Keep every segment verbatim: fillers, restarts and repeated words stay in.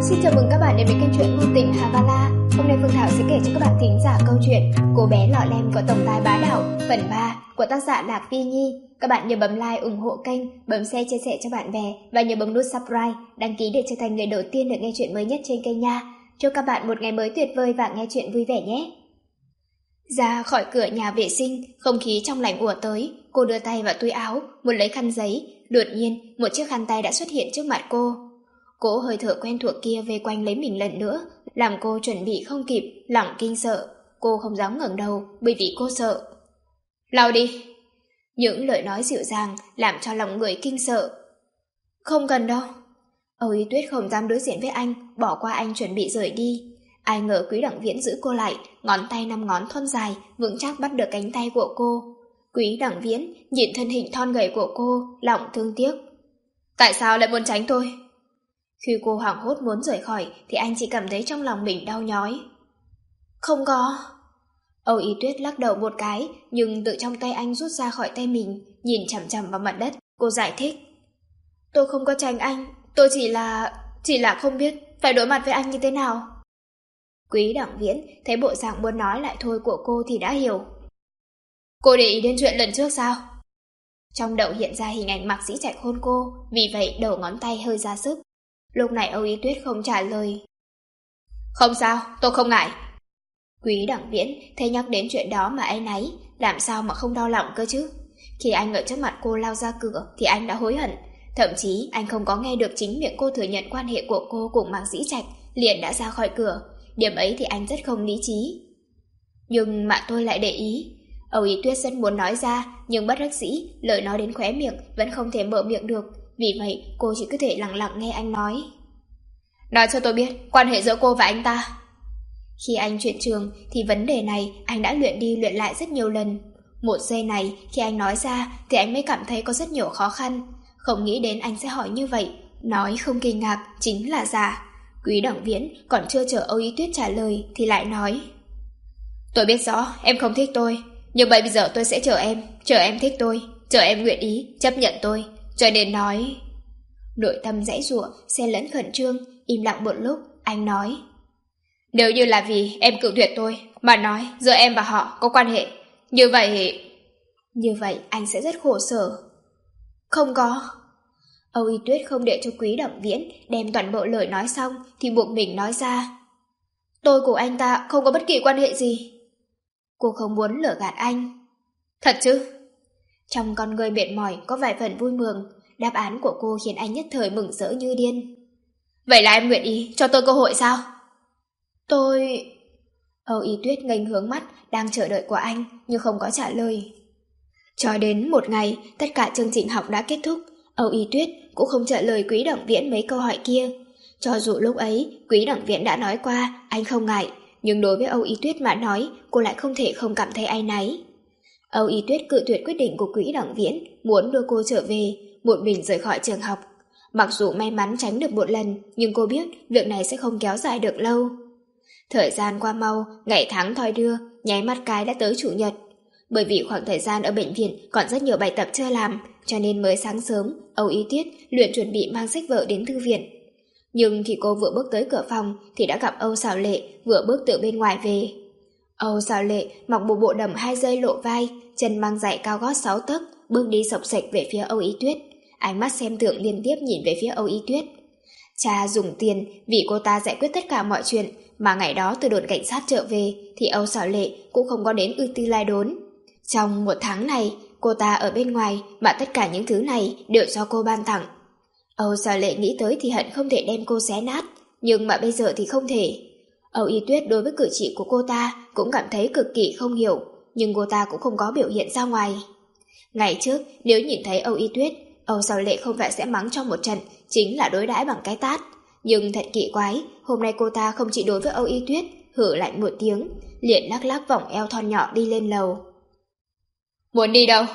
Xin chào mừng các bạn đến với kênh truyện ngôn tình Havala. Hôm nay Phương Thảo sẽ kể cho các bạn thính giả câu chuyện Cô bé lọ lem của tổng tài bá đạo phần ba của tác giả Lạc Phi Nhi. Các bạn nhớ bấm like ủng hộ kênh, bấm share chia sẻ cho bạn bè và nhớ bấm nút subscribe, đăng ký để trở thành người đầu tiên được nghe chuyện mới nhất trên kênh nha. Chúc các bạn một ngày mới tuyệt vời và nghe chuyện vui vẻ nhé. Ra khỏi cửa nhà vệ sinh, không khí trong lành ùa tới. Cô đưa tay vào túi áo, muốn lấy khăn giấy. Đột nhiên, một chiếc khăn tay đã xuất hiện trước mặt cô. Cỗ hơi thở quen thuộc kia vây quanh lấy mình lần nữa, làm cô chuẩn bị không kịp, lòng kinh sợ. Cô không dám ngẩng đầu bởi vì cô sợ. Lau đi. Những lời nói dịu dàng làm cho lòng người kinh sợ. Không cần đâu. Âu Ý Tuyết không dám đối diện với anh, bỏ qua anh chuẩn bị rời đi. Ai ngờ Quý Đẳng Viễn giữ cô lại, ngón tay năm ngón thon dài vững chắc bắt được cánh tay của cô. Quý Đẳng Viễn nhìn thân hình thon gầy của cô, lòng thương tiếc. Tại sao lại muốn tránh tôi? Khi cô hoảng hốt muốn rời khỏi thì anh chỉ cảm thấy trong lòng mình đau nhói. Không có. Âu Ý Tuyết lắc đầu một cái, nhưng tự trong tay anh rút ra khỏi tay mình, nhìn chằm chằm vào mặt đất. Cô giải thích. Tôi không có tránh anh, tôi chỉ là... chỉ là không biết phải đối mặt với anh như thế nào. Quý Đẳng Viễn thấy bộ dạng muốn nói lại thôi của cô thì đã hiểu. Cô để ý đến chuyện lần trước sao? Trong đầu hiện ra hình ảnh Mạc Dĩ Trạch hôn cô, vì vậy đầu ngón tay hơi ra sức. Lúc này Âu Ý Tuyết không trả lời. Không sao, tôi không ngại. Quý Đẳng Viễn thấy nhắc đến chuyện đó mà áy náy, làm sao mà không đau lòng cơ chứ. Khi anh ở trước mặt cô lao ra cửa thì anh đã hối hận. Thậm chí anh không có nghe được chính miệng cô thừa nhận quan hệ của cô cùng Mạc Dĩ Trạch, liền đã ra khỏi cửa. Điểm ấy thì anh rất không lý trí. Nhưng mà tôi lại để ý. Âu Ý Tuyết rất muốn nói ra, nhưng bất đắc dĩ, lời nói đến khóe miệng vẫn không thể mở miệng được. Vì vậy cô chỉ có thể lặng lặng nghe anh nói. Nói cho tôi biết quan hệ giữa cô và anh ta. Khi anh chuyển trường thì vấn đề này anh đã luyện đi luyện lại rất nhiều lần. Một giây này khi anh nói ra thì anh mới cảm thấy có rất nhiều khó khăn. Không nghĩ đến anh sẽ hỏi như vậy. Nói không kinh ngạc chính là giả. Quý Đẳng Viễn còn chưa chờ Âu Ý Tuyết trả lời thì lại nói. Tôi biết rõ em không thích tôi, nhưng bây giờ tôi sẽ chờ em. Chờ em thích tôi, chờ em nguyện ý chấp nhận tôi. Cho nên nói. Nội tâm giãy giụa, xen lẫn khẩn trương. Im lặng một lúc, anh nói. Nếu như là vì em cự tuyệt tôi mà nói giữa em và họ có quan hệ, Như vậy... Như vậy anh sẽ rất khổ sở. Không có. Âu Y Tuyết không để cho Quý Đẳng Viễn đem toàn bộ lời nói xong thì buộc mình nói ra. Tôi cùng anh ta không có bất kỳ quan hệ gì. Cô không muốn lừa gạt anh. Thật chứ? Trong con người mệt mỏi có vài phần vui mừng. Đáp án của cô khiến anh nhất thời mừng rỡ như điên. Vậy là em nguyện ý cho tôi cơ hội sao? Tôi... Âu Y Tuyết ngây hướng mắt đang chờ đợi của anh nhưng không có trả lời. Cho đến một ngày tất cả chương trình học đã kết thúc, Âu Y Tuyết cũng không trả lời Quý Đẳng Viễn mấy câu hỏi kia. Cho dù lúc ấy Quý Đẳng Viễn đã nói qua anh không ngại, nhưng đối với Âu Y Tuyết mà nói, cô lại không thể không cảm thấy áy náy. Âu Y Tuyết cự tuyệt quyết định của Quý Đẳng Viễn, muốn đưa cô trở về, một mình rời khỏi trường học. Mặc dù may mắn tránh được một lần, nhưng cô biết việc này sẽ không kéo dài được lâu. Thời gian qua mau, ngày tháng thoi đưa, nháy mắt cái đã tới chủ nhật. Bởi vì khoảng thời gian ở bệnh viện còn rất nhiều bài tập chưa làm, cho nên mới sáng sớm, Âu Y Tuyết luyện chuẩn bị mang sách vở đến thư viện. Nhưng khi cô vừa bước tới cửa phòng thì đã gặp Âu Sảo Lệ vừa bước từ bên ngoài về. Âu Sảo Lệ mặc bộ bộ đầm hai dây lộ vai, chân mang giày cao gót sáu tấc, bước đi sộc sạch về phía Âu Y Tuyết. Ánh mắt xem thường liên tiếp nhìn về phía Âu Y Tuyết. Cha dùng tiền vì cô ta giải quyết tất cả mọi chuyện, mà ngày đó từ đồn cảnh sát trở về thì Âu Sảo Lệ cũng không có đến ưu tư lai đốn. Trong một tháng này, cô ta ở bên ngoài mà tất cả những thứ này đều do cô ban tặng. Âu Sảo Lệ nghĩ tới thì hận không thể đem cô xé nát, nhưng mà bây giờ thì không thể. Âu Y Tuyết đối với cử chỉ của cô ta cũng cảm thấy cực kỳ không hiểu, nhưng cô ta cũng không có biểu hiện ra ngoài. Ngày trước, nếu nhìn thấy Âu Y Tuyết, Âu Sảo Lệ không phải sẽ mắng trong một trận, chính là đối đãi bằng cái tát. Nhưng thật kỳ quái, hôm nay cô ta không chỉ đối với Âu Y Tuyết, hử lạnh một tiếng, liền lắc lắc vòng eo thon nhỏ đi lên lầu. Muốn đi đâu?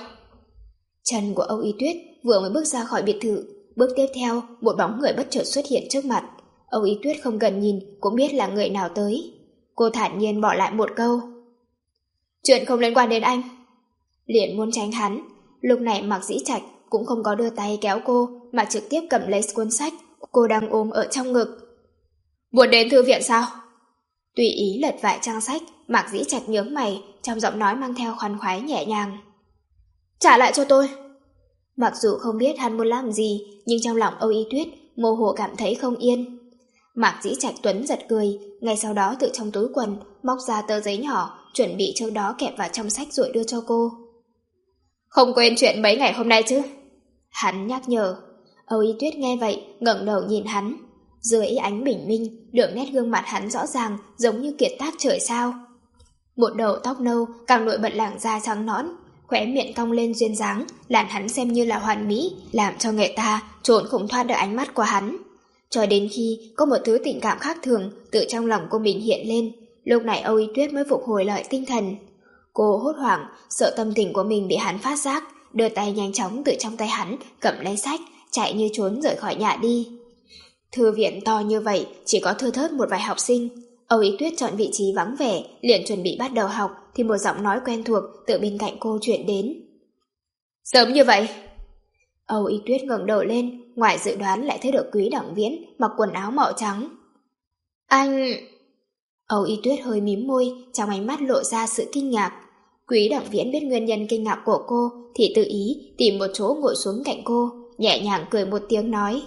Chân của Âu Y Tuyết vừa mới bước ra khỏi biệt thự, bước tiếp theo, một bóng người bất chợt xuất hiện trước mặt. Âu Y Tuyết không cần nhìn cũng biết là người nào tới. Cô thản nhiên bỏ lại một câu. Chuyện không liên quan đến anh. Liền muốn tránh hắn. Lúc này Mạc Dĩ Trạch cũng không có đưa tay kéo cô mà trực tiếp cầm lấy cuốn sách cô đang ôm ở trong ngực. Muốn đến thư viện sao? Tùy ý lật vài trang sách, Mạc Dĩ Trạch nhướng mày, trong giọng nói mang theo khoan khoái nhẹ nhàng. Trả lại cho tôi. Mặc dù không biết hắn muốn làm gì, nhưng trong lòng Âu Y Tuyết mơ hồ cảm thấy không yên. Mạc Dĩ Trạch Tuấn giật cười, ngay sau đó từ trong túi quần móc ra tờ giấy nhỏ, chuẩn bị trước đó kẹp vào trong sách rồi đưa cho cô. Không quên chuyện mấy ngày hôm nay chứ? Hắn nhắc nhở. Âu Y Tuyết nghe vậy, ngẩng đầu nhìn hắn. Dưới ánh bình minh, đường nét gương mặt hắn rõ ràng giống như kiệt tác trời sao. Một đầu tóc nâu càng nổi bật làn da trắng nõn, khóe miệng cong lên duyên dáng, làm hắn xem như là hoàn mỹ, làm cho người ta trốn không thoát được ánh mắt của hắn. Cho đến khi có một thứ tình cảm khác thường từ trong lòng cô mình hiện lên, lúc này Âu Y Tuyết mới phục hồi lại tinh thần. Cô hốt hoảng, sợ tâm tình của mình bị hắn phát giác, đưa tay nhanh chóng từ trong tay hắn cầm lấy sách, chạy như trốn rời khỏi nhà đi. Thư viện to như vậy, chỉ có thưa thớt một vài học sinh. Âu Y Tuyết chọn vị trí vắng vẻ, liền chuẩn bị bắt đầu học, thì một giọng nói quen thuộc từ bên cạnh cô truyền đến. Sớm như vậy? Âu Y Tuyết ngẩng đầu lên, ngoài dự đoán lại thấy được Quý Đẳng Viễn mặc quần áo màu trắng. Anh... Âu Y Tuyết hơi mím môi, trong ánh mắt lộ ra sự kinh ngạc. Quý Đẳng Viễn biết nguyên nhân kinh ngạc của cô, thì tự ý tìm một chỗ ngồi xuống cạnh cô, nhẹ nhàng cười một tiếng nói.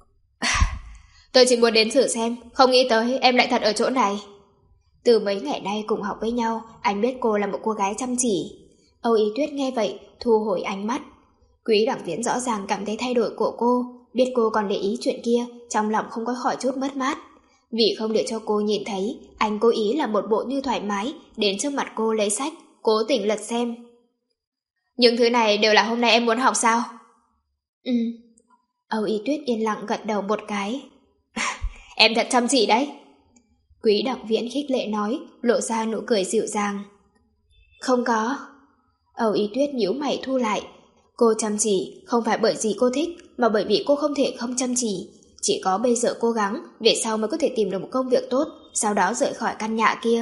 Tôi chỉ muốn đến thử xem, không nghĩ tới em lại thật ở chỗ này. Từ mấy ngày nay cùng học với nhau, anh biết cô là một cô gái chăm chỉ. Âu Y Tuyết nghe vậy, thu hồi ánh mắt. Quý Đẳng Viễn rõ ràng cảm thấy thay đổi của cô, biết cô còn để ý chuyện kia, trong lòng không có khỏi chút mất mát. Vì không để cho cô nhìn thấy, anh cố ý làm một bộ như thoải mái, đến trước mặt cô lấy sách, cố tình lật xem. Những thứ này đều là hôm nay em muốn học sao? Ừ. Âu Y Tuyết yên lặng gật đầu một cái. Em thật chăm chỉ đấy. Quý Đẳng Viễn khích lệ nói, lộ ra nụ cười dịu dàng. Không có. Âu Y Tuyết nhíu mày thu lại. Cô chăm chỉ không phải bởi vì cô thích, mà bởi vì cô không thể không chăm chỉ. Chỉ có bây giờ cố gắng, về sau mới có thể tìm được một công việc tốt, sau đó rời khỏi căn nhà kia.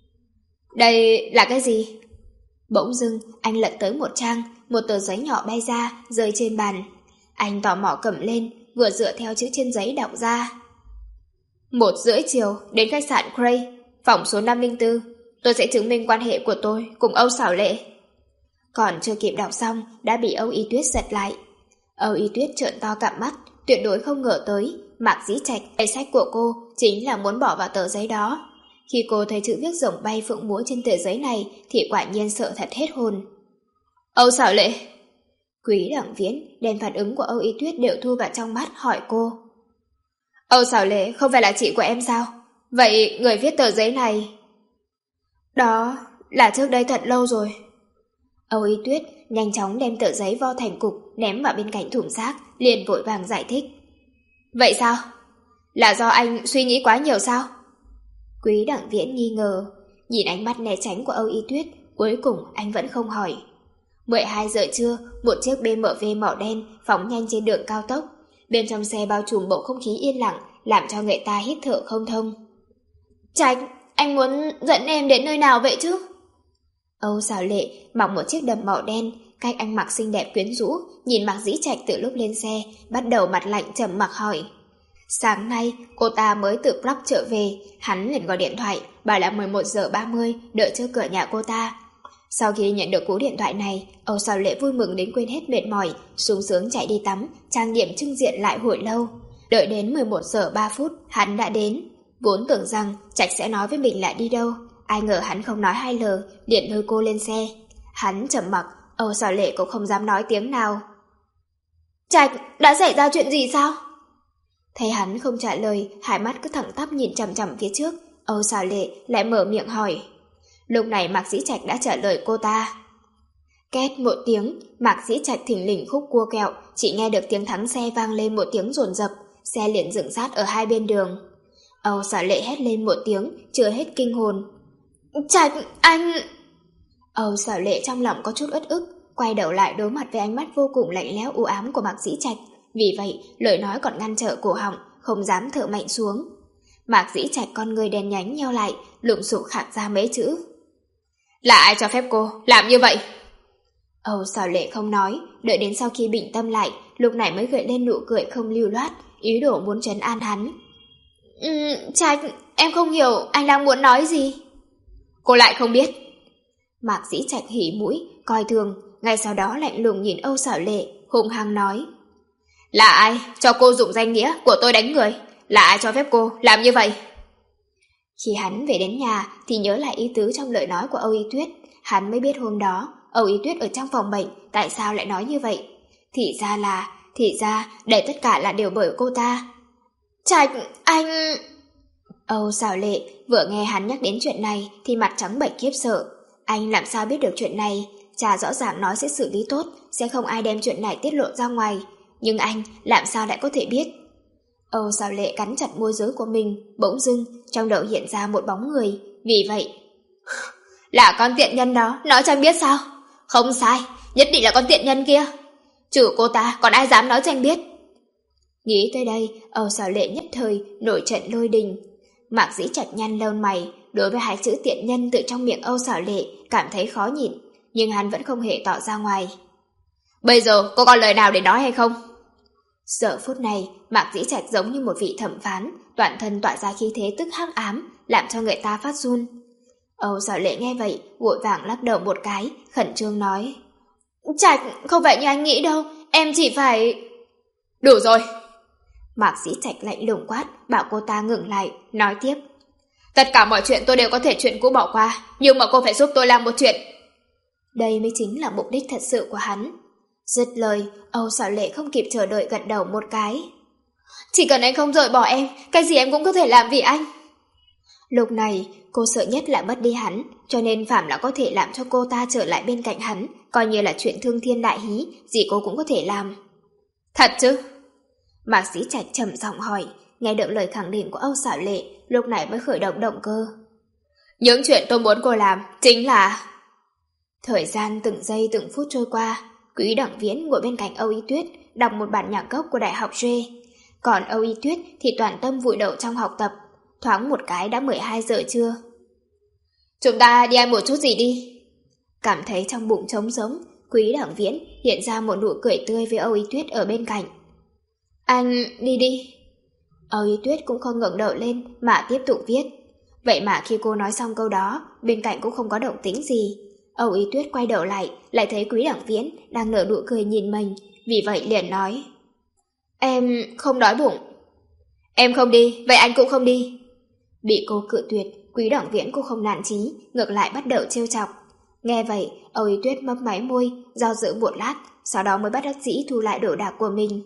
Đây là cái gì? Bỗng dưng, anh lật tới một trang, một tờ giấy nhỏ bay ra, rơi trên bàn. Anh tò mò cầm lên, vừa dựa theo chữ trên giấy đọc ra. Một rưỡi chiều đến khách sạn Cray, phòng số năm không bốn. Tôi sẽ chứng minh quan hệ của tôi cùng Âu Xảo Lệ. Còn chưa kịp đọc xong, đã bị Âu Y Tuyết giật lại. Âu Y Tuyết trợn to cặp mắt, tuyệt đối không ngờ tới Mạc Dĩ Trạch lấy sách của cô chính là muốn bỏ vào tờ giấy đó. Khi cô thấy chữ viết rồng bay phượng múa trên tờ giấy này thì quả nhiên sợ thật hết hồn. Âu Xảo Lệ. Quý Đẳng Viễn đem phản ứng của Âu Y Tuyết đều thu vào trong mắt, hỏi cô. Âu Xảo Lệ không phải là chị của em sao? Vậy người viết tờ giấy này? Đó là trước đây thật lâu rồi. Âu Y Tuyết nhanh chóng đem tờ giấy vo thành cục ném vào bên cạnh thùng rác, liền vội vàng giải thích. Vậy sao? Là do anh suy nghĩ quá nhiều sao? Quý Đẳng Viễn nghi ngờ, nhìn ánh mắt né tránh của Âu Y Tuyết, cuối cùng anh vẫn không hỏi. mười hai giờ trưa, một chiếc bê em vê màu đen phóng nhanh trên đường cao tốc. Bên trong xe bao trùm bầu không khí yên lặng, làm cho người ta hít thở không thông. Trạch, anh muốn dẫn em đến nơi nào vậy chứ? Âu Xảo Lệ mặc một chiếc đầm màu đen, cách anh mặc xinh đẹp quyến rũ, nhìn Mạc Dĩ Trạch từ lúc lên xe, bắt đầu mặt lạnh trầm mặc hỏi. Sáng nay, cô ta mới từ Prague trở về, hắn liền gọi điện thoại, bảo là mười một giờ ba mươi, đợi trước cửa nhà cô ta. Sau khi nhận được cú điện thoại này, Âu Xảo Lệ vui mừng đến quên hết mệt mỏi, sung sướng chạy đi tắm, trang điểm trưng diện lại hồi lâu. Đợi đến mười một giờ ba phút, hắn đã đến. Vốn tưởng rằng Trạch sẽ nói với mình là đi đâu, ai ngờ hắn không nói hai lời, liền lôi cô lên xe. Hắn trầm mặc, Âu Xảo Lệ cũng không dám nói tiếng nào. Trạch, đã xảy ra chuyện gì sao? Thấy hắn không trả lời, hai mắt cứ thẳng tắp nhìn chằm chằm phía trước, Âu Xảo Lệ lại mở miệng hỏi. Lúc này Mạc Dĩ Trạch đã trả lời cô ta. Két một tiếng, Mạc Dĩ Trạch thình lình khúc cua kẹo, chỉ nghe được tiếng thắng xe vang lên một tiếng dồn dập, xe liền dừng sát ở hai bên đường. Âu Xảo Lệ hét lên một tiếng, chưa hết kinh hồn. Trạch, anh... Âu Xảo Lệ trong lòng có chút uất ức, quay đầu lại đối mặt với ánh mắt vô cùng lạnh lẽo u ám của Mạc Dĩ Trạch, vì vậy lời nói còn ngăn trở cổ họng, không dám thở mạnh xuống. Mạc Dĩ Trạch con người đen nhánh nheo lại, lụng sục khạc ra mấy chữ. Là ai cho phép cô làm như vậy? Âu Xảo Lệ không nói, đợi đến sau khi bình tâm lại, lúc này mới gợi lên nụ cười không lưu loát, ý đồ muốn trấn an hắn. Ừm, Trạch, em không hiểu anh đang muốn nói gì. Cô lại không biết. Mạc Dĩ Trạch hỉ mũi, coi thường, ngay sau đó lạnh lùng nhìn Âu Xảo Lệ, hung hăng nói. Là ai cho cô dùng danh nghĩa của tôi đánh người? Là ai cho phép cô làm như vậy? Khi hắn về đến nhà thì nhớ lại ý tứ trong lời nói của Âu Y Tuyết, hắn mới biết hôm đó Âu Y Tuyết ở trong phòng bệnh tại sao lại nói như vậy. Thì ra là, thì ra để tất cả là đều bởi cô ta. Trạch, anh... Âu Xảo Lệ vừa nghe hắn nhắc đến chuyện này thì mặt trắng bệch khiếp sợ. Anh làm sao biết được chuyện này? Cha rõ ràng nói sẽ xử lý tốt, sẽ không ai đem chuyện này tiết lộ ra ngoài. Nhưng anh làm sao lại có thể biết? Âu Xảo Lệ cắn chặt môi dưới của mình, bỗng dưng trong đầu hiện ra một bóng người. Vì vậy, là con tiện nhân đó, nó cho anh biết sao? Không sai, nhất định là con tiện nhân kia. Trừ cô ta, còn ai dám nói cho anh biết? Nghĩ tới đây, Âu Xảo Lệ nhất thời nổi trận lôi đình. Mạc Dĩ Trạch nhăn lông mày, đối với hai chữ tiện nhân từ trong miệng Âu Xảo Lệ cảm thấy khó nhịn, nhưng hắn vẫn không hề tỏ ra ngoài. Bây giờ cô còn lời nào để nói hay không? Giờ phút này, Mạc Dĩ Trạch giống như một vị thẩm phán, toàn thân tỏa ra khí thế tức hắc ám, làm cho người ta phát run. Âu Xảo Lệ nghe vậy, vội vàng lắc đầu một cái, khẩn trương nói. Trạch, không vậy như anh nghĩ đâu, em chỉ phải... Đủ rồi. Mạc Dĩ Trạch lạnh lùng quát, bảo cô ta ngừng lại, nói tiếp. Tất cả mọi chuyện tôi đều có thể chuyện cũ bỏ qua, nhưng mà cô phải giúp tôi làm một chuyện. Đây mới chính là mục đích thật sự của hắn. Dứt lời, Âu Xảo Lệ không kịp chờ đợi gật đầu một cái. Chỉ cần anh không rời bỏ em, cái gì em cũng có thể làm vì anh. Lúc này, cô sợ nhất là mất đi hắn, cho nên phạm là có thể làm cho cô ta trở lại bên cạnh hắn, coi như là chuyện thương thiên đại hí, gì cô cũng có thể làm. Thật chứ? Mạc Dĩ Trạch trầm giọng hỏi, nghe được lời khẳng định của Âu Xảo Lệ, lúc này mới khởi động động cơ. Những chuyện tôi muốn cô làm chính là... Thời gian từng giây từng phút trôi qua, Quý Đẳng Viễn ngồi bên cạnh Âu Y Tuyết, đọc một bản nhạc gốc của Đại học J. Còn Âu Y Tuyết thì toàn tâm vùi đầu trong học tập, thoáng một cái đã mười hai giờ trưa. Chúng ta đi ăn một chút gì đi. Cảm thấy trong bụng trống rỗng, Quý Đẳng Viễn hiện ra một nụ cười tươi với Âu Y Tuyết ở bên cạnh. Anh đi đi. Âu Y Tuyết cũng không ngẩng đầu lên mà tiếp tục viết. Vậy mà khi cô nói xong câu đó, bên cạnh cũng không có động tĩnh gì. Âu Y Tuyết quay đầu lại, lại thấy Quý Đẳng Viễn đang nở nụ cười nhìn mình, vì vậy liền nói. Em không đói bụng. Em không đi, vậy anh cũng không đi. Bị cô cự tuyệt, Quý Đẳng Viễn cũng không nản chí, ngược lại bắt đầu trêu chọc. Nghe vậy, Âu Y Tuyết mấp máy môi, do dự một lát, sau đó mới bắt đắc dĩ thu lại đồ đạc của mình.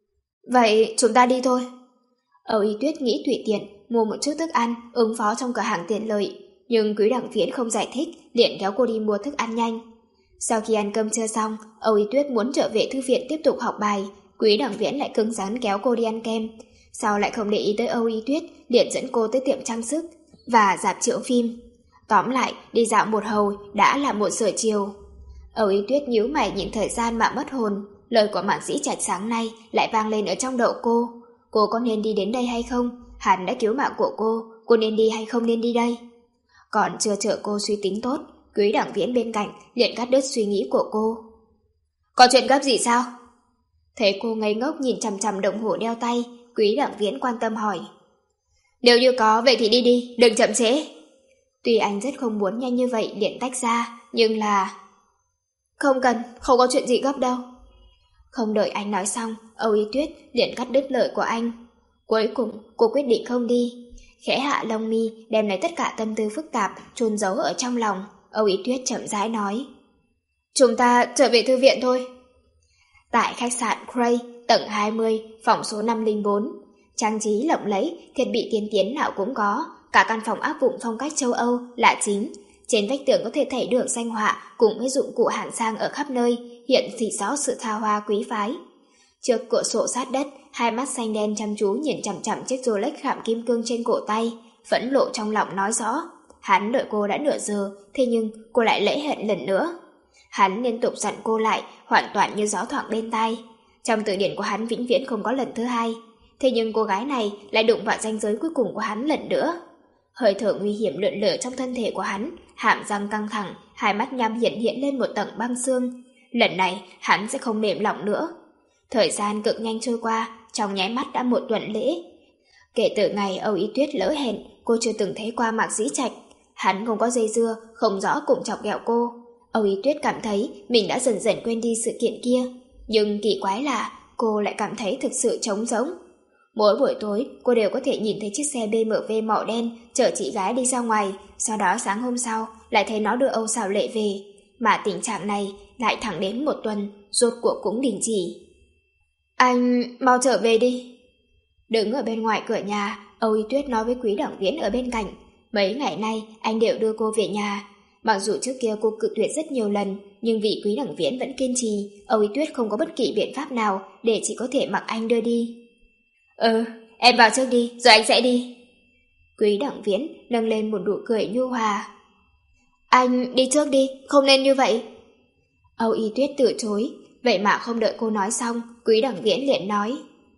Vậy chúng ta đi thôi. Âu Y Tuyết nghĩ tùy tiện, mua một chút thức ăn, ứng phó trong cửa hàng tiện lợi. Nhưng Quý Đẳng Viễn không giải thích, liền kéo cô đi mua thức ăn nhanh. Sau khi ăn cơm trưa xong, Âu Y Tuyết muốn trở về thư viện tiếp tục học bài, Quý Đẳng Viễn lại cứng rắn kéo cô đi ăn kem. Sau lại không để ý tới Âu Y Tuyết, liền dẫn cô tới tiệm trang sức và rạp chiếu phim. Tóm lại, đi dạo một hồi đã là một giờ chiều. Âu Y Tuyết nhíu mày nhìn thời gian mà mất hồn. Lời của Mạc Dĩ Trạch sáng nay lại vang lên ở trong đầu cô. Cô có nên đi đến đây hay không? Hắn đã cứu mạng của cô, cô nên đi hay không nên đi đây? Còn chưa chờ cô suy tính tốt, Quý Đẳng Viễn bên cạnh liền cắt đứt suy nghĩ của cô. Có chuyện gấp gì sao? Thấy cô ngây ngốc nhìn chằm chằm đồng hồ đeo tay, Quý Đẳng Viễn quan tâm hỏi. Nếu như có, vậy thì đi đi, đừng chậm trễ. Tuy anh rất không muốn nhanh như vậy liền tách ra, nhưng là... Không cần, không có chuyện gì gấp đâu. Không đợi anh nói xong, Âu Y Tuyết liền cắt đứt lời của anh. Cuối cùng, cô quyết định không đi. Khẽ hạ lông mi, đem lấy tất cả tâm tư phức tạp, chôn giấu ở trong lòng. Âu Y Tuyết chậm rãi nói. Chúng ta trở về thư viện thôi. Tại khách sạn Cray, tầng hai mươi, phòng số năm không bốn. Trang trí lộng lẫy, thiết bị tiên tiến nào cũng có. Cả căn phòng áp dụng phong cách châu Âu là chính. Trên vách tường có thể thấy được danh họa cùng với dụng cụ hạng sang ở khắp nơi, hiện thị rõ sự thao hoa quý phái. Trước cửa sổ sát đất, hai mắt xanh đen chăm chú nhìn chằm chằm chiếc Rolex khảm kim cương trên cổ tay, phẫn lộ trong lòng nói rõ. Hắn đợi cô đã nửa giờ, thế nhưng cô lại lễ hẹn lần nữa. Hắn liên tục dặn cô lại, hoàn toàn như gió thoảng bên tai. Trong từ điển của hắn vĩnh viễn không có lần thứ hai. Thế nhưng cô gái này lại đụng vào ranh giới cuối cùng của hắn lần nữa. Hơi thở nguy hiểm lượn lờ trong thân thể của hắn, hàm răng căng thẳng, hai mắt nhắm hiện hiện lên một tầng băng xương. Lần này hắn sẽ không mềm lòng nữa. Thời gian cực nhanh trôi qua, trong nháy mắt đã một tuần lễ. Kể từ ngày Âu Ý Tuyết lỡ hẹn, cô chưa từng thấy qua Mạc Dĩ Trạch. Hắn không có dây dưa, không rõ cùng chọc ghẹo cô. Âu Ý Tuyết cảm thấy mình đã dần dần quên đi sự kiện kia. Nhưng kỳ quái là cô lại cảm thấy thực sự trống rỗng. Mỗi buổi tối cô đều có thể nhìn thấy chiếc xe bê em vê màu đen chở chị gái đi ra ngoài. Sau đó sáng hôm sau lại thấy nó đưa Âu Sảo Lệ về. Mà tình trạng này lại thẳng đến một tuần, rốt cuộc cũng đình chỉ. Anh mau trở về đi. Đứng ở bên ngoài cửa nhà, Âu Ý Tuyết nói với Quý Đẳng Viễn ở bên cạnh. Mấy ngày nay anh đều đưa cô về nhà. Mặc dù trước kia cô cự tuyệt rất nhiều lần, nhưng vì Quý Đẳng Viễn vẫn kiên trì, Âu Ý Tuyết không có bất kỳ biện pháp nào để chỉ có thể mặc anh đưa đi. Ừ, em vào trước đi, rồi anh sẽ đi. Quý Đẳng Viễn nâng lên một nụ cười nhu hòa. Anh đi trước đi, không nên như vậy. Âu Ý Tuyết từ chối, vậy mà không đợi cô nói xong, Quý Đẳng Viễn liền nói.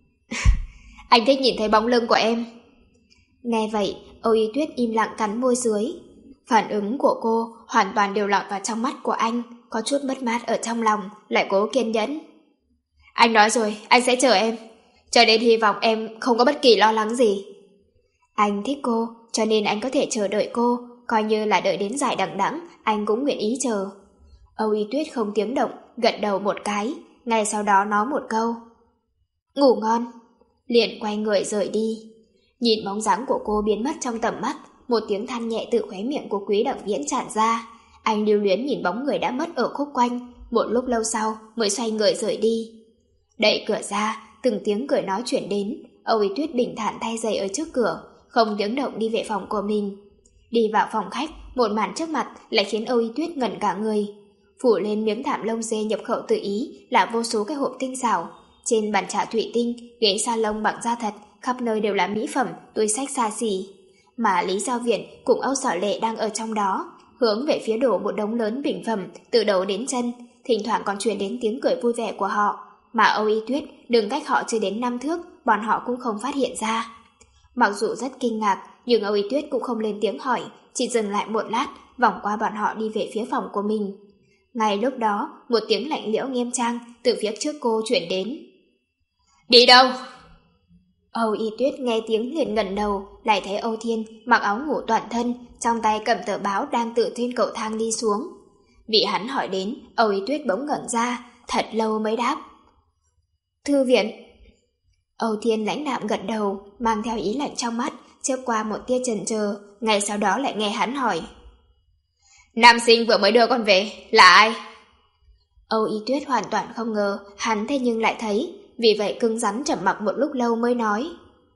Anh thích nhìn thấy bóng lưng của em. Nghe vậy, Âu Ý Tuyết im lặng cắn môi dưới. Phản ứng của cô hoàn toàn đều lọt vào trong mắt của anh, có chút mất mát ở trong lòng, lại cố kiên nhẫn. Anh nói rồi, anh sẽ chờ em. Cho đến hy vọng em không có bất kỳ lo lắng gì. Anh thích cô, cho nên anh có thể chờ đợi cô, coi như là đợi đến dài đằng đẵng, anh cũng nguyện ý chờ. Âu Ý Tuyết không tiếng động, gật đầu một cái, ngay sau đó nói một câu. Ngủ ngon. Liền quay người rời đi. Nhìn bóng dáng của cô biến mất trong tầm mắt, một tiếng than nhẹ từ khóe miệng của Quý Đẳng Viễn tràn ra. Anh lưu luyến nhìn bóng người đã mất ở khúc quanh, một lúc lâu sau mới xoay người rời đi. Đẩy cửa ra, từng tiếng cười nói chuyển đến. Âu Ý Tuyết bình thản thay giày ở trước cửa, không tiếng động đi về phòng của mình. Đi vào phòng khách, một màn trước mặt lại khiến Âu Ý Tuyết ngẩn cả người. Phủ lên miếng thảm lông dê nhập khẩu từ Ý là vô số cái hộp tinh xảo. Trên bàn trà thủy tinh, ghế salon bằng da thật, khắp nơi đều là mỹ phẩm, túi xách xa xỉ. Mà Lý Giao Viện cùng Âu Sảo Lệ đang ở trong đó, hướng về phía đổ một đống lớn bình phẩm từ đầu đến chân, thỉnh thoảng còn truyền đến tiếng cười vui vẻ của họ. Mà Âu Ý Tuyết đừng cách họ chưa đến năm thước, bọn họ cũng không phát hiện ra. Mặc dù rất kinh ngạc, nhưng Âu Ý Tuyết cũng không lên tiếng hỏi, chỉ dừng lại một lát, vòng qua bọn họ đi về phía phòng của mình. Ngay lúc đó, một tiếng lạnh lẽo nghiêm trang từ phía trước cô chuyển đến. Đi đâu? Âu Ý Tuyết nghe tiếng liền ngẩng đầu, lại thấy Âu Thiên mặc áo ngủ toàn thân, trong tay cầm tờ báo đang từ trên cầu thang đi xuống. Bị hắn hỏi đến, Âu Ý Tuyết bỗng ngẩn ra, thật lâu mới đáp. Thư viện. Âu Thiên lãnh đạm gật đầu, mang theo ý lạnh trong mắt, chớp qua một tia chần chờ, ngay sau đó lại nghe hắn hỏi. Nam sinh vừa mới đưa con về, là ai? Âu Ý Tuyết hoàn toàn không ngờ, hắn thế nhưng lại thấy, vì vậy cứng rắn trầm mặc một lúc lâu mới nói.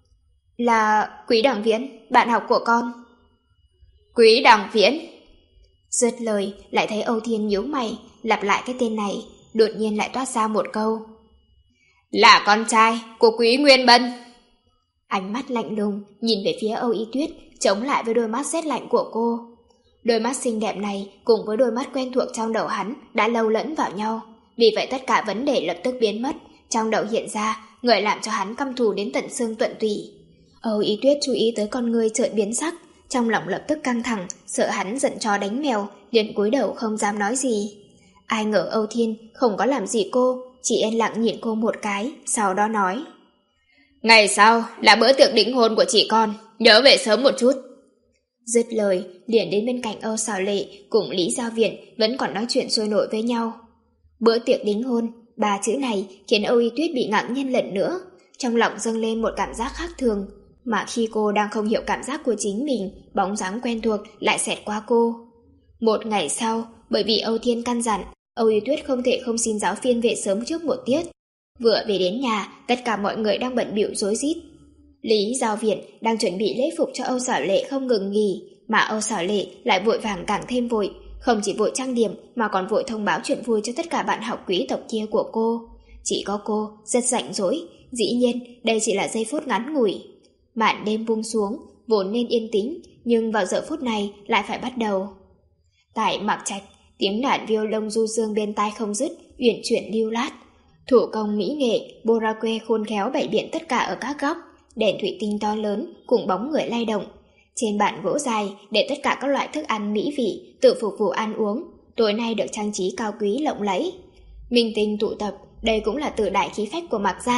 Là Quý Đẳng Viễn, bạn học của con. Quý Đẳng Viễn? Dứt lời, lại thấy Âu Thiên nhíu mày, lặp lại cái tên này, đột nhiên lại toát ra một câu. Là con trai của Quý Nguyên Bân. Ánh mắt lạnh lùng, nhìn về phía Âu Ý Tuyết, chống lại với đôi mắt rét lạnh của cô. Đôi mắt xinh đẹp này cùng với đôi mắt quen thuộc trong đầu hắn đã lâu lẫn vào nhau, vì vậy tất cả vấn đề lập tức biến mất. Trong đầu hiện ra người làm cho hắn căm thù đến tận xương tận tủy. Âu Ý Tuyết chú ý tới con ngươi chợt biến sắc, trong lòng lập tức căng thẳng, sợ hắn giận chó đánh mèo, liền cúi đầu không dám nói gì. Ai ngờ Âu Thiên không có làm gì cô, chỉ yên lặng nhìn cô một cái, sau đó nói. Ngày sau là bữa tiệc đính hôn của chị con, nhớ về sớm một chút. Dứt lời, liền đến bên cạnh Âu Sảo Lệ cùng Lý Giao Viện vẫn còn nói chuyện sôi nổi với nhau. Bữa tiệc đính hôn, ba chữ này khiến Âu Ý Tuyết bị ngạc nhiên lần nữa, trong lòng dâng lên một cảm giác khác thường, mà khi cô đang không hiểu cảm giác của chính mình, bóng dáng quen thuộc lại xẹt qua cô. Một ngày sau, bởi vì Âu Thiên căn dặn, Âu Ý Tuyết không thể không xin giáo phiên về sớm trước một tiết. Vừa về đến nhà, tất cả mọi người đang bận bịu rối rít. Lý Giao Viện đang chuẩn bị lễ phục cho Âu Sảo Lệ không ngừng nghỉ, mà Âu Sảo Lệ lại vội vàng càng thêm vội, không chỉ vội trang điểm mà còn vội thông báo chuyện vui cho tất cả bạn học quý tộc kia của cô. Chỉ có cô rất rảnh rỗi, dĩ nhiên đây chỉ là giây phút ngắn ngủi. Màn đêm buông xuống, vốn nên yên tĩnh, nhưng vào giờ phút này lại phải bắt đầu. Tại Mạc Trạch, tiếng đàn violon du dương bên tai không dứt, uyển chuyển lưu lát. Thủ công mỹ nghệ, boraque khôn khéo bày biện tất cả ở các góc, đèn thủy tinh to lớn cùng bóng người lay động. Trên bàn gỗ dài để tất cả các loại thức ăn mỹ vị tự phục vụ ăn uống, tối nay được trang trí cao quý lộng lẫy. Minh tinh tụ tập, đây cũng là từ đại khí phách của Mạc gia,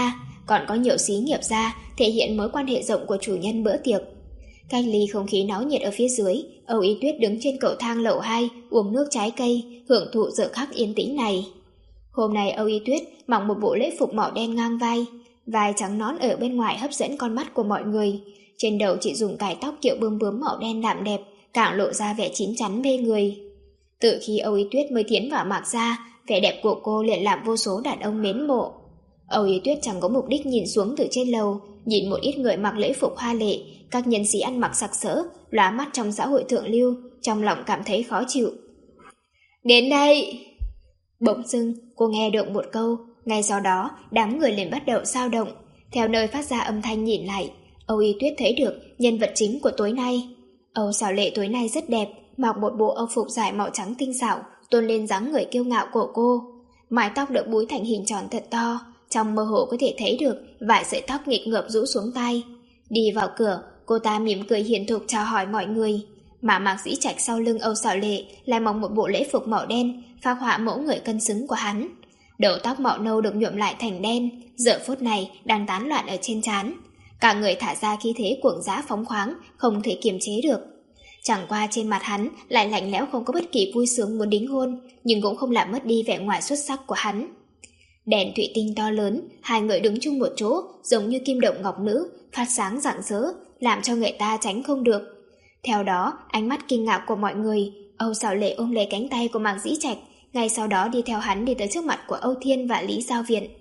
còn có nhiều xí nghiệp gia thể hiện mối quan hệ rộng của chủ nhân bữa tiệc. Cách ly không khí náo nhiệt ở phía dưới, Âu Y Tuyết đứng trên cầu thang lầu hai uống nước trái cây, hưởng thụ giờ khắc yên tĩnh này. Hôm nay Âu Y Tuyết mặc một bộ lễ phục màu đen ngang vai, vai trắng nón ở bên ngoài hấp dẫn con mắt của mọi người. Trên đầu chỉ dùng cài tóc kiểu bướm bướm màu đen đạm đẹp, càng lộ ra vẻ chín chắn mê người. Từ khi Âu Y Tuyết mới tiến vào Mạc gia, vẻ đẹp của cô liền làm vô số đàn ông mến mộ. Âu Y Tuyết chẳng có mục đích nhìn xuống từ trên lầu, nhìn một ít người mặc lễ phục hoa lệ, các nhân sĩ ăn mặc sặc sỡ, lóa mắt trong xã hội thượng lưu, trong lòng cảm thấy khó chịu. Đến đây! Bỗng dưng, cô nghe được một câu, ngay sau đó, đám người liền bắt đầu xao động. Theo nơi phát ra âm thanh nhìn lại, Âu Y Tuyết thấy được nhân vật chính của tối nay. Âu Xảo Lệ tối nay rất đẹp, mặc một bộ âu phục dài màu trắng tinh xảo, tôn lên dáng người kiêu ngạo của cô. Mái tóc được búi thành hình tròn thật to, trong mơ hồ có thể thấy được vài sợi tóc nghịch ngợp rũ xuống tai. Đi vào cửa, cô ta mỉm cười hiền thục chào hỏi mọi người. Mà Mạc Dĩ Trạch sau lưng Âu Xảo Lệ lại mặc một bộ lễ phục màu đen, phác họa mẫu người cân xứng của hắn. Đầu tóc màu nâu được nhuộm lại thành đen, giờ phút này đang tán loạn ở trên trán. Cả người thả ra khí thế cuồng dã phóng khoáng, không thể kiềm chế được. Chẳng qua trên mặt hắn lại lạnh lẽo, không có bất kỳ vui sướng muốn đính hôn, nhưng cũng không làm mất đi vẻ ngoài xuất sắc của hắn. Đèn thủy tinh to lớn, hai người đứng chung một chỗ, giống như kim động ngọc nữ, phát sáng rạng rỡ, làm cho người ta tránh không được. Theo đó, ánh mắt kinh ngạc của mọi người, Âu Xảo Lệ ôm lấy cánh tay của Mạc Dĩ Trạch, ngay sau đó đi theo hắn đi tới trước mặt của Âu Thiên và Lý Giao Viện.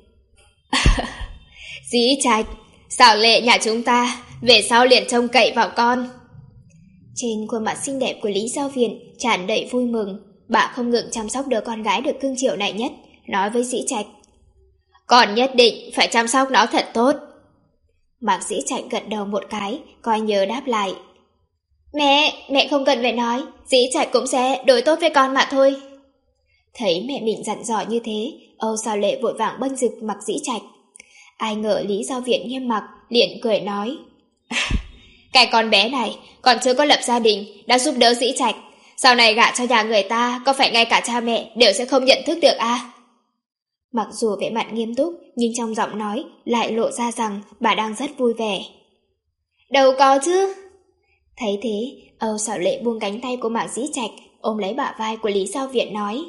Dĩ Trạch, Xảo Lệ nhà chúng ta, về sau liền trông cậy vào con. Trên khuôn mặt xinh đẹp của Lý Giao Viện tràn đầy vui mừng, bà không ngừng chăm sóc đứa con gái được cưng chiều này nhất, nói với Dĩ Trạch. Con nhất định phải chăm sóc nó thật tốt. Mạc Dĩ Trạch gật đầu một cái, coi nhớ đáp lại. Mẹ, mẹ không cần phải nói, Dĩ Trạch cũng sẽ đối tốt với con mà thôi. Thấy mẹ mình dặn dò như thế, Âu Xảo Lệ vội vàng bênh vực Mạc Dĩ Trạch. Ai ngờ Lý Giao Viện nghiêm mặt, liền cười nói. Cái con bé này còn chưa có lập gia đình, đã giúp đỡ Dĩ Trạch, sau này gả cho nhà người ta, có phải ngay cả cha mẹ đều sẽ không nhận thức được à? Mặc dù vẻ mặt nghiêm túc, nhưng trong giọng nói lại lộ ra rằng bà đang rất vui vẻ. Đâu có chứ. Thấy thế, Âu Xảo Lệ buông cánh tay của Mạc Dĩ Trạch, ôm lấy bả vai của Lý Giao Viện nói.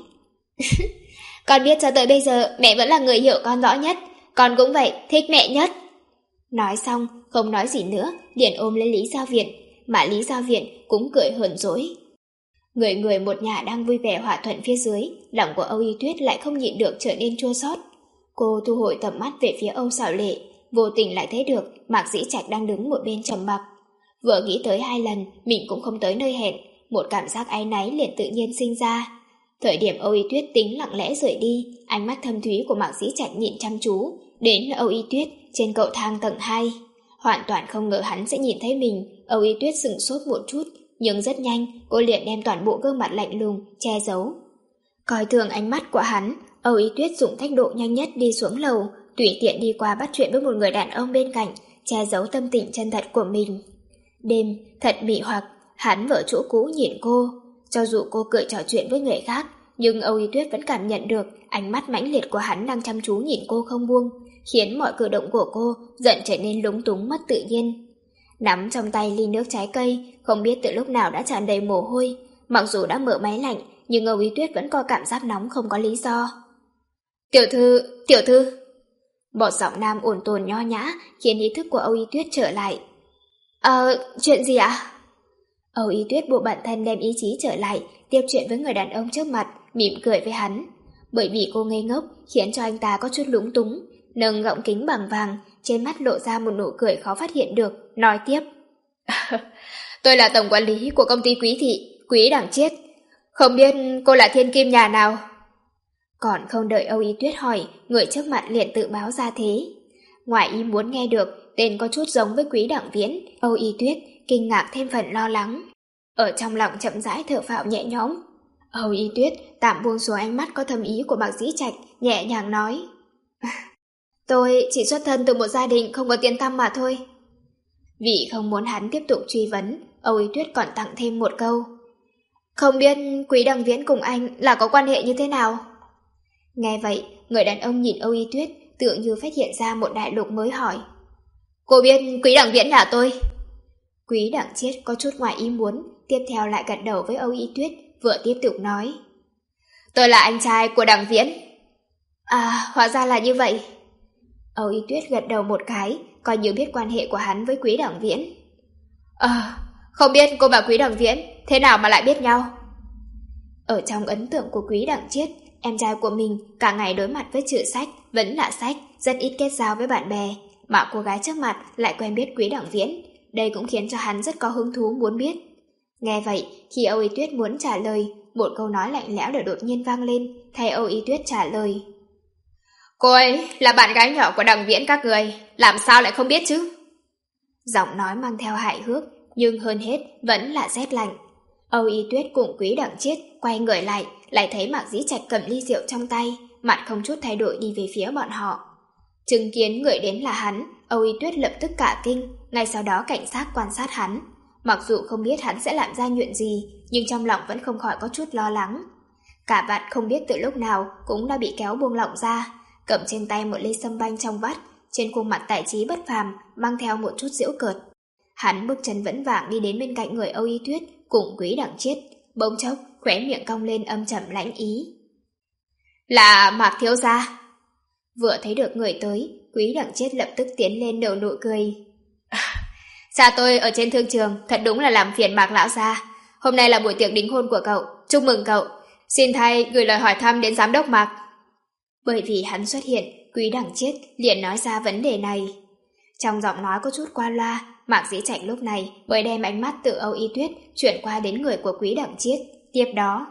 Con biết cho tới bây giờ mẹ vẫn là người hiểu con rõ nhất, con cũng vậy, thích mẹ nhất. Nói xong, không nói gì nữa, liền ôm lấy Lý Giao Viện, mà Lý Giao Viện cũng cười hờn dỗi. Người người một nhà đang vui vẻ hòa thuận phía dưới, lòng của Âu Y Tuyết lại không nhịn được trở nên chua xót. Cô thu hồi tầm mắt về phía Âu Xảo Lệ, vô tình lại thấy được Mạc Dĩ Trạch đang đứng một bên trầm mặc. Vừa nghĩ tới hai lần mình cũng không tới nơi hẹn, một cảm giác áy náy liền tự nhiên sinh ra. Thời điểm Âu Y Tuyết tính lặng lẽ rời đi, ánh mắt thâm thúy của Mạc Dĩ Trạch nhìn chăm chú đến Âu Y Tuyết trên cầu thang tầng hai. Hoàn toàn không ngờ hắn sẽ nhìn thấy mình. Âu Y Tuyết sửng sốt một chút, nhưng rất nhanh cô liền đem toàn bộ gương mặt lạnh lùng che giấu. Coi thường ánh mắt của hắn, Âu Y Tuyết dùng tốc độ nhanh nhất đi xuống lầu, tùy tiện đi qua bắt chuyện với một người đàn ông bên cạnh, che giấu tâm tình chân thật của mình. Đêm thật mị hoặc, hắn ở chỗ cũ nhìn cô, cho dù cô cười trò chuyện với người khác, nhưng Âu Y Tuyết vẫn cảm nhận được ánh mắt mãnh liệt của hắn đang chăm chú nhìn cô không buông, khiến mọi cử động của cô dần trở nên lúng túng mất tự nhiên. Nắm trong tay ly nước trái cây, không biết từ lúc nào đã tràn đầy mồ hôi. Mặc dù đã mở máy lạnh, nhưng Âu Y Tuyết vẫn có cảm giác nóng không có lý do. Tiểu thư, tiểu thư. Một giọng nam ổn tồn nho nhã khiến ý thức của Âu Y Tuyết trở lại. Ờ, chuyện gì ạ? Âu Y Tuyết buộc bản thân đem ý chí trở lại, tiếp chuyện với người đàn ông trước mặt, mỉm cười với hắn. Bởi vì cô ngây ngốc khiến cho anh ta có chút lúng túng, nâng gọng kính bằng vàng, trên mắt lộ ra một nụ cười khó phát hiện được, nói tiếp. Tôi là tổng quản lý của công ty Quý Thị, Quý Đằng Chiết. Không biết cô là thiên kim nhà nào? Còn không đợi Âu Y Tuyết hỏi, người trước mặt liền tự báo ra thế. Ngoài ý muốn nghe được tên có chút giống với Quý Đằng Viễn, Âu Y Tuyết kinh ngạc thêm phần lo lắng. Ở trong lòng chậm rãi thở phào nhẹ nhõm. Âu Y Tuyết tạm buông xuống ánh mắt có thâm ý của Mạc Dĩ Trạch, nhẹ nhàng nói. Tôi chỉ xuất thân từ một gia đình không có tiếng tăm mà thôi. Vì không muốn hắn tiếp tục truy vấn, Âu Y Tuyết còn tặng thêm một câu. Không biết Quý Đằng Viễn cùng anh là có quan hệ như thế nào? Nghe vậy, người đàn ông nhìn Âu Y Tuyết, tựa như phát hiện ra một đại lục mới hỏi. Cô biết Quý Đằng Viễn là tôi? Quý Đằng Chiết có chút ngoài ý muốn, tiếp theo lại gật đầu với Âu Y Tuyết, vừa tiếp tục nói. Tôi là anh trai của Đằng Viễn. À, hóa ra là như vậy. Âu Y Tuyết gật đầu một cái, coi như biết quan hệ của hắn với Quý Đằng Viễn. Ờ, à, không biết cô và Quý Đằng Viễn thế nào mà lại biết nhau? Ở trong ấn tượng của Quý Đằng Chiết, em trai của mình cả ngày đối mặt với chữ sách, vẫn là sách, rất ít kết giao với bạn bè, mà cô gái trước mặt lại quen biết Quý Đằng Viễn, đây cũng khiến cho hắn rất có hứng thú muốn biết. Nghe vậy, khi Âu Y Tuyết muốn trả lời, một câu nói lạnh lẽo đã đột nhiên vang lên, thay Âu Y Tuyết trả lời. Cô ấy là bạn gái nhỏ của Đằng Viễn các người, làm sao lại không biết chứ? Giọng nói mang theo hài hước, nhưng hơn hết vẫn là rét lạnh. Âu Y Tuyết cùng Quý Đằng Chiết quay người lại, lại thấy Mạc Dĩ Trạch cầm ly rượu trong tay, mặt không chút thay đổi đi về phía bọn họ. Chứng kiến người đến là hắn, Âu Y Tuyết lập tức cả kinh, ngay sau đó cảnh sát quan sát hắn. Mặc dù không biết hắn sẽ làm ra chuyện gì, nhưng trong lòng vẫn không khỏi có chút lo lắng. Cả vạt không biết từ lúc nào cũng đã bị kéo buông lỏng ra, cầm trên tay một ly sâm banh trong vắt, trên khuôn mặt tài trí bất phàm, mang theo một chút giễu cợt. Hắn bước chân vững vàng đi đến bên cạnh người Âu Y Tuyết cùng Quý Đằng Chiết, bỗng chốc khóe miệng cong lên âm trầm lãnh ý. Là Mạc thiếu gia. Vừa thấy được người tới, Quý Đằng Chiết lập tức tiến lên nở nụ cười. Cha tôi ở trên thương trường thật đúng là làm phiền Mạc lão gia. Hôm nay là buổi tiệc đính hôn của cậu, chúc mừng cậu. Xin thay gửi lời hỏi thăm đến giám đốc Mạc. Bởi vì hắn xuất hiện, Quý Đằng Chiết liền nói ra vấn đề này. Trong giọng nói có chút qua loa, Mạc Dĩ Trạch lúc này mới đem ánh mắt từ Âu Y Tuyết chuyển qua đến người của Quý Đằng Chiết. Tiếp đó,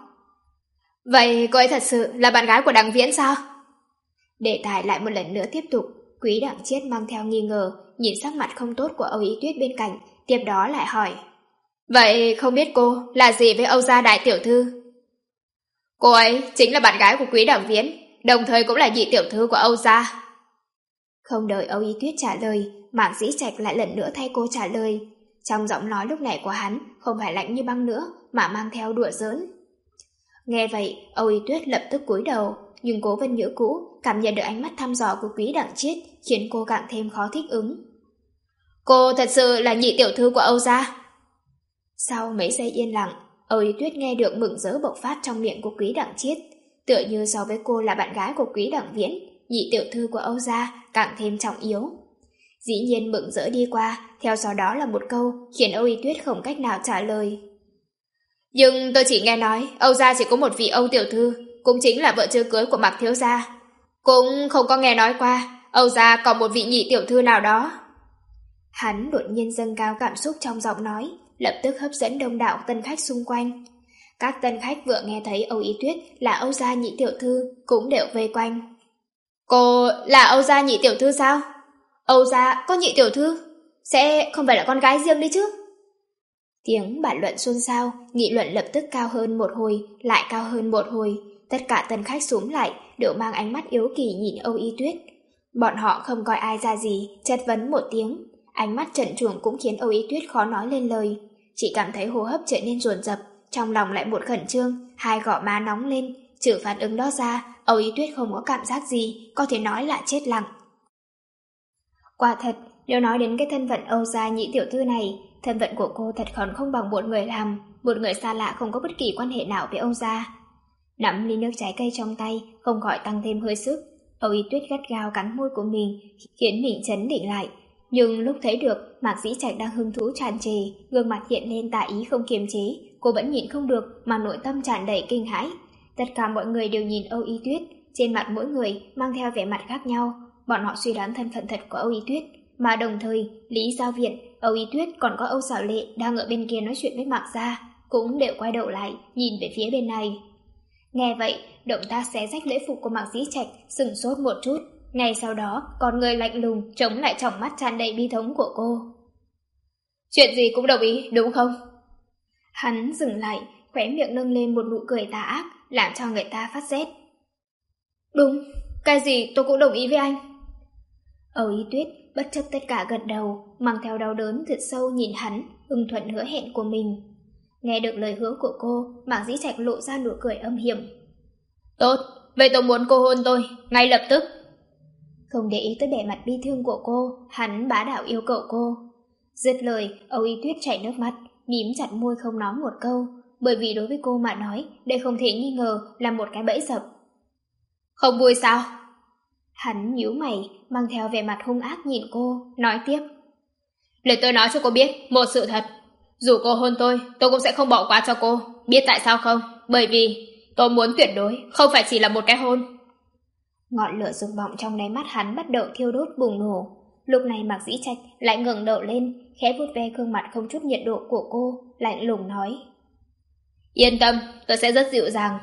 vậy cô ấy thật sự là bạn gái của Đằng Viễn sao? Đề tài lại một lần nữa tiếp tục. Quý Đằng Chiết mang theo nghi ngờ, nhìn sắc mặt không tốt của Âu Y Tuyết bên cạnh, tiếp đó lại hỏi. Vậy không biết cô là gì với Âu gia đại tiểu thư? Cô ấy chính là bạn gái của Quý Đằng Viễn, đồng thời cũng là nhị tiểu thư của Âu gia. Không đợi Âu Y Tuyết trả lời, Mạc Dĩ Trạch lại lần nữa thay cô trả lời. Trong giọng nói lúc này của hắn không phải lạnh như băng nữa, mà mang theo đùa giỡn. Nghe vậy, Âu Y Tuyết lập tức cúi đầu, nhưng Cố Vân Nhữ cũ cảm nhận được ánh mắt thăm dò của Quý Đằng Chiết, khiến cô càng thêm khó thích ứng. Cô thật sự là nhị tiểu thư của Âu gia? Sau mấy giây yên lặng, Âu Y Tuyết nghe được mừng rỡ bộc phát trong miệng của Quý Đằng Chiết, tựa như so với cô là bạn gái của Quý Đằng Viễn, nhị tiểu thư của Âu gia càng thêm trọng yếu. Dĩ nhiên mừng rỡ đi qua, theo sau đó là một câu khiến Âu Y Tuyết không cách nào trả lời. Nhưng tôi chỉ nghe nói Âu gia chỉ có một vị Âu tiểu thư, cũng chính là vợ chưa cưới của Mạc thiếu gia. Cũng không có nghe nói qua Âu gia còn một vị nhị tiểu thư nào đó. Hắn đột nhiên dâng cao cảm xúc trong giọng nói, lập tức hấp dẫn đông đảo tân khách xung quanh. Các tân khách vừa nghe thấy Âu Y Tuyết là Âu gia nhị tiểu thư cũng đều vây quanh. Cô là Âu gia nhị tiểu thư sao? Âu gia có nhị tiểu thư? Sẽ không phải là con gái riêng đi chứ? Tiếng bàn luận xôn xao, nghị luận lập tức cao hơn một hồi, lại cao hơn một hồi. Tất cả tân khách xúm lại đều mang ánh mắt yếu kỳ nhìn Âu Y Tuyết. Bọn họ không coi ai ra gì, chất vấn một tiếng. Ánh mắt trần truồng cũng khiến Âu Y Tuyết khó nói lên lời. Chỉ cảm thấy hô hấp trở nên dồn dập, trong lòng lại một khẩn trương, hai gò má nóng lên. Trừ phản ứng đó ra, Âu Y Tuyết không có cảm giác gì, có thể nói là chết lặng. Quả thật, nếu nói đến cái thân phận Âu gia nhị tiểu thư này, thân phận của cô thật còn không bằng một người làm, một người xa lạ không có bất kỳ quan hệ nào với Âu gia. Nắm ly nước trái cây trong tay, không khỏi tăng thêm hơi sức. Âu Y Tuyết gắt gao cắn môi của mình, khiến mình chấn định lại. Nhưng lúc thấy được Mạc Dĩ Trạch đang hứng thú tràn trề, gương mặt hiện lên tà ý không kiềm chế, cô vẫn nhịn không được mà nội tâm tràn đầy kinh hãi. Tất cả mọi người đều nhìn Âu Y Tuyết, trên mặt mỗi người mang theo vẻ mặt khác nhau. Bọn họ suy đoán thân phận thật của Âu Y Tuyết, mà đồng thời Lý Giao Viện, Âu Y Tuyết còn có Âu Xảo Lệ đang ở bên kia nói chuyện với Mạc gia, cũng đều quay đầu lại nhìn về phía bên này. Nghe vậy, động tác xé rách lễ phục của Mạc Dĩ Trạch sửng sốt một chút, ngay sau đó con người lạnh lùng chống lại tròng mắt tràn đầy bi thống của cô. Chuyện gì cũng đồng ý, đúng không? Hắn dừng lại, khóe miệng nâng lên một nụ cười tà ác, làm cho người ta phát rét. Đúng, cái gì tôi cũng đồng ý với anh. Âu Y Tuyết bất chấp tất cả gật đầu, mang theo đau đớn thật sâu nhìn hắn, ưng thuận hứa hẹn của mình. Nghe được lời hứa của cô, Mạc Dĩ Trạch lộ ra nụ cười âm hiểm. Tốt, vậy tôi muốn cô hôn tôi, ngay lập tức. Không để ý tới vẻ mặt bi thương của cô, hắn bá đạo yêu cầu cô. Dứt lời, Âu Y Tuyết chảy nước mắt, mím chặt môi không nói một câu, bởi vì đối với cô mà nói, đây không thể nghi ngờ là một cái bẫy dập. Không vui sao? Hắn nhíu mày, mang theo vẻ mặt hung ác nhìn cô, nói tiếp. Để tôi nói cho cô biết một sự thật. Dù cô hôn tôi, tôi cũng sẽ không bỏ qua cho cô. Biết tại sao không? Bởi vì tôi muốn tuyệt đối, không phải chỉ là một cái hôn. Ngọn lửa dục vọng trong đáy mắt hắn bắt đầu thiêu đốt bùng nổ. Lúc này Mạc Dĩ Trạch lại ngẩng đầu lên, khẽ vuốt ve gương mặt không chút nhiệt độ của cô, lạnh lùng nói. Yên tâm, tôi sẽ rất dịu dàng.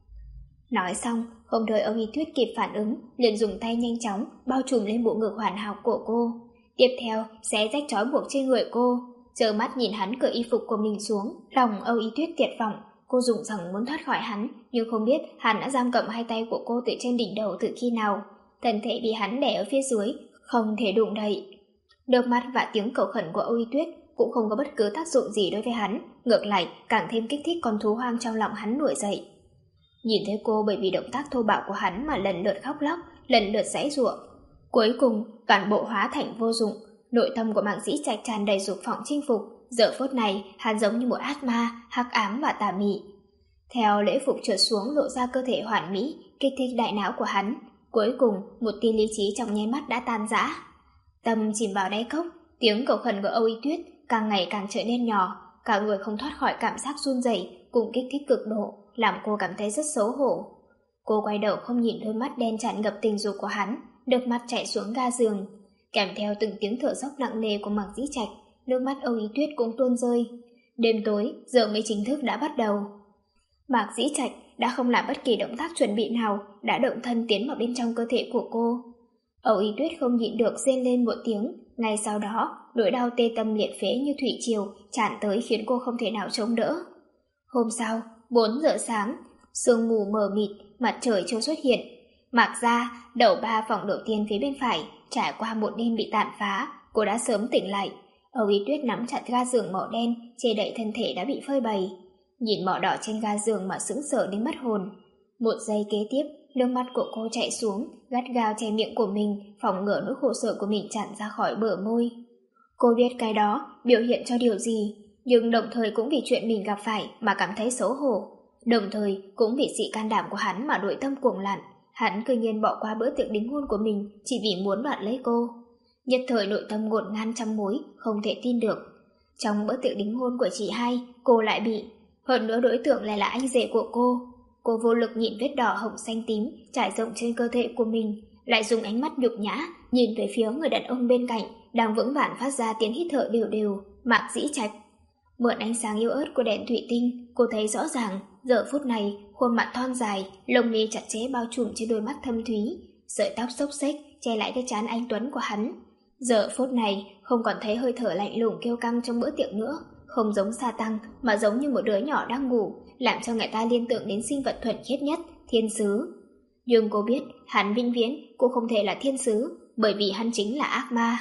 Nói xong, không đợi Âu Y Tuyết kịp phản ứng, liền dùng tay nhanh chóng bao trùm lên bộ ngực hoàn hảo của cô. Tiếp theo, xé rách trói buộc trên người cô, trơ mắt nhìn hắn cởi y phục của mình xuống. Lòng Âu Y Tuyết tuyệt vọng, cô dùng rằng muốn thoát khỏi hắn, nhưng không biết hắn đã giam cầm hai tay của cô từ trên đỉnh đầu từ khi nào. Thân thể bị hắn đè ở phía dưới, không thể đụng đậy. Nước mắt và tiếng cầu khẩn của Âu Y Tuyết cũng không có bất cứ tác dụng gì đối với hắn, ngược lại càng thêm kích thích con thú hoang trong lòng hắn nổi dậy. Nhìn thấy cô bởi vì động tác thô bạo của hắn mà lần lượt khóc lóc, lần lượt giãy giụa, cuối cùng toàn bộ hóa thành vô dụng. Nội tâm của Mạc Dĩ Trạch tràn đầy dục vọng chinh phục. Giờ phút này hắn giống như một ác ma, hắc ám và tà mị. Theo lễ phục trượt xuống lộ ra cơ thể hoàn mỹ, kích thích đại não của hắn. Cuối cùng một tia lý trí trong nháy mắt đã tan rã. Tâm chìm vào đáy cốc, tiếng cầu khẩn của Âu Y Tuyết càng ngày càng trở nên nhỏ, cả người không thoát khỏi cảm giác run rẩy cùng kích thích cực độ, làm cô cảm thấy rất xấu hổ. Cô quay đầu không nhìn đôi mắt đen tràn ngập tình dục của hắn, nước mắt chảy xuống ga giường, kèm theo từng tiếng thở dốc nặng nề của Mạc Dĩ Trạch, nước mắt Âu Y Tuyết cũng tuôn rơi. Đêm tối, giờ mới chính thức đã bắt đầu. Mạc Dĩ Trạch đã không làm bất kỳ động tác chuẩn bị nào, đã động thân tiến vào bên trong cơ thể của cô. Âu Y Tuyết không nhịn được rên lên một tiếng, ngay sau đó, nỗi đau tê tâm liệt phế như thủy triều tràn tới khiến cô không thể nào chống đỡ. Hôm sau, bốn giờ sáng, sương mù mờ mịt, mặt trời chưa xuất hiện. Mạc gia, đầu ba phòng đầu tiên phía bên phải, trải qua một đêm bị tàn phá, cô đã sớm tỉnh lại. Âu Y Tuyết nắm chặt ga giường màu đen, che đậy thân thể đã bị phơi bày. Nhìn màu đỏ trên ga giường mà sững sờ đến mất hồn. Một giây kế tiếp, nước mắt của cô chạy xuống, gắt gao che miệng của mình, phòng ngừa nỗi khổ sở của mình tràn ra khỏi bờ môi. Cô biết cái đó biểu hiện cho điều gì, nhưng đồng thời cũng vì chuyện mình gặp phải mà cảm thấy xấu hổ. Đồng thời cũng vì sự can đảm của hắn mà nội tâm cuồng loạn. Hắn cư nhiên bỏ qua bữa tiệc đính hôn của mình chỉ vì muốn đoạt lấy cô. Nhất thời nội tâm ngổn ngang trăm mối, không thể tin được. Trong bữa tiệc đính hôn của chị hai, cô lại bị, hơn nữa đối tượng lại là anh rể của cô. Cô vô lực nhìn vết đỏ hồng xanh tím trải rộng trên cơ thể của mình, lại dùng ánh mắt nhục nhã nhìn về phía người đàn ông bên cạnh đang vững vàng phát ra tiếng hít thở đều đều, Mạc Dĩ Trạch. Mượn ánh sáng yếu ớt của đèn thủy tinh, cô thấy rõ ràng giờ phút này khuôn mặt thon dài, lông mi chặt chẽ bao trùm trên đôi mắt thâm thúy, sợi tóc xốc xếch che lại cái trán anh tuấn của hắn. Giờ phút này không còn thấy hơi thở lạnh lùng kiêu căng trong bữa tiệc nữa, không giống sa tăng mà giống như một đứa nhỏ đang ngủ, làm cho người ta liên tưởng đến sinh vật thuần khiết nhất, thiên sứ. Nhưng cô biết hắn vĩnh viễn cô không thể là thiên sứ, bởi vì hắn chính là ác ma.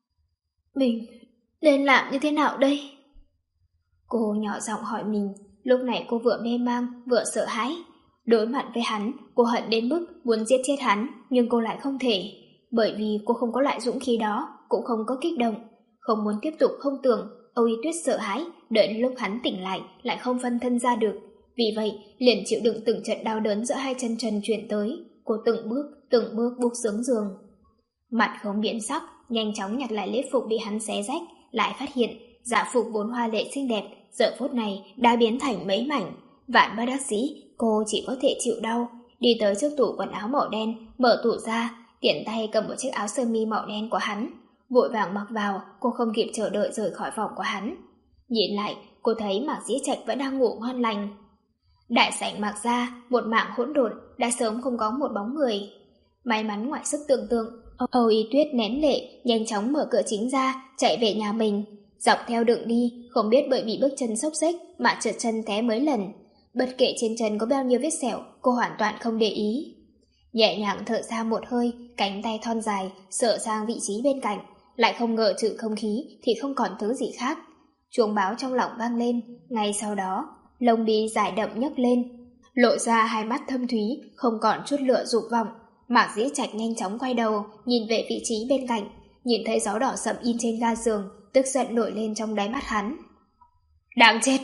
Mình nên làm như thế nào đây? Cô nhỏ giọng hỏi mình. Lúc này cô vừa mê mang vừa sợ hãi. Đối mặt với hắn, cô hận đến mức muốn giết chết hắn, nhưng cô lại không thể, bởi vì cô không có loại dũng khí đó, cũng không có kích động, không muốn tiếp tục không tưởng. Âu Y Tuyết sợ hãi, đợi đến lúc hắn tỉnh lại lại không phân thân ra được, vì vậy liền chịu đựng từng trận đau đớn giữa hai chân trần truyền tới. Cô từng bước từng bước bước xuống giường, mặt không biến sắc, nhanh chóng nhặt lại lễ phục bị hắn xé rách, lại phát hiện dạ phục vốn hoa lệ xinh đẹp giờ phút này đã biến thành mấy mảnh. Vạn bất đắc dĩ, cô chỉ có thể chịu đau, đi tới trước tủ quần áo màu đen, mở tủ ra, tiện tay cầm một chiếc áo sơ mi màu đen của hắn, vội vàng mặc vào. Cô không kịp chờ đợi rời khỏi phòng của hắn. Nhìn lại, cô thấy Mạc Dĩ Trạch vẫn đang ngủ ngon lành. Đại sảnh Mạc gia, một mảng hỗn độn, đã sớm không có một bóng người. May mắn ngoài sức tưởng tượng, Âu Y Tuyết nén lệ, nhanh chóng mở cửa chính ra, chạy về nhà mình. Dọc theo đường đi, không biết bởi vì bước chân xốc xếch mà trượt chân té mấy lần. Bất kể trên chân có bao nhiêu vết sẹo, cô hoàn toàn không để ý. Nhẹ nhàng thở ra một hơi, cánh tay thon dài sờ sang vị trí bên cạnh, lại không ngờ trừ không khí thì không còn thứ gì khác. Chuông báo trong lòng vang lên, ngay sau đó, lông mi dài đậm nhấc lên, lộ ra hai mắt thâm thúy, không còn chút lửa dục vọng. Mạc Dĩ Trạch nhanh chóng quay đầu, nhìn về vị trí bên cạnh, nhìn thấy dấu đỏ sậm in trên ga giường, tức giận nổi lên trong đáy mắt hắn. Đáng chết!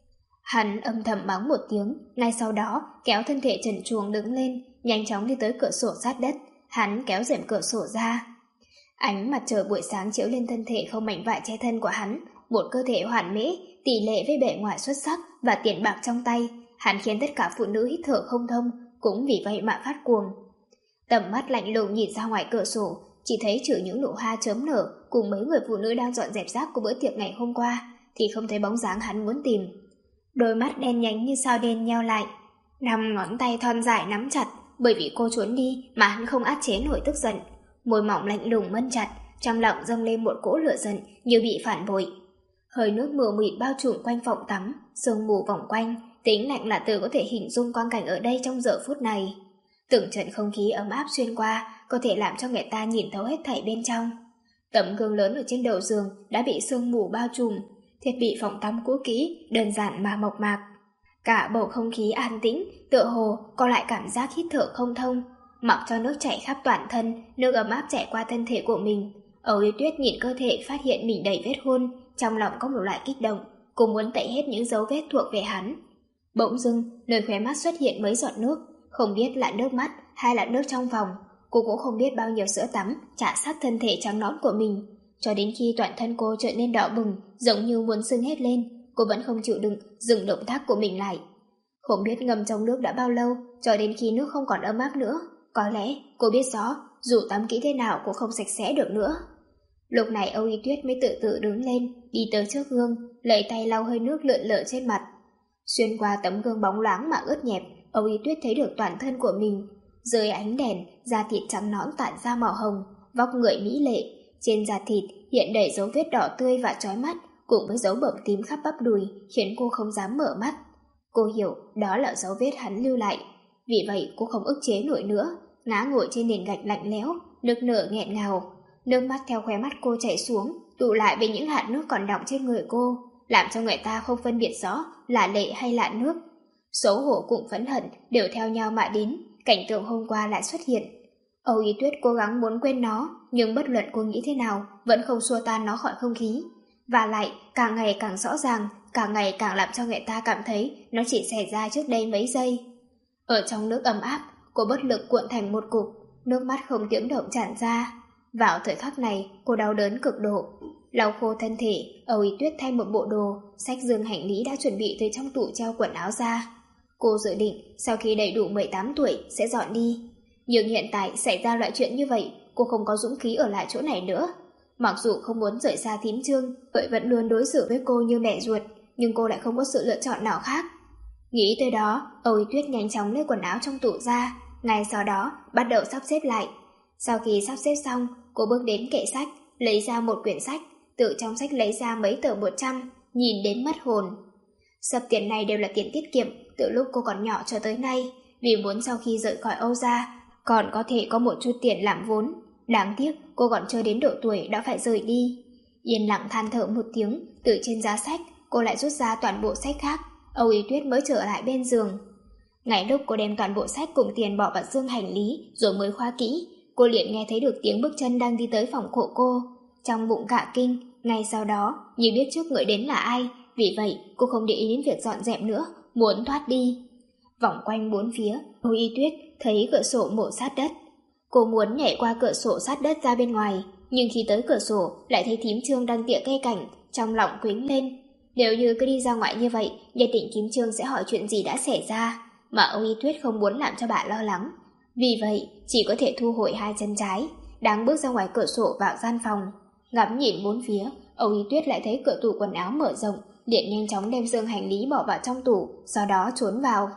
Hắn âm thầm mắng một tiếng, ngay sau đó kéo thân thể trần truồng đứng lên, nhanh chóng đi tới cửa sổ sát đất. Hắn kéo rèm cửa sổ ra. Ánh mặt trời buổi sáng chiếu lên thân thể không mảnh vải che thân của hắn, một cơ thể hoàn mỹ, tỷ lệ với bề ngoài xuất sắc và tiền bạc trong tay. Hắn khiến tất cả phụ nữ hít thở không thông, cũng vì vậy mà phát cuồng. Tầm mắt lạnh lùng nhìn ra ngoài cửa sổ, chỉ thấy trừ những nụ hoa chớm nở cùng mấy người phụ nữ đang dọn dẹp rác của bữa tiệc ngày hôm qua, thì không thấy bóng dáng hắn muốn tìm. Đôi mắt đen nhánh như sao đen nheo lại, năm ngón tay thon dài nắm chặt, bởi vì cô trốn đi mà hắn không át chế nổi tức giận. Môi mỏng lạnh lùng mân chặt, trong lòng dâng lên một cỗ lửa giận như bị phản bội. Hơi nước mờ mịt bao trùm quanh phòng tắm, sương mù vòng quanh, tính lạnh là từ có thể hình dung quang cảnh ở đây trong giờ phút này. Từng trận không khí ấm áp xuyên qua, có thể làm cho người ta nhìn thấu hết thảy bên trong. Tấm gương lớn ở trên đầu giường đã bị sương mù bao trùm, thiết bị phòng tắm cũ kỹ, đơn giản mà mộc mạc. Cả bầu không khí an tĩnh, tựa hồ có lại cảm giác hít thở không thông. Mặc cho nước chảy khắp toàn thân, nước ấm áp chảy qua thân thể của mình. Âu Yến Tuyết nhìn cơ thể phát hiện mình đầy vết hôn, trong lòng có một loại kích động, cô muốn tẩy hết những dấu vết thuộc về hắn. Bỗng dưng, nơi khóe mắt xuất hiện mấy giọt nước, không biết là nước mắt hay là nước trong phòng. Cô cũng không biết bao nhiêu sữa tắm chả sát thân thể trắng nõn của mình, cho đến khi toàn thân cô trở nên đỏ bừng, giống như muốn sưng hết lên, cô vẫn không chịu đựng, dừng động tác của mình lại. Không biết ngâm trong nước đã bao lâu, cho đến khi nước không còn ấm áp nữa. Có lẽ cô biết rõ, dù tắm kỹ thế nào cũng không sạch sẽ được nữa. Lúc này Âu Y Tuyết mới tự tự đứng lên, đi tới trước gương, lấy tay lau hơi nước lượn lờ trên mặt. Xuyên qua tấm gương bóng loáng mà ướt nhẹp, Âu Y Tuyết thấy được toàn thân của mình. Dưới ánh đèn, da thịt trắng nõn tản ra màu hồng, vóc người mỹ lệ. Trên da thịt hiện đầy dấu vết đỏ tươi và chói mắt, cùng với dấu bầm tím khắp bắp đùi, khiến cô không dám mở mắt. Cô hiểu đó là dấu vết hắn lưu lại, vì vậy cô không ức chế nổi nữa, ngã ngồi trên nền gạch lạnh lẽo, nức nở nghẹn ngào. Nước mắt theo khóe mắt cô chảy xuống, tụ lại với những hạt nước còn đọng trên người cô, làm cho người ta không phân biệt rõ là lệ hay là nước. Xấu hổ cùng phẫn hận đều theo nhau mà đến, cảnh tượng hôm qua lại xuất hiện. Âu Y Tuyết cố gắng muốn quên nó, nhưng bất luận cô nghĩ thế nào vẫn không xua tan nó khỏi không khí. Và lại, càng ngày càng rõ ràng, càng ngày càng làm cho người ta cảm thấy nó chỉ xảy ra trước đây mấy giây. Ở trong nước ấm áp, cô bất lực cuộn thành một cục, nước mắt không tiếng động tràn ra. Vào thời khắc này, cô đau đớn cực độ. Lau khô thân thể, Âu Y Tuyết thay một bộ đồ, xách giường hành lý đã chuẩn bị từ trong tủ treo quần áo ra. Cô dự định sau khi đầy đủ mười tám tuổi sẽ dọn đi. Nhưng hiện tại xảy ra loại chuyện như vậy, cô không có dũng khí ở lại chỗ này nữa. Mặc dù không muốn rời xa Thím Trương, vậy vẫn luôn đối xử với cô như mẹ ruột, nhưng cô lại không có sự lựa chọn nào khác. Nghĩ tới đó, Âu Y Tuyết nhanh chóng lấy quần áo trong tủ ra, ngay sau đó bắt đầu sắp xếp lại. Sau khi sắp xếp xong, cô bước đến kệ sách, lấy ra một quyển sách, tự trong sách lấy ra mấy tờ một trăm, nhìn đến mất hồn. Sập tiền này đều là tiền tiết kiệm từ lúc cô còn nhỏ cho tới nay, vì muốn sau khi rời khỏi Âu gia còn có thể có một chút tiền làm vốn. Đáng tiếc cô còn chưa đến độ tuổi đã phải rời đi. Yên lặng than thở một tiếng, từ trên giá sách cô lại rút ra toàn bộ sách khác. Âu Y Tuyết mới trở lại bên giường. Ngay lúc cô đem toàn bộ sách cùng tiền bỏ vào dương hành lý rồi mới khóa kỹ, cô liền nghe thấy được tiếng bước chân đang đi tới phòng của cô. Trong bụng cả kinh, ngay sau đó như biết trước người đến là ai, vì vậy cô không để ý đến việc dọn dẹp nữa, muốn thoát đi. Vòng quanh bốn phía, Âu Y Tuyết thấy cửa sổ mổ sát đất. Cô muốn nhảy qua cửa sổ sát đất ra bên ngoài, nhưng khi tới cửa sổ lại thấy Thím Trương đang tỉa cây cảnh, trong lòng quĩnh lên. Nếu như cứ đi ra ngoài như vậy, nhất định Thím Trương sẽ hỏi chuyện gì đã xảy ra, mà Âu Y Tuyết không muốn làm cho bà lo lắng. Vì vậy, chỉ có thể thu hồi hai chân trái, đang bước ra ngoài cửa sổ vào gian phòng. Ngắm nhìn bốn phía, Âu Y Tuyết lại thấy cửa tủ quần áo mở rộng, liền nhanh chóng đem dương hành lý bỏ vào trong tủ, sau đó trốn vào.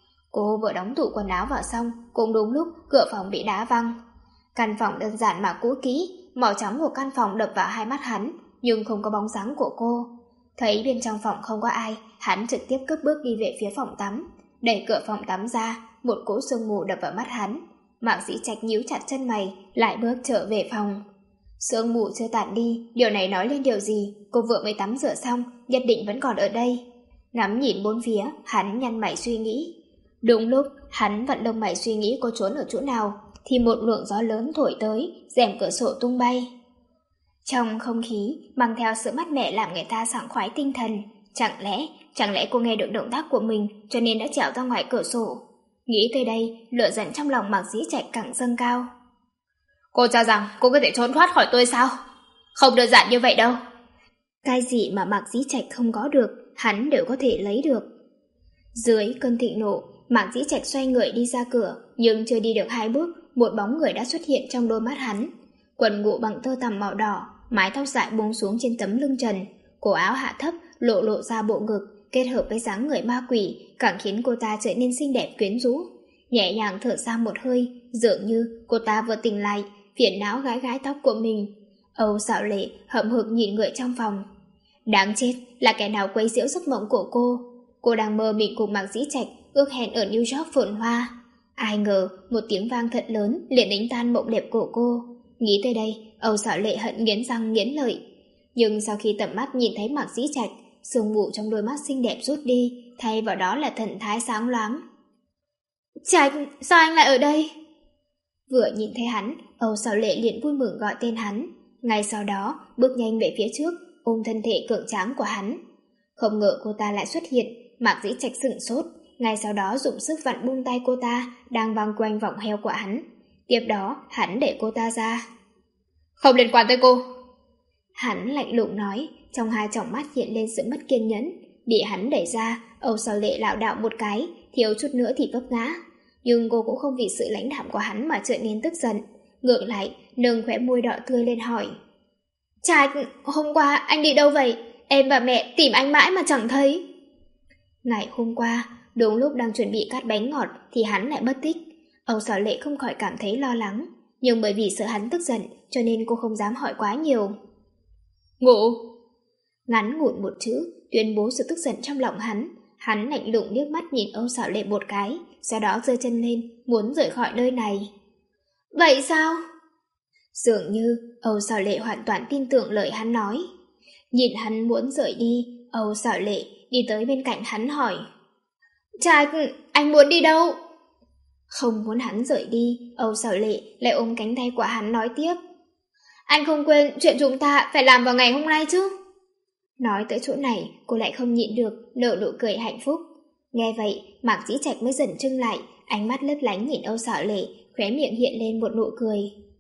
Cô vừa đóng tủ quần áo vào xong, cũng đúng lúc cửa phòng bị đá văng. Căn phòng đơn giản mà cũ kỹ, màu trắng của căn phòng đập vào hai mắt hắn, nhưng không có bóng dáng của cô. Thấy bên trong phòng không có ai, hắn trực tiếp cất bước đi về phía phòng tắm. Đẩy cửa phòng tắm ra, một cỗ sương mù đập vào mắt hắn. Mạc Dĩ Trạch nhíu chặt chân mày, lại bước trở về phòng. Sương mù chưa tản đi, điều này nói lên điều gì? Cô vừa mới tắm rửa xong, nhất định vẫn còn ở đây. Ngắm nhìn bốn phía, hắn nhăn mày suy nghĩ. Đúng lúc, hắn vặn lông mày suy nghĩ cô trốn ở chỗ nào, thì một luồng gió lớn thổi tới, rèm cửa sổ tung bay. Trong không khí mang theo sự mát mẻ làm người ta sảng khoái tinh thần. Chẳng lẽ, chẳng lẽ cô nghe được động tác của mình cho nên đã trèo ra ngoài cửa sổ? Nghĩ tới đây, lửa giận trong lòng Mạc Dĩ Trạch càng dâng cao. Cô cho rằng cô có thể trốn thoát khỏi tôi sao? Không đơn giản như vậy đâu. Cái gì mà Mạc Dĩ Trạch không có được, hắn đều có thể lấy được. Dưới cơn thịnh nộ, Mạc Dĩ Trạch xoay người đi ra cửa, nhưng chưa đi được hai bước, một bóng người đã xuất hiện trong đôi mắt hắn. Quần ngụ bằng tơ tằm màu đỏ, mái tóc dài buông xuống trên tấm lưng trần, cổ áo hạ thấp lộ lộ ra bộ ngực, kết hợp với dáng người ma quỷ, càng khiến cô ta trở nên xinh đẹp quyến rũ. Nhẹ nhàng thở ra một hơi, dường như cô ta vừa tỉnh lại, phiền não gái gái tóc của mình. Âu Sảo Lệ hậm hực nhìn người trong phòng. Đáng chết, là kẻ nào quấy nhiễu giấc mộng của cô? Cô đang mơ mình cùng Mạc Dĩ Trạch ước hẹn ở New York phồn hoa. Ai ngờ một tiếng vang thật lớn liền đánh tan mộng đẹp của cô. Nghĩ tới đây, Âu Sảo Lệ hận nghiến răng nghiến lợi. Nhưng sau khi tầm mắt nhìn thấy Mạc Dĩ Trạch, sương mù trong đôi mắt xinh đẹp rút đi, thay vào đó là thần thái sáng loáng. Trạch, sao anh lại ở đây? Vừa nhìn thấy hắn, Âu Sảo Lệ liền vui mừng gọi tên hắn. Ngay sau đó, bước nhanh về phía trước, ôm thân thể cường tráng của hắn. Không ngờ cô ta lại xuất hiện, Mạc Dĩ Trạch sửng sốt, ngay sau đó dùng sức vặn buông tay cô ta đang vòng quanh vòng heo của hắn. Tiếp đó, hắn để cô ta ra. Không liên quan tới cô. Hắn lạnh lùng nói, trong hai tròng mắt hiện lên sự mất kiên nhẫn. Bị hắn đẩy ra, Âu Sảo Lệ lảo đảo một cái, thiếu chút nữa thì vấp ngã. Nhưng cô cũng không vì sự lãnh đạm của hắn mà trở nên tức giận. Ngược lại, nâng khóe môi đỏ tươi lên hỏi. Trạch, hôm qua anh đi đâu vậy? Em và mẹ tìm anh mãi mà chẳng thấy. Ngày hôm qua, đúng lúc đang chuẩn bị cắt bánh ngọt thì hắn lại mất tích. Âu Sảo Lệ không khỏi cảm thấy lo lắng, nhưng bởi vì sợ hắn tức giận cho nên cô không dám hỏi quá nhiều. Ngủ. Ngắn ngủn một chữ, tuyên bố sự tức giận trong lòng hắn. Hắn lạnh lùng liếc mắt nhìn Âu Sảo Lệ một cái, sau đó giơ chân lên, muốn rời khỏi nơi này. Vậy sao? Dường như Âu Sảo Lệ hoàn toàn tin tưởng lời hắn nói. Nhìn hắn muốn rời đi, Âu Sảo Lệ đi tới bên cạnh hắn hỏi. Trạch, anh muốn đi đâu? Không muốn hắn rời đi, Âu Sảo Lệ lại ôm cánh tay của hắn nói tiếp. Anh không quên chuyện chúng ta phải làm vào ngày hôm nay chứ? Nói tới chỗ này, cô lại không nhịn được, nở nụ cười hạnh phúc. Nghe vậy, Mạc Dĩ Trạch mới dần trưng lại, ánh mắt lấp lánh nhìn Âu Sảo Lệ, khóe miệng hiện lên một nụ cười.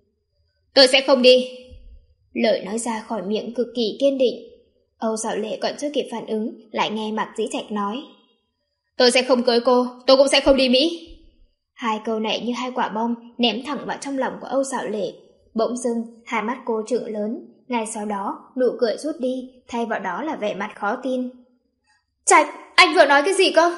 Tôi sẽ không đi. Lời nói ra khỏi miệng cực kỳ kiên định. Âu Sảo Lệ còn chưa kịp phản ứng, lại nghe Mạc Dĩ Trạch nói. Tôi sẽ không cưới cô, tôi cũng sẽ không đi Mỹ. Hai câu này như hai quả bom ném thẳng vào trong lòng của Âu Sảo Lệ. Bỗng dưng, hai mắt cô trừng lớn, ngay sau đó nụ cười rút đi, thay vào đó là vẻ mặt khó tin. Trạch, anh vừa nói cái gì cơ?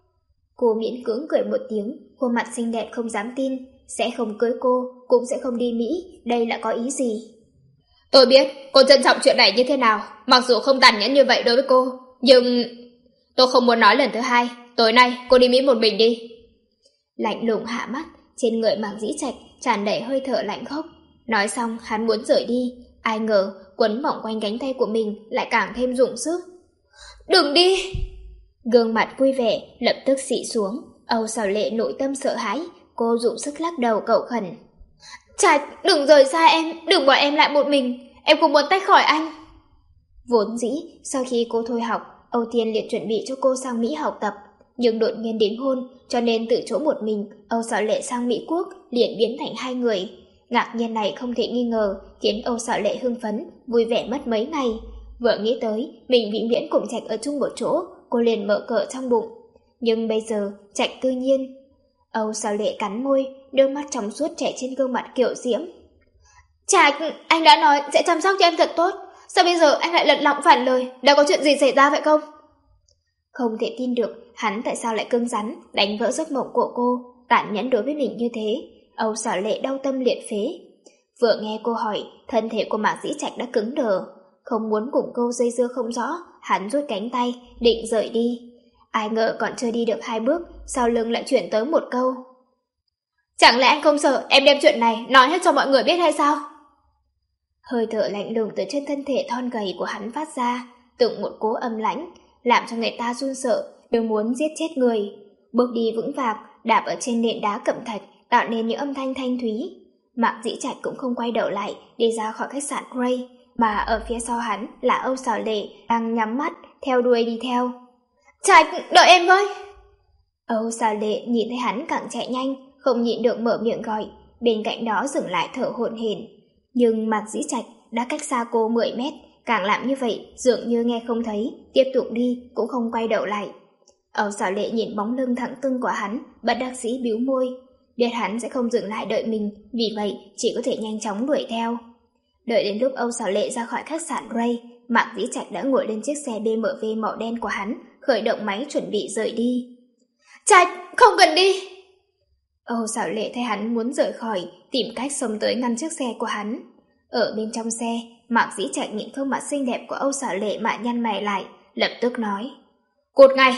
Cô miễn cưỡng cười một tiếng, khuôn mặt xinh đẹp không dám tin. Sẽ không cưới cô, cũng sẽ không đi Mỹ, đây là có ý gì? Tôi biết cô trân trọng chuyện này như thế nào, mặc dù không tàn nhẫn như vậy đối với cô, nhưng tôi không muốn nói lần thứ hai. Tối nay cô đi Mỹ một mình đi. Lạnh lùng hạ mắt, trên người Mạc Dĩ Trạch tràn đầy hơi thở lạnh khốc. Nói xong hắn muốn rời đi, ai ngờ quấn mỏng quanh cánh tay của mình lại càng thêm dụng sức. Đừng đi! Gương mặt vui vẻ lập tức xị xuống. Âu Sảo Lệ nội tâm sợ hãi, cô dụng sức lắc đầu cầu khẩn. Trạch, đừng rời xa em, đừng bỏ em lại một mình, em không muốn tách khỏi anh. Vốn dĩ, sau khi cô thôi học, Âu Tiên liền chuẩn bị cho cô sang Mỹ học tập, nhưng đột nhiên đến hôn, cho nên từ chỗ một mình, Âu Sảo Lệ sang Mỹ Quốc liền biến thành hai người. Ngạc nhiên này không thể nghi ngờ, khiến Âu Sảo Lệ hưng phấn, vui vẻ mất mấy ngày. Vừa nghĩ tới, mình vĩnh viễn cùng Trạch ở chung một chỗ, cô liền mở cờ trong bụng. Nhưng bây giờ, Trạch tự nhiên. Âu Sảo Lệ cắn môi, đôi mắt trong suốt chảy trên gương mặt kiều diễm. Trạch, anh đã nói sẽ chăm sóc cho em thật tốt, sao bây giờ anh lại lật lọng phản lời, đã có chuyện gì xảy ra vậy không? Không thể tin được, hắn tại sao lại cứng rắn, đánh vỡ giấc mộng của cô, tàn nhẫn đối với mình như thế. Âu Sảo Lệ đau tâm liệt phế. Vừa nghe cô hỏi, thân thể của Mạc Dĩ Trạch đã cứng đờ. Không muốn cùng cô dây dưa không rõ, hắn rút cánh tay, định rời đi. Ai ngờ còn chưa đi được hai bước, sau lưng lại chuyển tới một câu. Chẳng lẽ anh không sợ em đem chuyện này nói hết cho mọi người biết hay sao? Hơi thở lạnh lùng từ trên thân thể thon gầy của hắn phát ra, từng một cỗ âm lãnh, làm cho người ta run sợ, đều muốn giết chết người. Bước đi vững vàng, đạp ở trên nền đá cẩm thạch, tạo nên những âm thanh thanh thúy. Mạc Dĩ Trạch cũng không quay đầu lại đi ra khỏi khách sạn Grey, mà ở phía sau hắn là Âu Xảo Lệ đang nhắm mắt theo đuôi đi theo. Trạch, đợi em với! Âu Xảo Lệ nhìn thấy hắn càng chạy nhanh, không nhịn được mở miệng gọi, bên cạnh đó dừng lại thở hổn hển. Nhưng Mạc Dĩ Trạch đã cách xa cô mười mét, càng làm như vậy dường như nghe không thấy, tiếp tục đi cũng không quay đầu lại. Âu Xảo Lệ nhìn bóng lưng thẳng tưng của hắn, bất đắc dĩ bĩu môi, biết hắn sẽ không dừng lại đợi mình, vì vậy chỉ có thể nhanh chóng đuổi theo. Đợi đến lúc Âu Xảo Lệ ra khỏi khách sạn Grey, Mạc Dĩ Trạch đã ngồi lên chiếc xe bê em vê màu đen của hắn, khởi động máy chuẩn bị rời đi. Trạch, không cần đi! Âu Xảo Lệ thấy hắn muốn rời khỏi, tìm cách xông tới ngăn chiếc xe của hắn. Ở bên trong xe, Mạc Dĩ Trạch nhìn gương mặt xinh đẹp của Âu Xảo Lệ mà nhăn mày lại, lập tức nói: Cút ngay!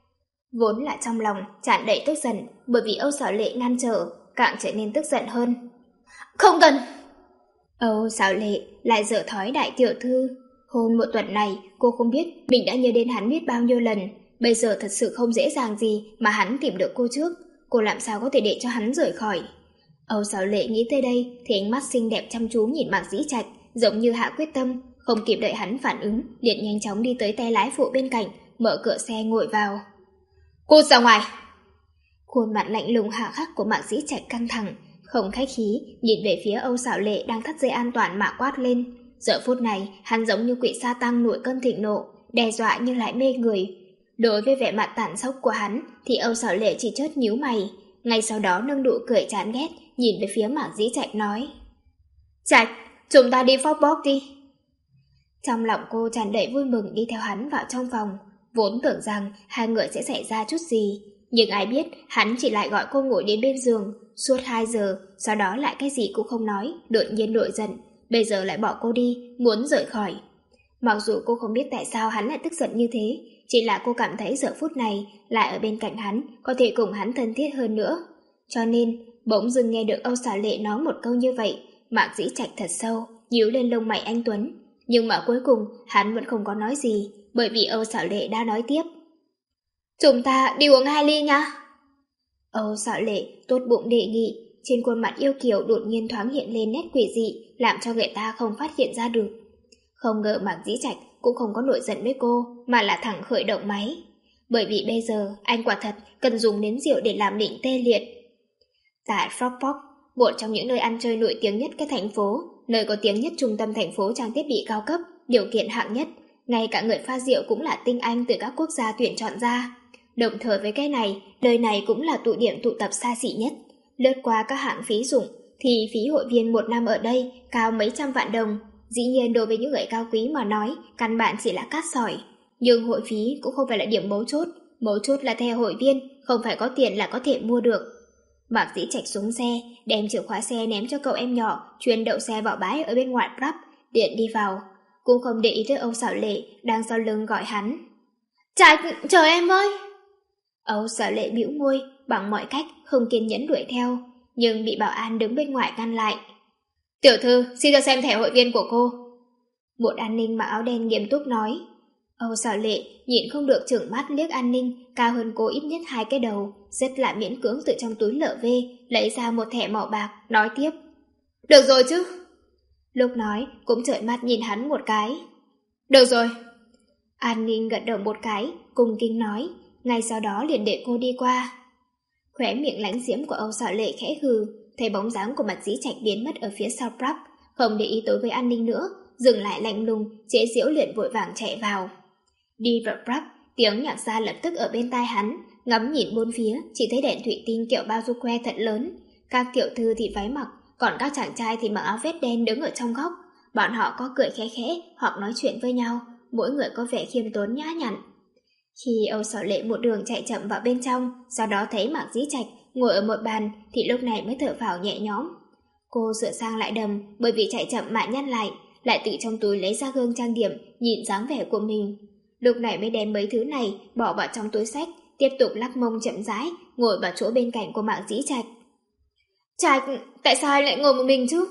Vốn là trong lòng tràn đầy tức giận, bởi vì Âu Xảo Lệ ngăn trở, càng trở nên tức giận hơn. Không cần! Âu Xảo Lệ lại dở thói đại tiểu thư. Hôn một tuần này, cô không biết mình đã nhớ đến hắn biết bao nhiêu lần. Bây giờ thật sự không dễ dàng gì mà hắn tìm được cô trước. Cô làm sao có thể để cho hắn rời khỏi? Âu Xảo Lệ nghĩ tới đây thì ánh mắt xinh đẹp chăm chú nhìn Mạc Dĩ Trạch, giống như hạ quyết tâm, không kịp đợi hắn phản ứng, liền nhanh chóng đi tới tay lái phụ bên cạnh, mở cửa xe ngồi vào. Cút ra ngoài! Khuôn mặt lạnh lùng hà khắc của Mạc Dĩ Trạch căng thẳng, không khách khí, nhìn về phía Âu Xảo Lệ đang thắt dây an toàn mà quát lên. Giờ phút này, hắn giống như quỷ sa tăng nổi cơn thịnh nộ, đe dọa nhưng lại mê người. Đối với vẻ mặt tàn xốc của hắn, thì Âu Xảo Lệ chỉ chớt nhíu mày, ngay sau đó nâng nụ cười chán ghét, nhìn về phía Mạc Dĩ Trạch nói: Trạch, chúng ta đi Phogbox đi. Trong lòng cô tràn đầy vui mừng đi theo hắn vào trong phòng, vốn tưởng rằng hai người sẽ xảy ra chút gì, nhưng ai biết hắn chỉ lại gọi cô ngồi đến bên giường suốt hai giờ, sau đó lại cái gì cũng không nói, đột nhiên nổi giận, bây giờ lại bỏ cô đi, muốn rời khỏi. Mặc dù cô không biết tại sao hắn lại tức giận như thế, chỉ là cô cảm thấy giờ phút này lại ở bên cạnh hắn, có thể cùng hắn thân thiết hơn nữa. Cho nên, bỗng dưng nghe được Âu Xảo Lệ nói một câu như vậy, Mạc Dĩ Trạch thật sâu, nhíu lên lông mày anh tuấn. Nhưng mà cuối cùng, hắn vẫn không có nói gì, bởi vì Âu Xảo Lệ đã nói tiếp. Chúng ta đi uống hai ly nha. Âu Xảo Lệ tốt bụng đề nghị, trên khuôn mặt yêu kiều đột nhiên thoáng hiện lên nét quỷ dị, làm cho người ta không phát hiện ra được. Không ngờ Mạc Dĩ Trạch cũng không có nổi giận với cô, mà là thẳng khởi động máy. Bởi vì bây giờ anh quả thật cần dùng nến rượu để làm định tê liệt. Tại Frogbox, một trong những nơi ăn chơi nổi tiếng nhất cái thành phố, nơi có tiếng nhất trung tâm thành phố trang thiết bị cao cấp, điều kiện hạng nhất, ngay cả người pha rượu cũng là tinh anh từ các quốc gia tuyển chọn ra. Đồng thời với cái này, nơi này cũng là tụ điểm tụ tập xa xỉ nhất. Lướt qua các hạng phí dụng, thì phí hội viên một năm ở đây cao mấy trăm vạn đồng. Dĩ nhiên đối với những người cao quý mà nói, căn bản chỉ là cát sỏi. Nhưng hội phí cũng không phải là điểm mấu chốt, mấu chốt là thẻ hội viên, không phải có tiền là có thể mua được. Mạc Dĩ Trạch xuống xe, đem chìa khóa xe ném cho cậu em nhỏ, chuyên đậu xe vào bãi ở bên ngoài club, điện đi vào. Cũng không để ý tới Âu Xảo Lệ đang sau lưng gọi hắn. Trạch, chờ em với! Âu Xảo Lệ bĩu môi, bằng mọi cách không kiên nhẫn đuổi theo, nhưng bị bảo an đứng bên ngoài ngăn lại. Tiểu thư, xin cho xem thẻ hội viên của cô. Một an ninh mặc áo đen nghiêm túc nói. Âu Xảo Lệ nhịn không được trừng mắt liếc an ninh cao hơn cô ít nhất hai cái đầu, rất là miễn cưỡng từ trong túi lở vê lấy ra một thẻ màu bạc, nói tiếp. Được rồi chứ. Lúc nói cũng trợn mắt nhìn hắn một cái. Được rồi. An ninh gật đầu một cái, cung kính nói, ngay sau đó liền để cô đi qua. Khóe miệng lãnh diễm của Âu Xảo Lệ khẽ hừ, thấy bóng dáng của Mạc Dĩ Trạch biến mất ở phía sau Prab, không để ý tới với an ninh nữa, dừng lại lạnh lùng, chế giễu liền vội vàng chạy vào. Đi vào Prab, tiếng nhạc ra lập tức ở bên tai hắn, ngắm nhìn bốn phía, chỉ thấy đèn thủy tinh kiểu bao du que thật lớn. Các tiểu thư thì váy mặc, còn các chàng trai thì mặc áo vest đen đứng ở trong góc. Bọn họ có cười khẽ khẽ hoặc nói chuyện với nhau, mỗi người có vẻ khiêm tốn nhã nhặn. Khi Âu Xảo Lệ một đường chạy chậm vào bên trong, sau đó thấy Mạc Dĩ Trạch ngồi ở một bàn, thì lúc này mới thở phào nhẹ nhõm. Cô sửa sang lại đầm, bởi vì chạy chậm mà nhăn lại, lại tự trong túi lấy ra gương trang điểm, nhìn dáng vẻ của mình. Lúc này mới đem mấy thứ này bỏ vào trong túi xách, tiếp tục lắc mông chậm rãi, ngồi vào chỗ bên cạnh của Mạc Dĩ Trạch. Trạch, tại sao anh lại ngồi một mình chứ?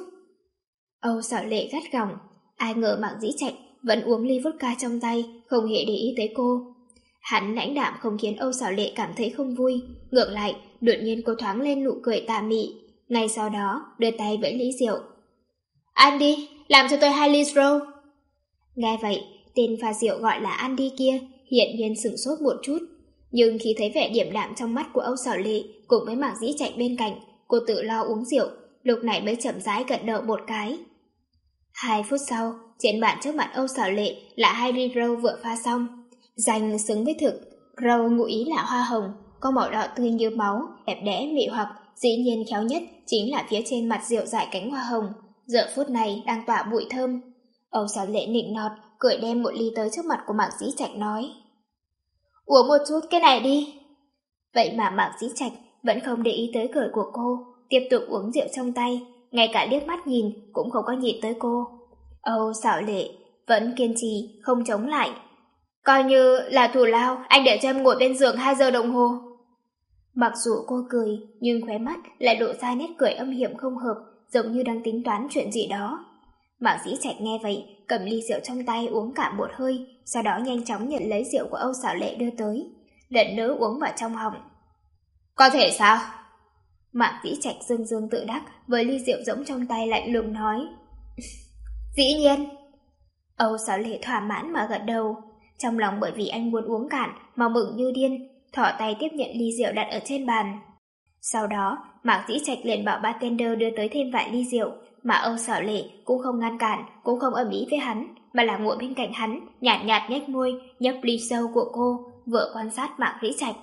Âu Xảo Lệ gắt gỏng, ai ngờ Mạc Dĩ Trạch vẫn uống ly vodka trong tay, không hề để ý tới cô. Hắn lãnh đạm không khiến Âu Sảo Lệ cảm thấy không vui, ngược lại, đột nhiên cô thoáng lên nụ cười tà mị, ngay sau đó đưa tay với ly rượu. Ăn đi, làm cho tôi hai ly râu. Nghe vậy, tên pha rượu gọi là Andy kia hiện nhiên sửng sốt một chút, nhưng khi thấy vẻ điềm đạm trong mắt của Âu Sảo Lệ cùng với Mạc Dĩ Trạch bên cạnh, cô tự lo uống rượu, lúc này mới chậm rãi gật đầu một cái. Hai phút sau, trên bàn trước mặt Âu Sảo Lệ là hai ly râu vừa pha xong, danh xứng với thực, râu ngụ ý là hoa hồng, có màu đỏ tươi như máu, đẹp đẽ mị hoặc, dĩ nhiên khéo nhất chính là phía trên mặt rượu dải cánh hoa hồng, giờ phút này đang tỏa bụi thơm. Âu Sảo Lệ nịnh nọt, cười đem một ly tới trước mặt của Mạc Dĩ Trạch nói: Uống một chút cái này đi. Vậy mà Mạc Dĩ Trạch vẫn không để ý tới cười của cô, tiếp tục uống rượu trong tay, ngay cả liếc mắt nhìn cũng không có nhìn tới cô. Âu Sảo Lệ vẫn kiên trì, không chống lại. Coi như là thù lao, anh để cho em ngồi bên giường hai giờ đồng hồ. Mặc dù cô cười, nhưng khóe mắt lại lộ ra nét cười âm hiểm không hợp, giống như đang tính toán chuyện gì đó. Mạc Dĩ Trạch nghe vậy, cầm ly rượu trong tay uống cả một hơi, sau đó nhanh chóng nhận lấy rượu của Âu Sảo Lệ đưa tới, lần nữa uống vào trong họng. Có thể sao? Mạc Dĩ Trạch dương dương tự đắc với ly rượu rỗng trong tay lạnh lùng nói. Dĩ nhiên. Âu Sảo Lệ thỏa mãn mà gật đầu, trong lòng bởi vì anh muốn uống cạn mà mừng như điên, thỏ tay tiếp nhận ly rượu đặt ở trên bàn. Sau đó, Mạc Dĩ Trạch liền bảo bartender đưa tới thêm vài ly rượu, mà Âu Sảo Lệ cũng không ngăn cản, cũng không ầm ĩ với hắn, mà là ngồi bên cạnh hắn, nhạt nhạt nhếch môi, nhấp ly sâu của cô, vừa quan sát Mạc Dĩ Trạch.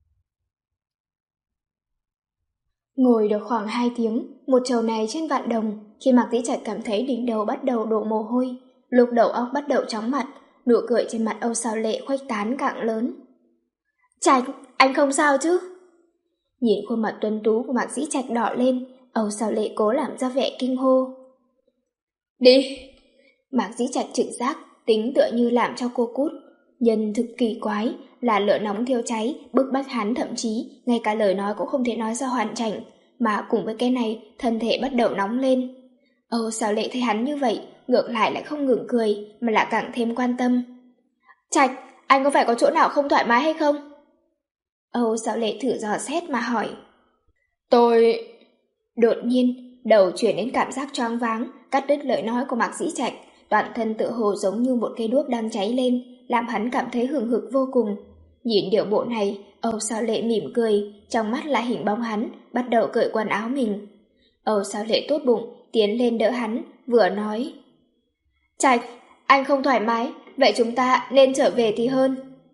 Ngồi được khoảng hai tiếng, một chầu này trên vạn đồng, khi Mạc Dĩ Trạch cảm thấy đỉnh đầu bắt đầu đổ mồ hôi, lúc đầu óc bắt đầu chóng mặt, nụ cười trên mặt Âu Sảo Lệ khuếch tán càng lớn. Trạch, anh không sao chứ? Nhìn khuôn mặt tuấn tú của Mạc Dĩ Trạch đỏ lên, Âu Sảo Lệ cố làm ra vẻ kinh hô. Đi! Mạc Dĩ Trạch trực giác, tính tựa như làm cho cô cút. Nhân thực kỳ quái, là lửa nóng thiêu cháy, bức bách hắn thậm chí, ngay cả lời nói cũng không thể nói ra hoàn chỉnh, mà cùng với cái này, thân thể bắt đầu nóng lên. Âu Sảo Lệ thấy hắn như vậy, ngược lại lại không ngừng cười, mà lại càng thêm quan tâm. Trạch, anh có phải có chỗ nào không thoải mái hay không? Âu Sảo Lệ thử dò xét mà hỏi. Tôi... Đột nhiên, đầu chuyển đến cảm giác choáng váng, cắt đứt lời nói của Mạc Dĩ Trạch, toàn thân tự hồ giống như một cây đuốc đang cháy lên, làm hắn cảm thấy hừng hực vô cùng. Nhìn điệu bộ này, Âu Sảo Lệ mỉm cười, trong mắt là hình bóng hắn, bắt đầu cởi quần áo mình. Âu Sảo Lệ tốt bụng, tiến lên đỡ hắn, vừa nói. Trạch, anh không thoải mái, vậy chúng ta nên trở về thì hơn.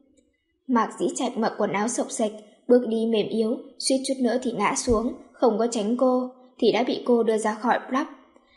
Mạc Dĩ Trạch mặc quần áo xộc xệch, bước đi mềm yếu, suýt chút nữa thì ngã xuống, không có tránh cô, thì đã bị cô đưa ra khỏi pub.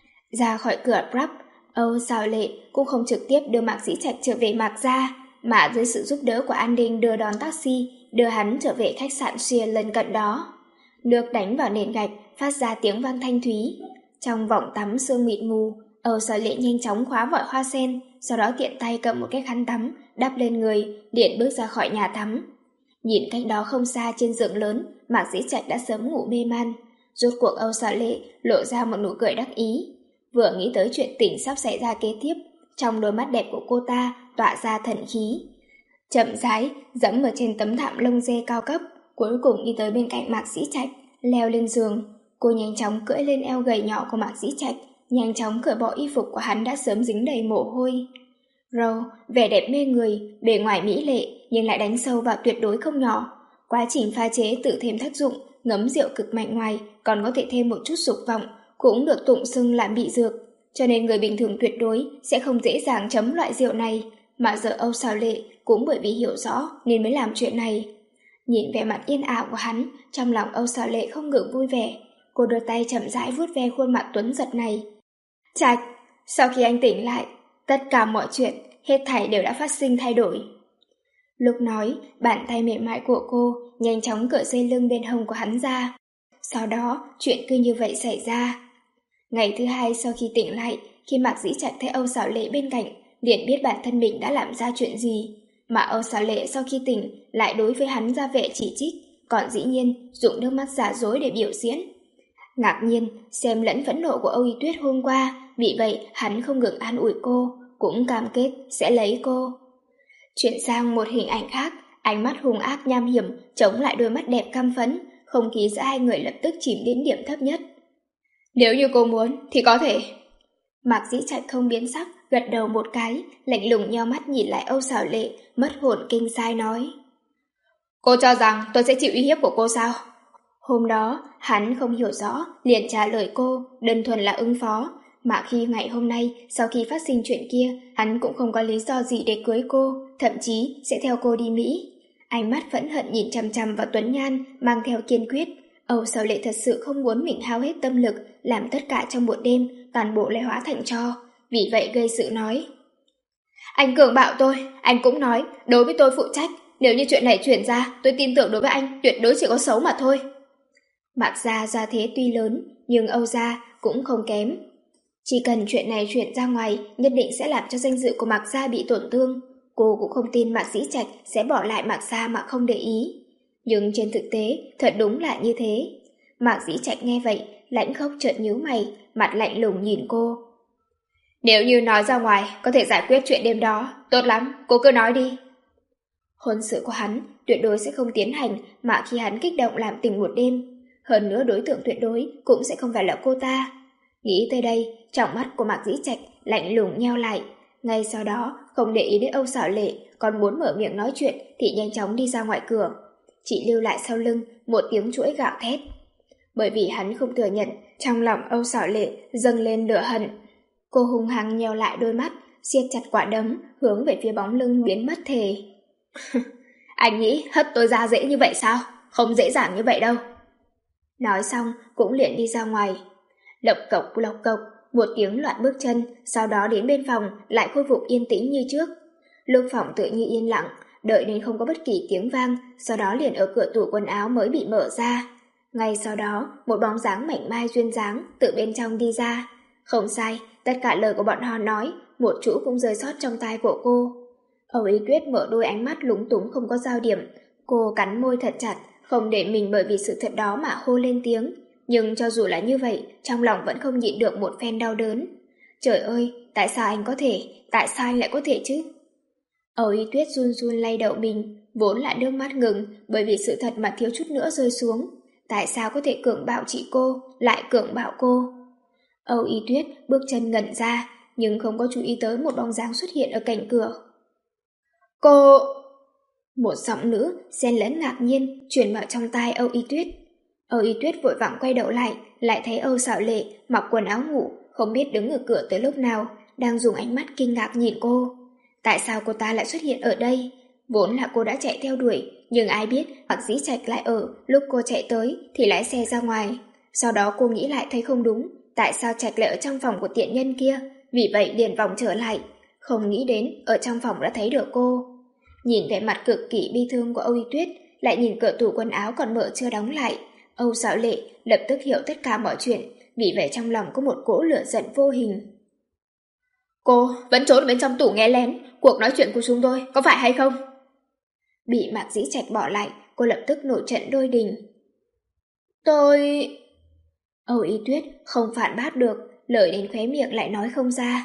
Ra khỏi cửa pub, Âu Sảo Lệ cũng không trực tiếp đưa Mạc Dĩ Trạch trở về Mạc gia, mà dưới sự giúp đỡ của An Đình đưa đón taxi, đưa hắn trở về khách sạn Xuyên lân cận đó. Nước đánh vào nền gạch, phát ra tiếng vang thanh thúy. Trong vòng tắm sương mịt mù, Âu Sảo Lệ nhanh chóng khóa vòi hoa sen, sau đó tiện tay cầm một cái khăn tắm, đắp lên người, liền bước ra khỏi nhà tắm. Nhìn cách đó không xa trên giường lớn, Mạc Dĩ Trạch đã sớm ngủ mê man. Rốt cuộc Âu Sảo Lệ lộ ra một nụ cười đắc ý. Vừa nghĩ tới chuyện tình sắp xảy ra kế tiếp, trong đôi mắt đẹp của cô ta tỏa ra thần khí. Chậm rãi, dẫm ở trên tấm thảm lông dê cao cấp, cuối cùng đi tới bên cạnh Mạc Dĩ Trạch, leo lên giường. Cô nhanh chóng cưỡi lên eo gầy nhỏ của Mạc Dĩ Trạch, nhanh chóng cởi bỏ y phục của hắn đã sớm dính đầy mồ hôi. Râu, vẻ đẹp mê người, bề ngoài mỹ lệ, nhưng lại đánh sâu vào tuyệt đối không nhỏ. Quá trình pha chế tự thêm tác dụng, ngấm rượu cực mạnh ngoài, còn có thể thêm một chút dục vọng, cũng được tụng xưng là mị dược. Cho nên người bình thường tuyệt đối sẽ không dễ dàng chấm loại rượu này, mà giờ Âu Sảo Lệ cũng bởi vì hiểu rõ nên mới làm chuyện này. Nhìn vẻ mặt yên ảo của hắn, trong lòng Âu Sảo Lệ không ngừng vui vẻ. Cô đưa tay chậm rãi vuốt ve khuôn mặt tuấn giật này. Trạch, sau khi anh tỉnh lại, tất cả mọi chuyện, hết thảy đều đã phát sinh thay đổi. Lúc nói, bàn tay mềm mại của cô nhanh chóng cởi dây lưng bên hông của hắn ra. Sau đó, chuyện cứ như vậy xảy ra. Ngày thứ hai sau khi tỉnh lại, khi Mạc Dĩ Trạch thấy Âu Sảo Lệ bên cạnh, liền biết bản thân mình đã làm ra chuyện gì. Mà Âu Sảo Lệ sau khi tỉnh lại đối với hắn ra vẻ chỉ trích, còn dĩ nhiên dùng nước mắt giả dối để biểu diễn. Ngạc nhiên, xem lẫn phẫn nộ của Âu Y Tuyết hôm qua, vì vậy hắn không ngừng an ủi cô, cũng cam kết sẽ lấy cô. Chuyển sang một hình ảnh khác, ánh mắt hung ác nham hiểm chống lại đôi mắt đẹp căm phẫn, không khí giữa hai người lập tức chìm đến điểm thấp nhất. Nếu như cô muốn thì có thể. Mạc Dĩ Trạch không biến sắc, gật đầu một cái, lạnh lùng nheo mắt nhìn lại Âu Xảo Lệ, mất hồn kinh sai nói. Cô cho rằng tôi sẽ chịu uy hiếp của cô sao? Hôm đó, hắn không hiểu rõ, liền trả lời cô, đơn thuần là ứng phó. Mà khi ngày hôm nay, sau khi phát sinh chuyện kia, hắn cũng không có lý do gì để cưới cô, thậm chí sẽ theo cô đi Mỹ. Ánh mắt phẫn hận nhìn chằm chằm vào Tuấn Nhan, mang theo kiên quyết. Âu Xảo Lệ thật sự không muốn mình hao hết tâm lực, làm tất cả trong một đêm, toàn bộ lại hóa thành tro. Vì vậy gây sự nói. Anh cường bạo tôi, anh cũng nói, đối với tôi phụ trách. Nếu như chuyện này chuyển ra, tôi tin tưởng đối với anh tuyệt đối chỉ có xấu mà thôi. Mạc gia gia thế tuy lớn, nhưng Âu gia cũng không kém. Chỉ cần chuyện này chuyển ra ngoài, nhất định sẽ làm cho danh dự của Mạc gia bị tổn thương. Cô cũng không tin Mạc Dĩ Trạch sẽ bỏ lại Mạc gia mà không để ý. Nhưng trên thực tế, thật đúng là như thế. Mạc Dĩ Trạch nghe vậy, lãnh khốc chợt nhíu mày, mặt lạnh lùng nhìn cô. Nếu như nói ra ngoài, có thể giải quyết chuyện đêm đó, tốt lắm, cô cứ nói đi. Hôn sự của hắn tuyệt đối sẽ không tiến hành mà khi hắn kích động làm tình một đêm. Hơn nữa đối tượng tuyệt đối cũng sẽ không phải là cô ta. Nghĩ tới đây, trong mắt của Mạc Dĩ Trạch lạnh lùng nheo lại. Ngay sau đó, không để ý đến Âu Xảo Lệ, còn muốn mở miệng nói chuyện thì nhanh chóng đi ra ngoài cửa. Chỉ lưu lại sau lưng một tiếng chuỗi gạo thét. Bởi vì hắn không thừa nhận, trong lòng Âu Xảo Lệ dâng lên lửa hận. Cô hung hăng nheo lại đôi mắt, siết chặt quả đấm, hướng về phía bóng lưng biến mất thề. Anh nghĩ hất tôi ra dễ như vậy sao? Không dễ dàng như vậy đâu. Nói xong cũng liền đi ra ngoài. Lộc cộc lộc cộc, một tiếng loạn bước chân, sau đó đến bên phòng lại khôi phục yên tĩnh như trước. Lúc phòng tự như yên lặng, đợi đến không có bất kỳ tiếng vang, sau đó liền ở cửa tủ quần áo mới bị mở ra. Ngay sau đó, một bóng dáng mảnh mai duyên dáng từ bên trong đi ra. Không sai, tất cả lời của bọn họ nói, một chữ cũng rơi sót trong tai của cô. Âu Ý Tuyết mở đôi ánh mắt lúng túng không có giao điểm, cô cắn môi thật chặt, không để mình bởi vì sự thật đó mà hô lên tiếng. Nhưng cho dù là như vậy, trong lòng vẫn không nhịn được một phen đau đớn. Trời ơi, tại sao anh có thể, tại sao anh lại có thể chứ? Âu Ý Tuyết run run lay đầu mình, vốn là nước mắt ngừng bởi vì sự thật mà thiếu chút nữa rơi xuống. Tại sao có thể cưỡng bạo chị cô, lại cưỡng bạo cô? Âu Ý Tuyết bước chân ngẩn ra, nhưng không có chú ý tới một bóng dáng xuất hiện ở cạnh cửa. Cô... Một giọng nữ xen lẫn ngạc nhiên truyền vào trong tai Âu Y Tuyết. Âu Y Tuyết vội vàng quay đầu lại, lại thấy Âu Xảo Lệ mặc quần áo ngủ, không biết đứng ở cửa tới lúc nào, đang dùng ánh mắt kinh ngạc nhìn cô. Tại sao cô ta lại xuất hiện ở đây? Vốn là cô đã chạy theo đuổi, nhưng ai biết Mạc Dĩ Trạch lại ở lúc cô chạy tới thì lái xe ra ngoài. Sau đó cô nghĩ lại thấy không đúng, tại sao Trạch lại ở trong phòng của tiện nhân kia, vì vậy liền vòng trở lại. Không nghĩ đến ở trong phòng đã thấy được cô. Nhìn vẻ mặt cực kỳ bi thương của Âu Y Tuyết, lại nhìn cửa tủ quần áo còn mở chưa đóng lại, Âu Xảo Lệ lập tức hiểu tất cả mọi chuyện, vì vậy trong lòng có một cỗ lửa giận vô hình. Cô vẫn trốn bên trong tủ nghe lén cuộc nói chuyện của chúng tôi, có phải hay không? Bị Mạc Dĩ Trạch bỏ lại, cô lập tức nổi trận đôi đình. Tôi... Âu Y Tuyết không phản bác được, lời đến khóe miệng lại nói không ra.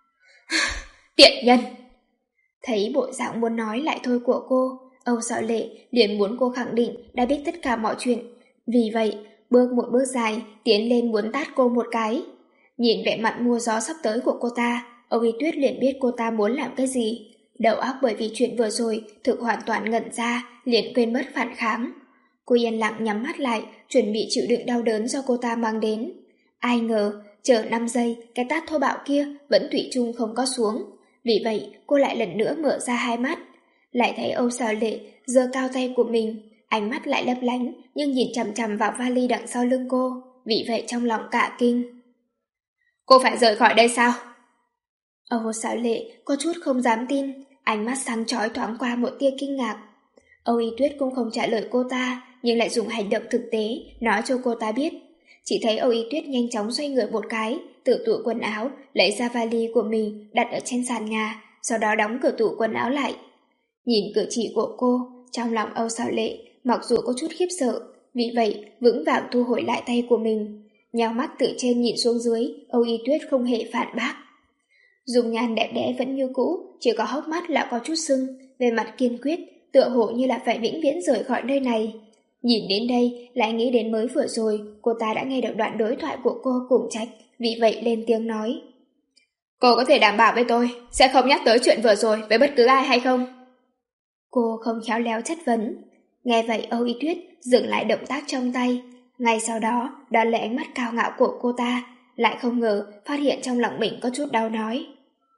Tiện nhân! Thấy bộ dạng muốn nói lại thôi của cô, Âu Xảo Lệ liền muốn cô khẳng định đã biết tất cả mọi chuyện. Vì vậy, bước một bước dài, tiến lên muốn tát cô một cái. Nhìn vẻ mặt mua gió sắp tới của cô ta, Âu Y Tuyết liền biết cô ta muốn làm cái gì. Đầu óc bởi vì chuyện vừa rồi thực hoàn toàn ngẩn ra, liền quên mất phản kháng. Cô yên lặng nhắm mắt lại, chuẩn bị chịu đựng đau đớn do cô ta mang đến. Ai ngờ, chờ năm giây, cái tát thô bạo kia vẫn thủy chung không có xuống. Vì vậy, cô lại lần nữa mở ra hai mắt. Lại thấy Âu Xảo Lệ giơ cao tay của mình, ánh mắt lại lấp lánh, nhưng nhìn chằm chằm vào vali đằng sau lưng cô. Vì vậy trong lòng cả kinh. Cô phải rời khỏi đây sao? Âu Xảo Lệ có chút không dám tin, ánh mắt sáng chói thoáng qua một tia kinh ngạc. Âu Y Tuyết cũng không trả lời cô ta, nhưng lại dùng hành động thực tế nói cho cô ta biết. Chỉ thấy Âu Y Tuyết nhanh chóng xoay người một cái, từ tủ quần áo lấy ra vali của mình đặt ở trên sàn nhà, sau đó đóng cửa tủ quần áo lại. Nhìn cử chỉ của cô, trong lòng Âu Xảo Lệ mặc dù có chút khiếp sợ, vì vậy vững vàng thu hồi lại tay của mình. Nhào mắt từ trên nhìn xuống dưới, Âu Y Tuyết không hề phản bác. Dung nhan đẹp đẽ vẫn như cũ, chỉ có hốc mắt là có chút sưng, về mặt kiên quyết, tựa hồ như là phải vĩnh viễn rời khỏi nơi này. Nhìn đến đây, lại nghĩ đến mới vừa rồi, cô ta đã nghe được đoạn đối thoại của cô cùng Trạch, vì vậy lên tiếng nói. Cô có thể đảm bảo với tôi, sẽ không nhắc tới chuyện vừa rồi với bất cứ ai hay không? Cô không khéo léo chất vấn. Nghe vậy Âu Y Tuyết dừng lại động tác trong tay. Ngay sau đó, đón lấy ánh mắt cao ngạo của cô ta, lại không ngờ phát hiện trong lòng mình có chút đau nói.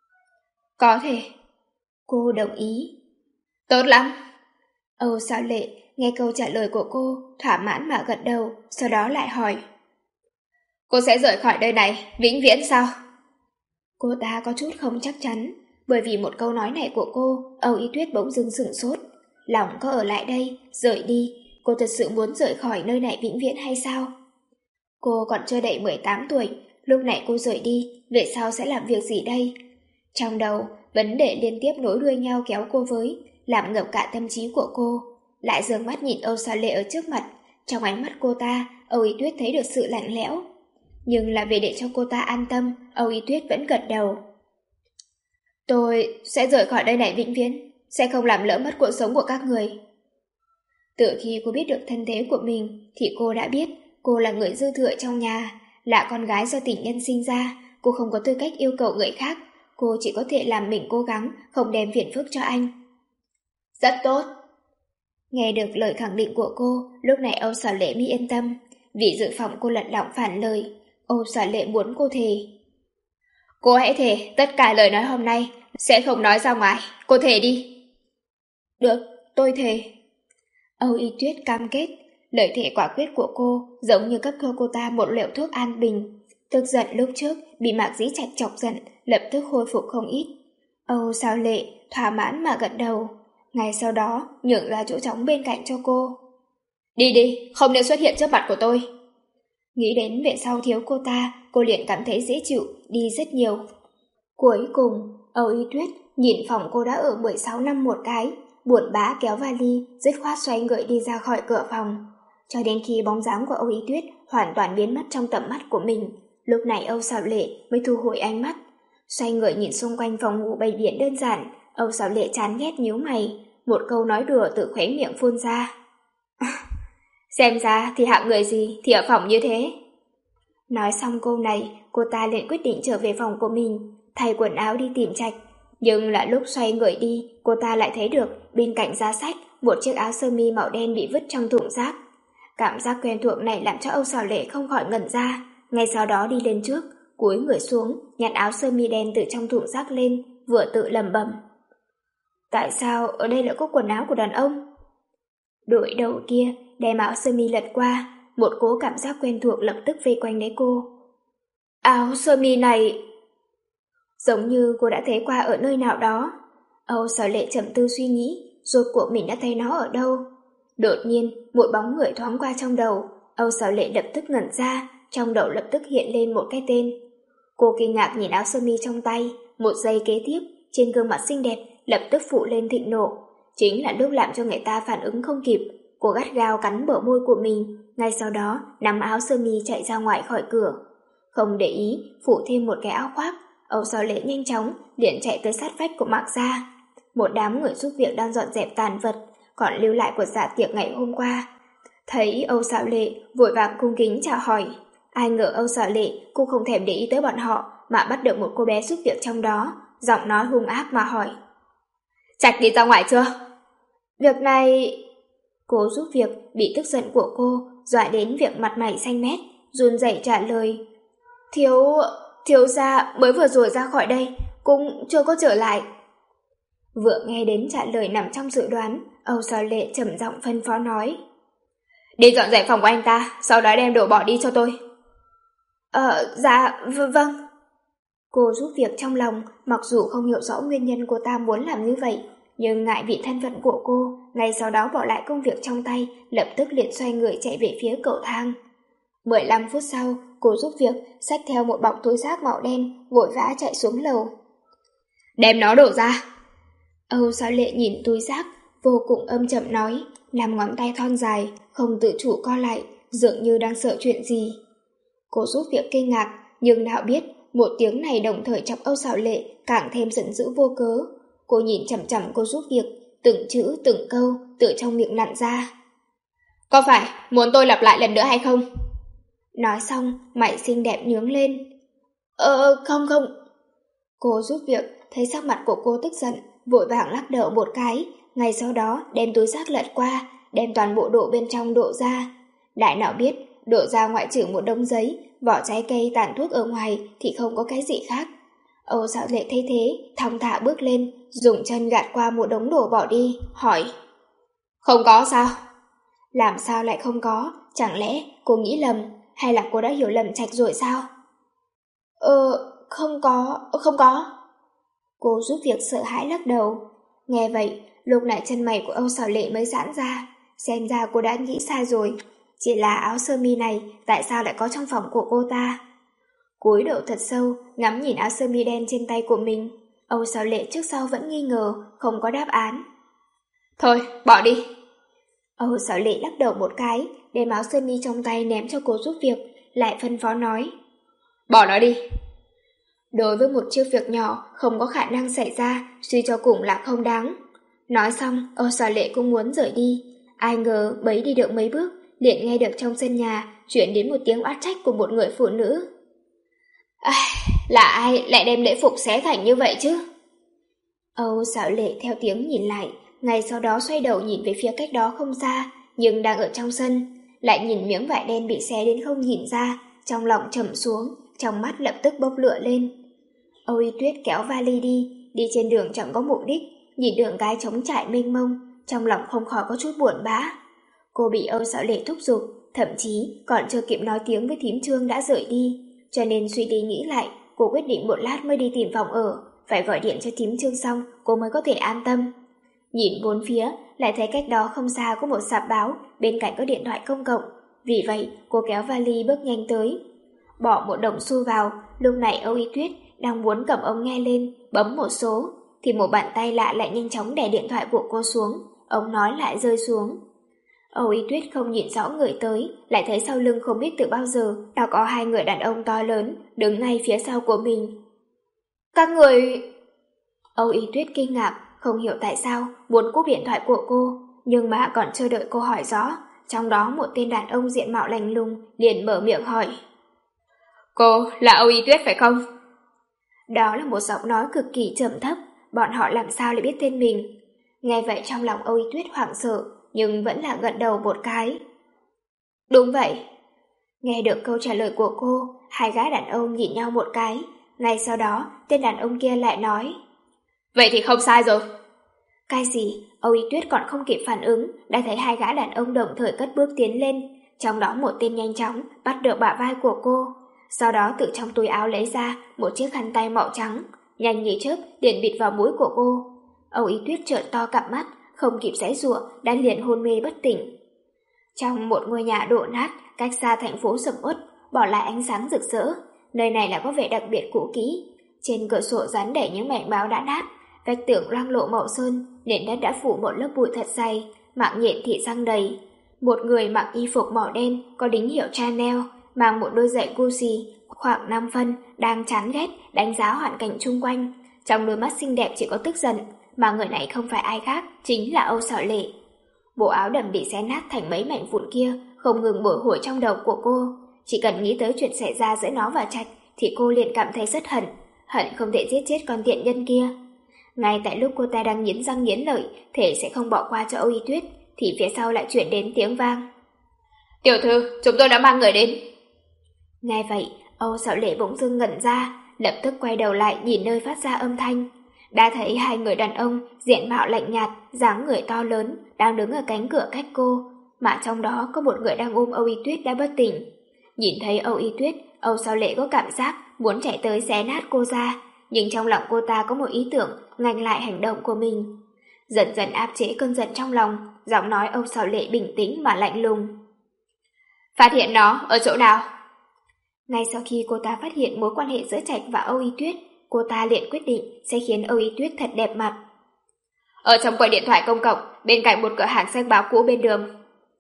Có thể. Cô đồng ý. Tốt lắm. Âu Sảo Lệ nghe câu trả lời của cô, thỏa mãn mà gật đầu, sau đó lại hỏi. Cô sẽ rời khỏi nơi này, vĩnh viễn sao? Cô ta có chút không chắc chắn, bởi vì một câu nói này của cô, Âu Y Tuyết bỗng dưng sửng sốt. Lòng có ở lại đây, rời đi, cô thật sự muốn rời khỏi nơi này vĩnh viễn hay sao? Cô còn chưa đầy mười tám tuổi, lúc này cô rời đi, về sau sẽ làm việc gì đây? Trong đầu, vấn đề liên tiếp nối đuôi nhau kéo cô với, làm ngập cả tâm trí của cô. Lại dường mắt nhìn Âu Sảo Lệ ở trước mặt, trong ánh mắt cô ta, Âu Y Tuyết thấy được sự lạnh lẽo. Nhưng là vì để cho cô ta an tâm, Âu Y Tuyết vẫn gật đầu. Tôi sẽ rời khỏi nơi này vĩnh viễn, sẽ không làm lỡ mất cuộc sống của các người. Từ khi cô biết được thân thế của mình, thì cô đã biết cô là người dư thừa trong nhà, là con gái do tình nhân sinh ra, cô không có tư cách yêu cầu người khác, cô chỉ có thể làm mình cố gắng, không đem phiền phức cho anh. Rất tốt. Nghe được lời khẳng định của cô, lúc này Âu Sảo Lệ mới yên tâm, vì dự phòng cô lật lọng phản lời. Âu Sảo Lệ muốn cô thề. Cô hãy thề, tất cả lời nói hôm nay sẽ không nói ra ngoài, cô thề đi. Được, tôi thề. Âu Y Tuyết cam kết, lời thề quả quyết của cô giống như cấp cho cô ta một liệu thuốc an bình. Tức giận lúc trước bị Mạc Dĩ Trạch chọc giận, lập tức hồi phục không ít. Âu Sảo Lệ thỏa mãn mà gật đầu, ngay sau đó nhường ra chỗ trống bên cạnh cho cô. Đi đi, không nên xuất hiện trước mặt của tôi. Nghĩ đến về sau thiếu cô ta, cô liền cảm thấy dễ chịu, đi rất nhiều. Cuối cùng, Âu Y Tuyết nhìn phòng cô đã ở mười sáu năm một cái, buồn bã kéo vali, dứt khoát xoay người đi ra khỏi cửa phòng. Cho đến khi bóng dáng của Âu Y Tuyết hoàn toàn biến mất trong tầm mắt của mình, lúc này Âu Sảo Lệ mới thu hồi ánh mắt. Xoay người nhìn xung quanh phòng ngủ bày biện đơn giản, Âu Sảo Lệ chán ghét nhíu mày, một câu nói đùa từ khóe miệng phun ra. Xem ra thì hạng người gì thì ở phòng như thế. Nói xong câu này, cô ta liền quyết định trở về phòng của mình, thay quần áo đi tìm Trạch. Nhưng lại lúc xoay người đi, cô ta lại thấy được bên cạnh giá sách một chiếc áo sơ mi màu đen bị vứt trong thùng rác. Cảm giác quen thuộc này làm cho Âu Sảo Lệ không khỏi ngẩn ra, ngay sau đó đi lên trước, cúi người xuống, nhặt áo sơ mi đen từ trong thùng rác lên, vừa tự lẩm bẩm. Tại sao ở đây lại có quần áo của đàn ông? Đội đầu kia đem áo sơ mi lật qua, một cố cảm giác quen thuộc lập tức vây quanh lấy cô. Áo sơ mi này giống như cô đã thấy qua ở nơi nào đó. Âu Sảo Lệ trầm tư suy nghĩ, rốt cuộc mình đã thấy nó ở đâu. Đột nhiên, một bóng người thoáng qua trong đầu, Âu Sảo Lệ lập tức ngẩn ra, trong đầu lập tức hiện lên một cái tên. Cô kinh ngạc nhìn áo sơ mi trong tay, một giây kế tiếp, trên gương mặt xinh đẹp lập tức phụ lên thịnh nộ. Chính là lúc làm cho người ta phản ứng không kịp, cô gắt gao cắn bờ môi của mình, ngay sau đó nắm áo sơ mi chạy ra ngoài khỏi cửa. Không để ý, phủ thêm một cái áo khoác, Âu Sảo Lệ nhanh chóng liền chạy tới sát vách của Mạc gia. Một đám người giúp việc đang dọn dẹp tàn vật, còn lưu lại của dạ tiệc ngày hôm qua. Thấy Âu Sảo Lệ, vội vàng cung kính chào hỏi. Ai ngờ Âu Sảo Lệ cũng không thèm để ý tới bọn họ, mà bắt được một cô bé giúp việc trong đó, giọng nói hung ác mà hỏi. Trạch đi ra ngoài chưa? Việc này... Cô giúp việc bị tức giận của cô dọa đến việc mặt mày xanh mét, run rẩy trả lời. Thiếu... thiếu gia mới vừa rồi ra khỏi đây, cũng chưa có trở lại. Vừa nghe đến trả lời nằm trong dự đoán, Âu Sảo Lệ trầm giọng phân phó nói. Đi dọn dẹp phòng của anh ta, sau đó đem đồ bỏ đi cho tôi. Ờ, dạ, v- vâng. Cô giúp việc trong lòng, mặc dù không hiểu rõ nguyên nhân cô ta muốn làm như vậy, nhưng ngại vì thân phận của cô, ngay sau đó bỏ lại công việc trong tay, lập tức liền xoay người chạy về phía cầu thang. mười lăm phút sau, cô giúp việc xách theo một bọc túi rác màu đen, vội vã chạy xuống lầu. Đem nó đổ ra. Âu Sảo Lệ nhìn túi rác, vô cùng âm chậm nói, làm ngón tay thon dài, không tự chủ co lại, dường như đang sợ chuyện gì. Cô giúp việc kinh ngạc, nhưng nào biết một tiếng này đồng thời chọc Âu Sảo Lệ càng thêm giận dữ vô cớ. Cô nhìn chằm chằm cô giúp việc, từng chữ từng câu từ trong miệng nặn ra. Có phải muốn tôi lặp lại lần nữa hay không? Nói xong, mày xinh đẹp nhướng lên. Ờ, không không. Cô giúp việc, thấy sắc mặt của cô tức giận, vội vàng lắc đầu một cái, ngay sau đó đem túi xác lật qua, đem toàn bộ đồ bên trong đổ ra. Đại nào biết, đổ ra ngoại trừ một đống giấy, vỏ trái cây tàn thuốc ở ngoài thì không có cái gì khác. Âu Sảo Lệ thấy thế, thong thả bước lên, dùng chân gạt qua một đống đồ bỏ đi, hỏi. Không có sao? Làm sao lại không có, chẳng lẽ cô nghĩ lầm, hay là cô đã hiểu lầm Trạch rồi sao? Ờ, không có, không có. Cô giúp việc sợ hãi lắc đầu. Nghe vậy, lúc này chân mày của Âu Sảo Lệ mới giãn ra, xem ra cô đã nghĩ sai rồi. Chỉ là áo sơ mi này tại sao lại có trong phòng của cô ta? Cúi đầu thật sâu, ngắm nhìn áo sơ mi đen trên tay của mình. Âu Sảo Lệ trước sau vẫn nghi ngờ, không có đáp án. Thôi, bỏ đi. Âu Sảo Lệ lắc đầu một cái, đem áo sơ mi trong tay ném cho cô giúp việc, lại phân phó nói. Bỏ nó đi. Đối với một chiếc việc nhỏ không có khả năng xảy ra, suy cho cùng là không đáng. Nói xong, Âu Sảo Lệ cũng muốn rời đi. Ai ngờ bấy đi được mấy bước, liền nghe được trong sân nhà chuyển đến một tiếng oát trách của một người phụ nữ. À, là ai lại đem lễ phục xé thành như vậy chứ? Âu Sảo Lệ theo tiếng nhìn lại, ngay sau đó xoay đầu nhìn về phía cách đó không xa, nhưng đang ở trong sân, lại nhìn miếng vải đen bị xé đến không nhìn ra, trong lòng trầm xuống, trong mắt lập tức bốc lửa lên. Âu Y Tuyết kéo vali đi, đi trên đường chẳng có mục đích, nhìn đường cái trống trải mênh mông, trong lòng không khỏi có chút buồn bã. Cô bị Âu Sảo Lệ thúc giục, thậm chí còn chưa kịp nói tiếng với thím Trương đã rời đi, cho nên suy đi nghĩ lại, cô quyết định một lát mới đi tìm phòng ở, phải gọi điện cho thím Trương xong cô mới có thể an tâm. Nhìn bốn phía, lại thấy cách đó không xa có một sạp báo, bên cạnh có điện thoại công cộng, vì vậy cô kéo vali bước nhanh tới. Bỏ một đồng xu vào, lúc này Âu Y Tuyết đang muốn cầm ống nghe lên, bấm một số, thì một bàn tay lạ lại nhanh chóng đè điện thoại của cô xuống, ống nói lại rơi xuống. Âu Y Tuyết không nhìn rõ người tới, lại thấy sau lưng không biết từ bao giờ đã có hai người đàn ông to lớn đứng ngay phía sau của mình. Các người... Âu Y Tuyết kinh ngạc, không hiểu tại sao muốn cúp điện thoại của cô, nhưng mà còn chưa đợi cô hỏi rõ, trong đó một tên đàn ông diện mạo lạnh lùng liền mở miệng hỏi. Cô là Âu Y Tuyết phải không? Đó là một giọng nói cực kỳ trầm thấp, bọn họ làm sao lại biết tên mình. Nghe vậy trong lòng Âu Y Tuyết hoảng sợ, nhưng vẫn là gật đầu một cái. Đúng vậy. Nghe được câu trả lời của cô, hai gã đàn ông nhìn nhau một cái, ngay sau đó tên đàn ông kia lại nói. Vậy thì không sai rồi. Cái gì? Âu Y Tuyết còn không kịp phản ứng, đã thấy hai gã đàn ông đồng thời cất bước tiến lên, trong đó một tên nhanh chóng bắt được bả vai của cô, sau đó từ trong túi áo lấy ra một chiếc khăn tay màu trắng, nhanh như chớp liền bịt vào mũi của cô. Âu Y Tuyết trợn to cặp mắt, không kịp giãy giụa đã liền hôn mê bất tỉnh. Trong một ngôi nhà đổ nát cách xa thành phố sầm uất, bỏ lại ánh sáng rực rỡ, nơi này là có vẻ đặc biệt cũ kỹ. Trên cửa sổ dán đầy những mảnh báo đã nát, vách tường loang lộ màu sơn, nền đất đã phủ một lớp bụi thật dày, mạng nhện thì răng đầy. Một người mặc y phục màu đen có đính hiệu Chanel, mang một đôi giày Gucci, khoảng năm phân, đang chán ghét đánh giá hoàn cảnh chung quanh. Trong đôi mắt xinh đẹp chỉ có tức giận, mà người này không phải ai khác, chính là Âu Sảo Lệ. Bộ áo đầm bị xé nát thành mấy mảnh vụn kia không ngừng bồi hồi trong đầu của cô. Chỉ cần nghĩ tới chuyện xảy ra giữa nó và Trạch thì cô liền cảm thấy rất hận, hận không thể giết chết con tiện nhân kia. Ngay tại lúc cô ta đang nghiến răng nghiến lợi, thể sẽ không bỏ qua cho Âu Y Tuyết, thì phía sau lại chuyển đến tiếng vang. Tiểu thư, chúng tôi đã mang người đến. Nghe vậy, Âu Sảo Lệ bỗng dưng ngẩn ra, lập tức quay đầu lại nhìn nơi phát ra âm thanh. Đã thấy hai người đàn ông diện mạo lạnh nhạt, dáng người to lớn đang đứng ở cánh cửa cách cô, mà trong đó có một người đang ôm Âu Y Tuyết đã bất tỉnh. Nhìn thấy Âu Y Tuyết, Âu Sảo Lệ có cảm giác muốn chạy tới xé nát cô ra, nhưng trong lòng cô ta có một ý tưởng ngăn lại hành động của mình. Dần dần áp chế cơn giận trong lòng, giọng nói Âu Sảo Lệ bình tĩnh mà lạnh lùng. Phát hiện nó ở chỗ nào? Ngay sau khi cô ta phát hiện mối quan hệ giữa Trạch và Âu Y Tuyết, cô ta liền quyết định sẽ khiến Âu Y Tuyết thật đẹp mặt. Ở trong quầy điện thoại công cộng, bên cạnh một cửa hàng sách báo cũ bên đường.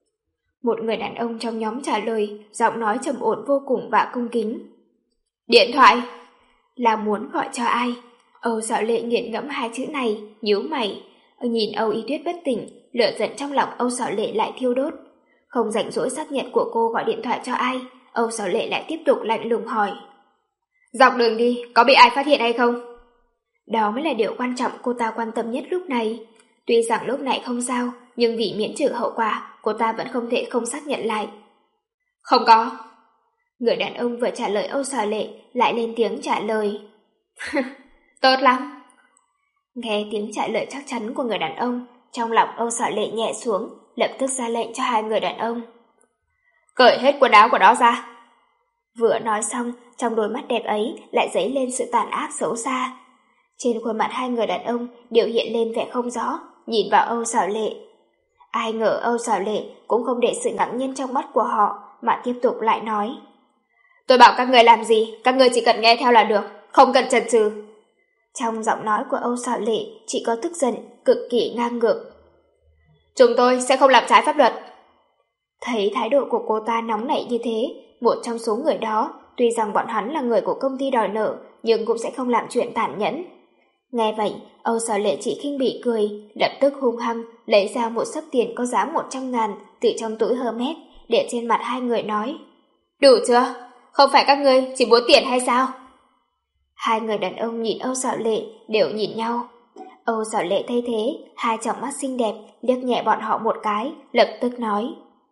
Một người đàn ông trong nhóm trả lời, giọng nói trầm ổn vô cùng và cung kính. Điện thoại? Là muốn gọi cho ai? Âu Sảo Lệ nghiền ngẫm hai chữ này, nhíu mày. nhìn Âu Y Tuyết bất tỉnh, lửa giận trong lòng Âu Sở Lệ lại thiêu đốt. Không rảnh rỗi xác nhận của cô gọi điện thoại cho ai, Âu Sở Lệ lại tiếp tục lạnh lùng hỏi. Dọc đường đi, có bị ai phát hiện hay không? Đó mới là điều quan trọng cô ta quan tâm nhất lúc này. Tuy rằng lúc này không sao, nhưng vì miễn trừ hậu quả, cô ta vẫn không thể không xác nhận lại. Không có. Người đàn ông vừa trả lời Âu Sở Lệ lại lên tiếng trả lời. Tốt lắm. Nghe tiếng trả lời chắc chắn của người đàn ông, trong lòng Âu Sở Lệ nhẹ xuống, lập tức ra lệnh cho hai người đàn ông. Cởi hết quần áo của đó ra. Vừa nói xong, trong đôi mắt đẹp ấy lại dấy lên sự tàn ác xấu xa. Trên khuôn mặt hai người đàn ông đều hiện lên vẻ không rõ, nhìn vào Âu Sở Lệ. Ai ngờ Âu Sở Lệ cũng không để sự ngạc nhiên trong mắt của họ, mà tiếp tục lại nói. Tôi bảo các người làm gì, các người chỉ cần nghe theo là được, không cần chần chừ. Trong giọng nói của Âu Sở Lệ chỉ có tức giận, cực kỳ ngang ngược. Chúng tôi sẽ không làm trái pháp luật. Thấy thái độ của cô ta nóng nảy như thế, một trong số người đó, tuy rằng bọn hắn là người của công ty đòi nợ, nhưng cũng sẽ không làm chuyện tàn nhẫn. Nghe vậy, Âu Sở Lệ chỉ khinh bỉ cười, lập tức hung hăng lấy ra một xấp tiền có giá một trăm ngàn từ trong túi Hermes, để trên mặt hai người nói. Đủ chưa? Không phải các ngươi chỉ muốn tiền hay sao? Hai người đàn ông nhìn Âu Sở Lệ đều nhìn nhau. Âu Sở Lệ thay thế, hai tròng mắt xinh đẹp liếc nhẹ bọn họ một cái, lập tức nói.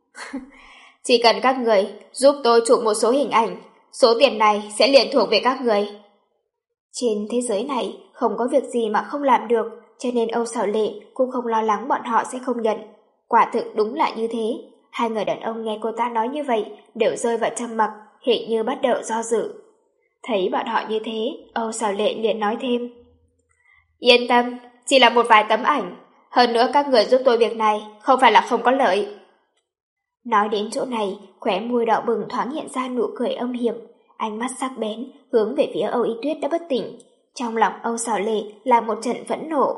Chỉ cần các người giúp tôi chụp một số hình ảnh, số tiền này sẽ liền thuộc về các người. Trên thế giới này không có việc gì mà không làm được, cho nên Âu Sở Lệ cũng không lo lắng bọn họ sẽ không nhận. Quả thực đúng là như thế. Hai người đàn ông nghe cô ta nói như vậy đều rơi vào trầm mặc, hình như bắt đầu do dự. Thấy bọn họ như thế, Âu Sở Lệ liền nói thêm. Yên tâm, chỉ là một vài tấm ảnh. Hơn nữa các người giúp tôi việc này không phải là không có lợi. Nói đến chỗ này, khóe môi đỏ bừng thoáng hiện ra nụ cười âm hiểm, ánh mắt sắc bén hướng về phía Âu Y Tuyết đã bất tỉnh. Trong lòng Âu Sở Lệ là một trận phẫn nộ.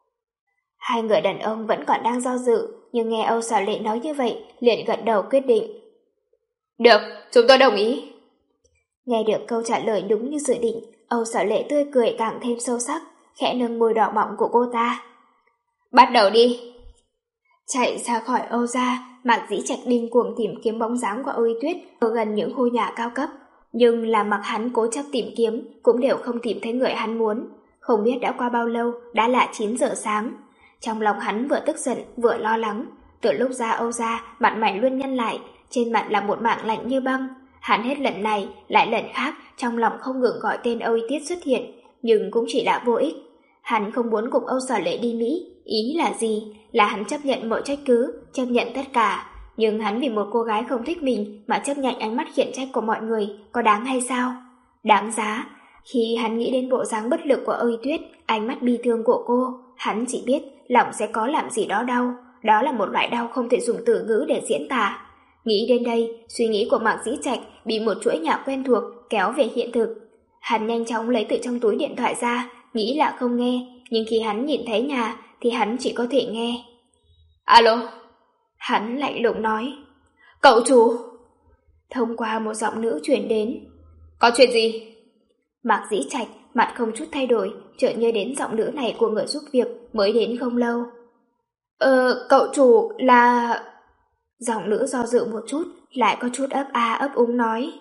Hai người đàn ông vẫn còn đang do dự, nhưng nghe Âu Sở Lệ nói như vậy, liền gật đầu quyết định. Được, chúng tôi đồng ý. Nghe được câu trả lời đúng như dự định, Âu Sở Lệ tươi cười càng thêm sâu sắc, khẽ nâng môi đỏ mọng của cô ta. Bắt đầu đi. Chạy ra khỏi Âu gia, Mạc Dĩ Trạch điên cuồng tìm kiếm bóng dáng của Âu Y Tuyết ở gần những ngôi nhà cao cấp, nhưng là mặc hắn cố chấp tìm kiếm cũng đều không tìm thấy người hắn muốn. Không biết đã qua bao lâu, đã là chín giờ sáng. Trong lòng hắn vừa tức giận vừa lo lắng. Từ lúc ra Âu gia, mặt mày luôn nhăn lại, trên mặt là một mảng lạnh như băng. Hắn hết lần này lại lần khác, trong lòng không ngừng gọi tên Âu Y Tuyết xuất hiện, nhưng cũng chỉ là vô ích. Hắn không muốn cùng Âu Sở Lệ đi Mỹ, ý là gì? Là hắn chấp nhận mọi trách cứ, chấp nhận tất cả. Nhưng hắn vì một cô gái không thích mình mà chấp nhận ánh mắt khiển trách của mọi người, có đáng hay sao? Đáng giá. Khi hắn nghĩ đến bộ dáng bất lực của Âu Y Tuyết, ánh mắt bi thương của cô, hắn chỉ biết lòng sẽ có làm gì đó đau. Đó là một loại đau không thể dùng từ ngữ để diễn tả. Nghĩ đến đây, suy nghĩ của Mạc Dĩ Trạch bị một chuỗi nhạc quen thuộc kéo về hiện thực. Hắn nhanh chóng lấy từ trong túi điện thoại ra, nghĩ là không nghe, nhưng khi hắn nhìn thấy nhà thì hắn chỉ có thể nghe. Alo. Hắn lạnh lùng nói. Cậu chủ. Thông qua một giọng nữ truyền đến. Có chuyện gì? Mạc Dĩ Trạch mặt không chút thay đổi, chợt nhớ đến giọng nữ này của người giúp việc mới đến không lâu. Ờ, cậu chủ là... Giọng nữ do dự một chút, lại có chút ấp a ấp úng nói.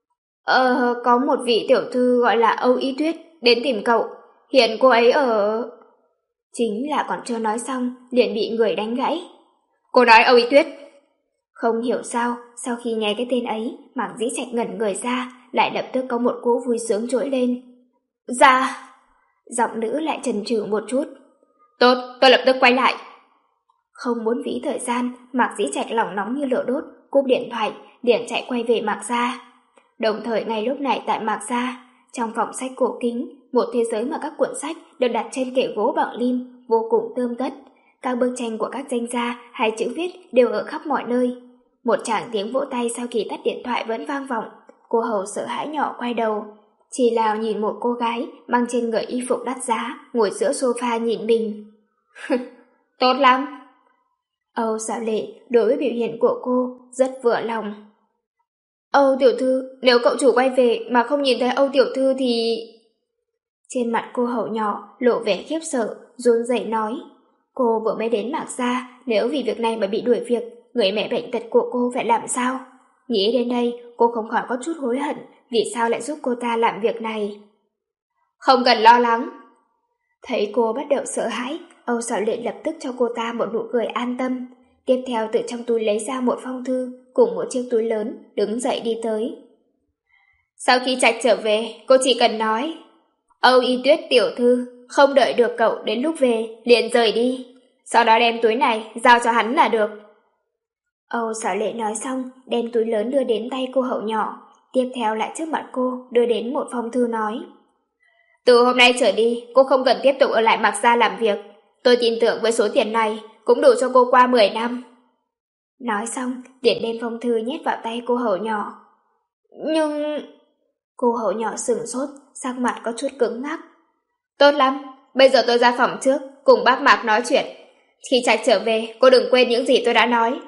Ờ, có một vị tiểu thư gọi là Âu Y Tuyết đến tìm cậu. Hiện cô ấy ở... Chính là còn chưa nói xong, liền bị người đánh gãy. Cô nói Âu Y Tuyết. Không hiểu sao, sau khi nghe cái tên ấy, Mạc Dĩ Trạch ngẩn người ra, lại lập tức có một cỗ vui sướng trỗi lên. Dạ. Giọng nữ lại chần chừ một chút. Tốt, tôi lập tức quay lại. Không muốn phí thời gian, Mạc Dĩ Trạch lòng nóng như lửa đốt, cúp điện thoại, liền chạy quay về Mạc gia. Đồng thời ngay lúc này tại Mạc gia, trong phòng sách cổ kính, một thế giới mà các cuộn sách được đặt trên kệ gỗ bằng lim, vô cùng tươm tất. Các bức tranh của các danh gia hay chữ viết đều ở khắp mọi nơi. Một tràng tiếng vỗ tay sau khi tắt điện thoại vẫn vang vọng. Cô hầu sợ hãi nhỏ quay đầu, chỉ là nhìn một cô gái mang trên người y phục đắt giá ngồi giữa sofa nhìn mình. Tốt lắm. Âu Sở Lệ đối với biểu hiện của cô rất vừa lòng. Âu tiểu thư, nếu cậu chủ quay về mà không nhìn thấy Âu tiểu thư thì... Trên mặt cô hậu nhỏ lộ vẻ khiếp sợ, run rẩy nói. Cô vừa mới đến Mạc gia, nếu vì việc này mà bị đuổi việc, người mẹ bệnh tật của cô phải làm sao? Nghĩ đến đây, cô không khỏi có chút hối hận vì sao lại giúp cô ta làm việc này. Không cần lo lắng. Thấy cô bắt đầu sợ hãi, Âu Sảo Lệ lập tức cho cô ta một nụ cười an tâm. Tiếp theo từ trong túi lấy ra một phong thư cùng một chiếc túi lớn, đứng dậy đi tới. Sau khi Trạch trở về, cô chỉ cần nói: Âu Y Tuyết tiểu thư, không đợi được cậu đến lúc về, liền rời đi. Sau đó đem túi này giao cho hắn là được. Âu Sảo Lệ nói xong, đem túi lớn đưa đến tay cô Hậu nhỏ. Tiếp theo lại trước mặt cô đưa đến một phong thư nói: Từ hôm nay trở đi, cô không cần tiếp tục ở lại Mạc gia làm việc. Tôi tin tưởng với số tiền này cũng đủ cho cô qua mười năm. Nói xong, liền đem phong thư nhét vào tay cô Hậu nhỏ. Nhưng... Cô Hậu nhỏ sửng sốt, sắc mặt có chút cứng ngắc. Tốt lắm, bây giờ tôi ra phòng trước, cùng bác Mạc nói chuyện. Khi Trạch trở về, cô đừng quên những gì tôi đã nói.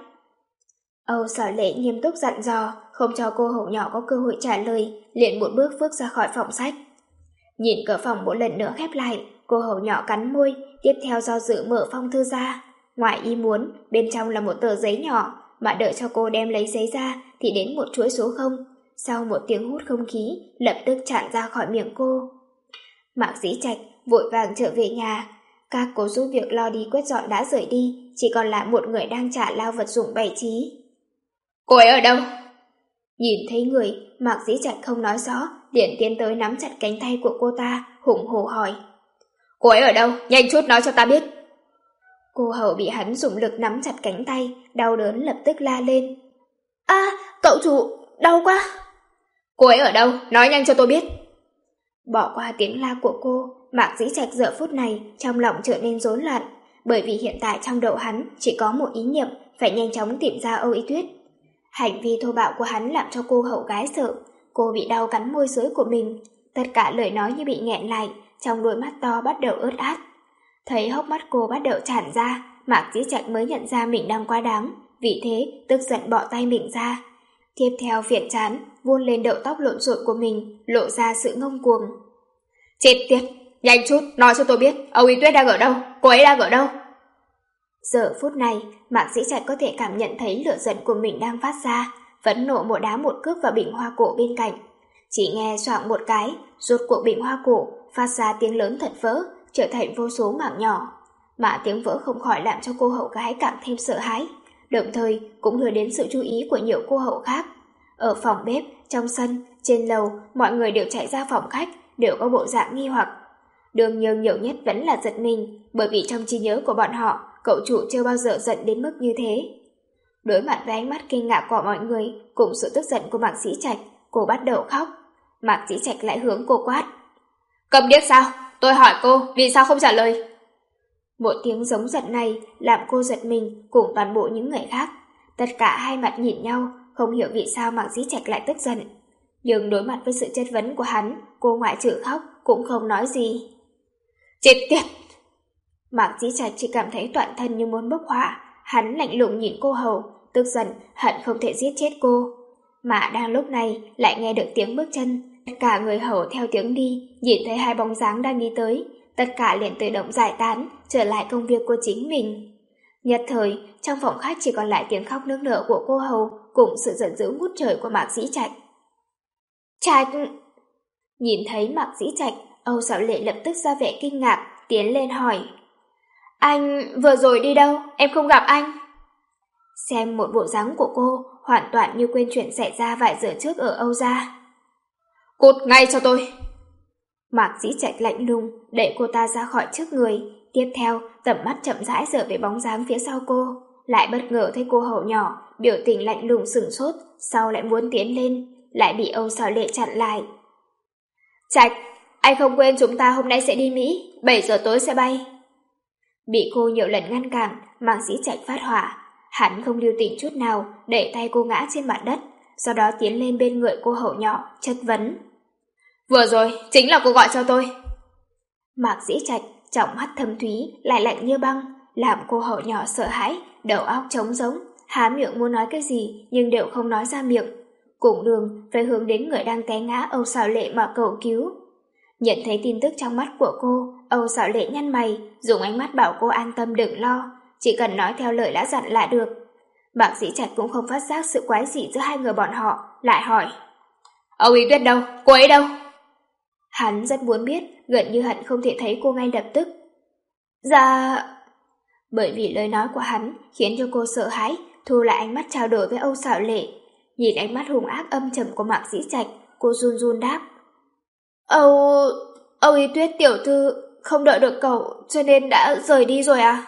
Âu Sảo Lệ nghiêm túc dặn dò, không cho cô Hậu nhỏ có cơ hội trả lời, liền một bước bước ra khỏi phòng sách. Nhìn cửa phòng một lần nữa khép lại, cô Hậu nhỏ cắn môi, tiếp theo do dự mở phong thư ra. Ngoài ý muốn, bên trong là một tờ giấy nhỏ, mà đợi cho cô đem lấy giấy ra thì đến một chuỗi số không. Sau một tiếng hút không khí, lập tức tràn ra khỏi miệng cô. Mạc Dĩ Trạch vội vàng trở về nhà. Các cô giúp việc lo đi quét dọn đã rời đi, chỉ còn lại một người đang trả lao vật dụng bày trí. Cô ấy ở đâu? Nhìn thấy người, Mạc Dĩ Trạch không nói rõ, liền tiến tới nắm chặt cánh tay của cô ta, hùng hổ hỏi. Cô ấy ở đâu? Nhanh chút nói cho ta biết. Cô Hậu bị hắn dùng lực nắm chặt cánh tay, đau đớn lập tức la lên. A, à, cậu chủ, đau quá. Cô ấy ở đâu? Nói nhanh cho tôi biết. Bỏ qua tiếng la của cô, Mạc Dĩ Trạch giờ phút này trong lòng trở nên rối loạn, bởi vì hiện tại trong đầu hắn chỉ có một ý niệm phải nhanh chóng tìm ra Âu Y Tuyết. Hành vi thô bạo của hắn làm cho cô hậu gái sợ, cô bị đau cắn môi dưới của mình, tất cả lời nói như bị nghẹn lại, trong đôi mắt to bắt đầu ướt át. Thấy hốc mắt cô bắt đầu tràn ra, Mạc Dĩ Trạch mới nhận ra mình đang quá đáng, vì thế tức giận bỏ tay mình ra. Tiếp theo phiền chán, vuốt lên đầu tóc lộn xộn của mình, lộ ra sự ngông cuồng. Chết tiệt, nhanh chút, nói cho tôi biết, Âu Y Tuyết đang ở đâu, cô ấy đang ở đâu? Giờ phút này, Mạc Dĩ Trạch có thể cảm nhận thấy lửa giận của mình đang phát ra, phẫn nộ một đá một cước vào bình hoa cổ bên cạnh. Chỉ nghe xoạng một cái, rốt cuộc bình hoa cổ phát ra tiếng lớn thật vỡ, trở thành vô số mảng nhỏ. Mà tiếng vỡ không khỏi làm cho cô hậu gái càng thêm sợ hãi, đồng thời cũng đưa đến sự chú ý của nhiều cô hậu khác. Ở phòng bếp, trong sân, trên lầu, mọi người đều chạy ra phòng khách, đều có bộ dạng nghi hoặc. Đương nhiên nhiều nhất vẫn là giật mình, bởi vì trong trí nhớ của bọn họ, cậu chủ chưa bao giờ giận đến mức như thế. Đối mặt với ánh mắt kinh ngạc của mọi người, cùng sự tức giận của Mạc Dĩ Trạch, cô bắt đầu khóc. Mạc Dĩ Trạch lại hướng cô quát. Cầm điếc sao? Tôi hỏi cô, vì sao không trả lời? Một tiếng giống giận này làm cô giật mình cùng toàn bộ những người khác. Tất cả hai mặt nhìn nhau, không hiểu vì sao Mạc Dĩ Trạch lại tức giận. Nhưng đối mặt với sự chất vấn của hắn, cô ngoại trừ khóc cũng không nói gì. Chết tiệt! Mạc Dĩ Trạch chỉ cảm thấy toàn thân như muốn bốc hỏa. Hắn lạnh lùng nhìn cô hầu, tức giận hận không thể giết chết cô. Mà đang lúc này lại nghe được tiếng bước chân. Tất cả người hầu theo tiếng đi, nhìn thấy hai bóng dáng đang đi tới, tất cả liền tự động giải tán, trở lại công việc của chính mình. Nhất thời, trong phòng khách chỉ còn lại tiếng khóc nức nở của cô hầu cùng sự giận dữ ngút trời của Mạc Dĩ Trạch. Trạch! Nhìn thấy Mạc Dĩ Trạch, Âu Sảo Lệ lập tức ra vẻ kinh ngạc, tiến lên hỏi. Anh vừa rồi đi đâu? Em không gặp anh. Xem một bộ dáng của cô, hoàn toàn như quên chuyện xảy ra vài giờ trước ở Âu gia. Cút ngay cho tôi! Mạc Dĩ Trạch lạnh lùng, đẩy cô ta ra khỏi trước người. Tiếp theo, tầm mắt chậm rãi dở về bóng dáng phía sau cô. Lại bất ngờ thấy cô hậu nhỏ, biểu tình lạnh lùng sửng sốt, sau lại muốn tiến lên, lại bị Âu Sảo Lệ chặn lại. Trạch, anh không quên chúng ta hôm nay sẽ đi Mỹ, bảy giờ tối sẽ bay. Bị cô nhiều lần ngăn cản, Mạc Dĩ Trạch phát hỏa. Hắn không lưu tình chút nào, đẩy tay cô ngã trên mặt đất, sau đó tiến lên bên người cô hậu nhỏ, chất vấn. Vừa rồi, chính là cô gọi cho tôi. Mạc Dĩ Trạch, trọng mắt thâm thúy, lại lạnh như băng, làm cô hậu nhỏ sợ hãi, đầu óc trống rỗng, há miệng muốn nói cái gì nhưng đều không nói ra miệng. Cùng đường phải hướng đến người đang té ngã Âu Sảo Lệ mà cầu cứu. Nhận thấy tin tức trong mắt của cô, Âu Sảo Lệ nhăn mày, dùng ánh mắt bảo cô an tâm đừng lo, chỉ cần nói theo lời đã dặn là được. Mạc Dĩ Trạch cũng không phát giác sự quái dị giữa hai người bọn họ, lại hỏi. Âu Y Tuyết đâu? Cô ấy đâu? Hắn rất muốn biết, gần như hận không thể thấy cô ngay lập tức. Dạ... Bởi vì lời nói của hắn khiến cho cô sợ hãi, thu lại ánh mắt trao đổi với Âu Sảo Lệ. Nhìn ánh mắt hung ác âm trầm của Mạc Dĩ Trạch, cô run run đáp. Âu... Âu Y Tuyết tiểu thư không đợi được cậu cho nên đã rời đi rồi à?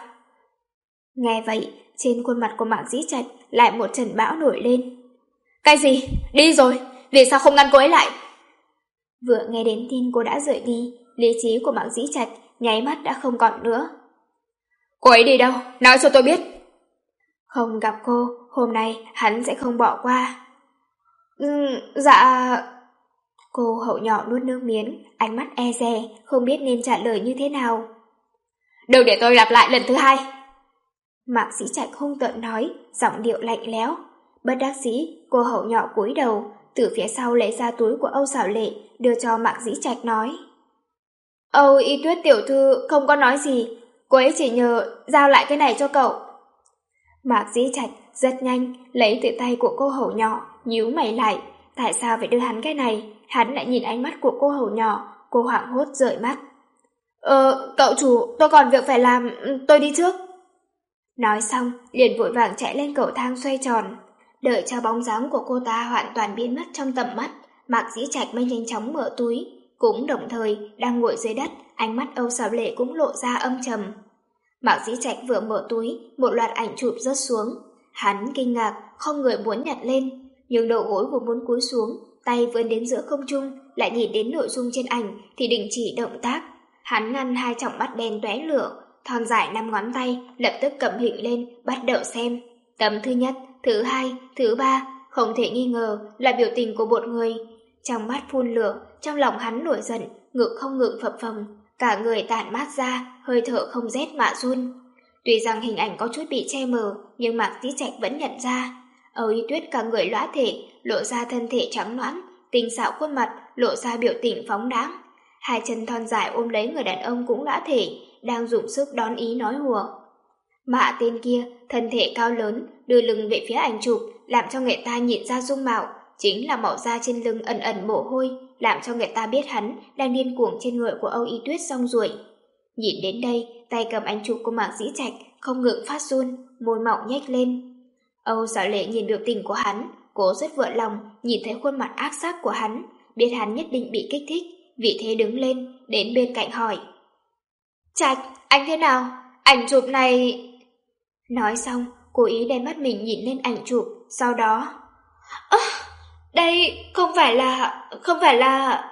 Nghe vậy, trên khuôn mặt của Mạc Dĩ Trạch lại một trận bão nổi lên. Cái gì? Đi rồi? Vì sao không ngăn cô ấy lại? Vừa nghe đến tin cô đã rời đi, lý trí của Mạc Dĩ Trạch nháy mắt đã không còn nữa. Cô ấy đi đâu? Nói cho tôi biết. Không gặp cô, hôm nay hắn sẽ không bỏ qua. Ừ, dạ... Cô hậu nhỏ nuốt nước miếng, ánh mắt e dè, không biết nên trả lời như thế nào. Đừng để tôi lặp lại lần thứ hai. Mạc Dĩ Trạch hung tợn nói, giọng điệu lạnh lẽo. Bất đắc dĩ, cô hậu nhỏ cúi đầu, từ phía sau lấy ra túi của Âu Sảo Lệ, đưa cho Mạc Dĩ Trạch nói. Âu Y Tuyết tiểu thư không có nói gì, cô ấy chỉ nhờ giao lại cái này cho cậu. Mạc Dĩ Trạch rất nhanh lấy từ tay của cô hậu nhỏ, nhíu mày lại. Tại sao phải đưa hắn cái này? Hắn lại nhìn ánh mắt của cô hậu nhỏ, cô hoảng hốt rời mắt. Ờ, cậu chủ, tôi còn việc phải làm, tôi đi trước. Nói xong, liền vội vàng chạy lên cầu thang xoay tròn. Đợi cho bóng dáng của cô ta hoàn toàn biến mất trong tầm mắt, Mạc Dĩ Trạch mới nhanh chóng mở túi. Cũng đồng thời, đang ngồi dưới đất, ánh mắt Âu Sảo Lệ cũng lộ ra âm trầm. Mạc Dĩ Trạch vừa mở túi, một loạt ảnh chụp rớt xuống. Hắn kinh ngạc, không người muốn nhặt lên. Nhưng đầu gối vừa muốn cúi xuống, tay vươn đến giữa không trung, lại nhìn đến nội dung trên ảnh thì đình chỉ động tác. Hắn ngăn hai tròng mắt đen tóe lửa, thon dài năm ngón tay, lập tức cầm hình lên, bắt đầu xem. Tấm thứ nhất, thứ hai, thứ ba, không thể nghi ngờ là biểu tình của một người. Trong mắt phun lửa, trong lòng hắn nổi giận, ngực không ngừng phập phồng, cả người tản mát ra, hơi thở không rét mà run. Tuy rằng hình ảnh có chút bị che mờ, nhưng Mạc Dĩ Trạch vẫn nhận ra. Âu Y Tuyết cả người lõa thể, lộ ra thân thể trắng nõn, tinh xảo khuôn mặt, lộ ra biểu tình phóng đáng. Hai chân thon dài ôm lấy người đàn ông cũng lõa thể, đang dùng sức đón ý nói hùa. Mà tên kia, thân thể cao lớn, đưa lưng về phía ảnh chụp, làm cho người ta nhìn ra dung mạo, chính là màu da trên lưng ẩn ẩn mồ hôi, làm cho người ta biết hắn đang điên cuồng trên người của Âu Y Tuyết xong ruồi. Nhìn đến đây, tay cầm ảnh chụp của Mạc Dĩ Trạch không ngừng phát run, môi mỏng nhếch lên. Âu Sảo Lệ nhìn biểu tình của hắn, cô rất vừa lòng, nhìn thấy khuôn mặt ác sắc của hắn, biết hắn nhất định bị kích thích, vì thế đứng lên, đến bên cạnh hỏi. Trạch, anh thế nào? Ảnh chụp này... Nói xong, cố ý đem mắt mình nhìn lên ảnh chụp, sau đó... Ơ, đây không phải là... không phải là...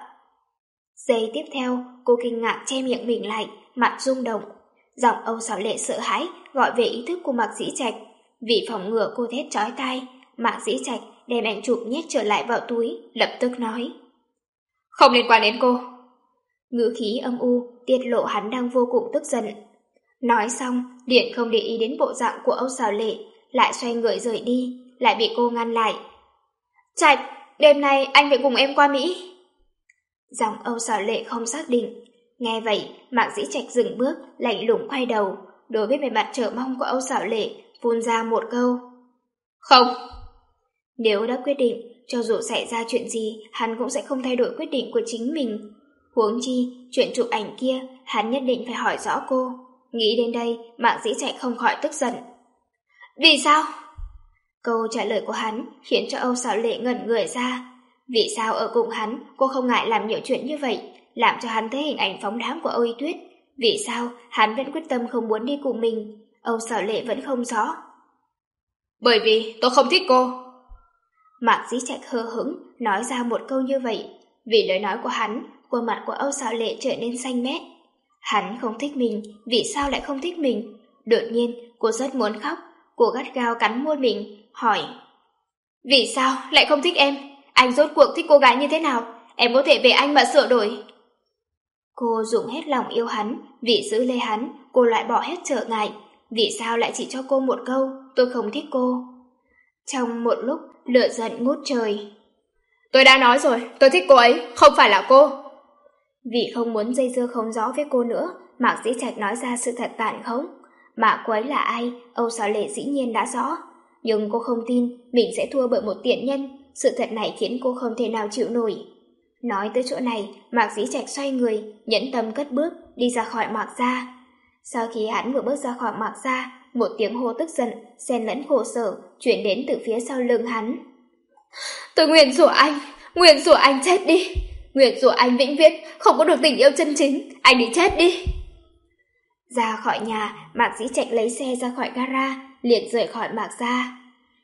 Giây tiếp theo, cô kinh ngạc che miệng mình lại, mặt rung động. Giọng Âu Sảo Lệ sợ hãi, gọi về ý thức của Mạc Dĩ Trạch. Vì phòng ngừa cô thét chói tai, Mạc Dĩ Trạch đem ảnh chụp nhét trở lại vào túi, lập tức nói. Không liên quan đến cô. Ngữ khí âm u, tiết lộ hắn đang vô cùng tức giận. Nói xong, liền không để ý đến bộ dạng của Âu Sảo Lệ, lại xoay người rời đi, lại bị cô ngăn lại. Trạch, đêm nay anh phải cùng em qua Mỹ. Giọng Âu Sảo Lệ không xác định. Nghe vậy, Mạc Dĩ Trạch dừng bước, lạnh lùng quay đầu, đối với vẻ mặt chờ mong của Âu Sảo Lệ, phun ra một câu. Không. Nếu đã quyết định, cho dù xảy ra chuyện gì, hắn cũng sẽ không thay đổi quyết định của chính mình. Huống chi, chuyện chụp ảnh kia, hắn nhất định phải hỏi rõ cô. Nghĩ đến đây, Mạc Dĩ Trạch không khỏi tức giận. Vì sao? Câu trả lời của hắn khiến cho Âu Sảo Lệ ngẩn người ra. Vì sao ở cùng hắn, cô không ngại làm nhiều chuyện như vậy, làm cho hắn thấy hình ảnh phóng đáng của Âu Y Tuyết? Vì sao hắn vẫn quyết tâm không muốn đi cùng mình? Âu Sảo Lệ vẫn không rõ. Bởi vì tôi không thích cô. Mạc Dĩ Trạch hờ hững nói ra một câu như vậy. Vì lời nói của hắn, khuôn mặt của Âu Sảo Lệ trở nên xanh mét. Hắn không thích mình, vì sao lại không thích mình? Đột nhiên, cô rất muốn khóc, cô gắt gao cắn môi mình, hỏi. Vì sao lại không thích em? Anh rốt cuộc thích cô gái như thế nào? Em có thể về anh mà sửa đổi. Cô dùng hết lòng yêu hắn, vì giữ lấy hắn, cô loại bỏ hết trở ngại. Vì sao lại chỉ cho cô một câu, tôi không thích cô? Trong một lúc, lửa giận ngút trời. Tôi đã nói rồi, tôi thích cô ấy, không phải là cô. Vì không muốn dây dưa không rõ với cô nữa, Mạc Dĩ Trạch nói ra sự thật tàn khốc. Mà cô ấy là ai, Âu Xảo Lệ dĩ nhiên đã rõ. Nhưng cô không tin mình sẽ thua bởi một tiện nhân. Sự thật này khiến cô không thể nào chịu nổi. Nói tới chỗ này, Mạc Dĩ Trạch xoay người, nhẫn tâm cất bước, đi ra khỏi Mạc gia. Sau khi hắn vừa bước ra khỏi Mạc gia, một tiếng hô tức giận, xen lẫn khổ sở, chuyển đến từ phía sau lưng hắn. Tôi nguyền rủa anh, nguyền rủa anh chết đi. Nguyền rủa anh vĩnh viễn không có được tình yêu chân chính, anh đi chết đi. Ra khỏi nhà, Mạc Dĩ Trạch lấy xe ra khỏi gara, liền rời khỏi Mạc gia.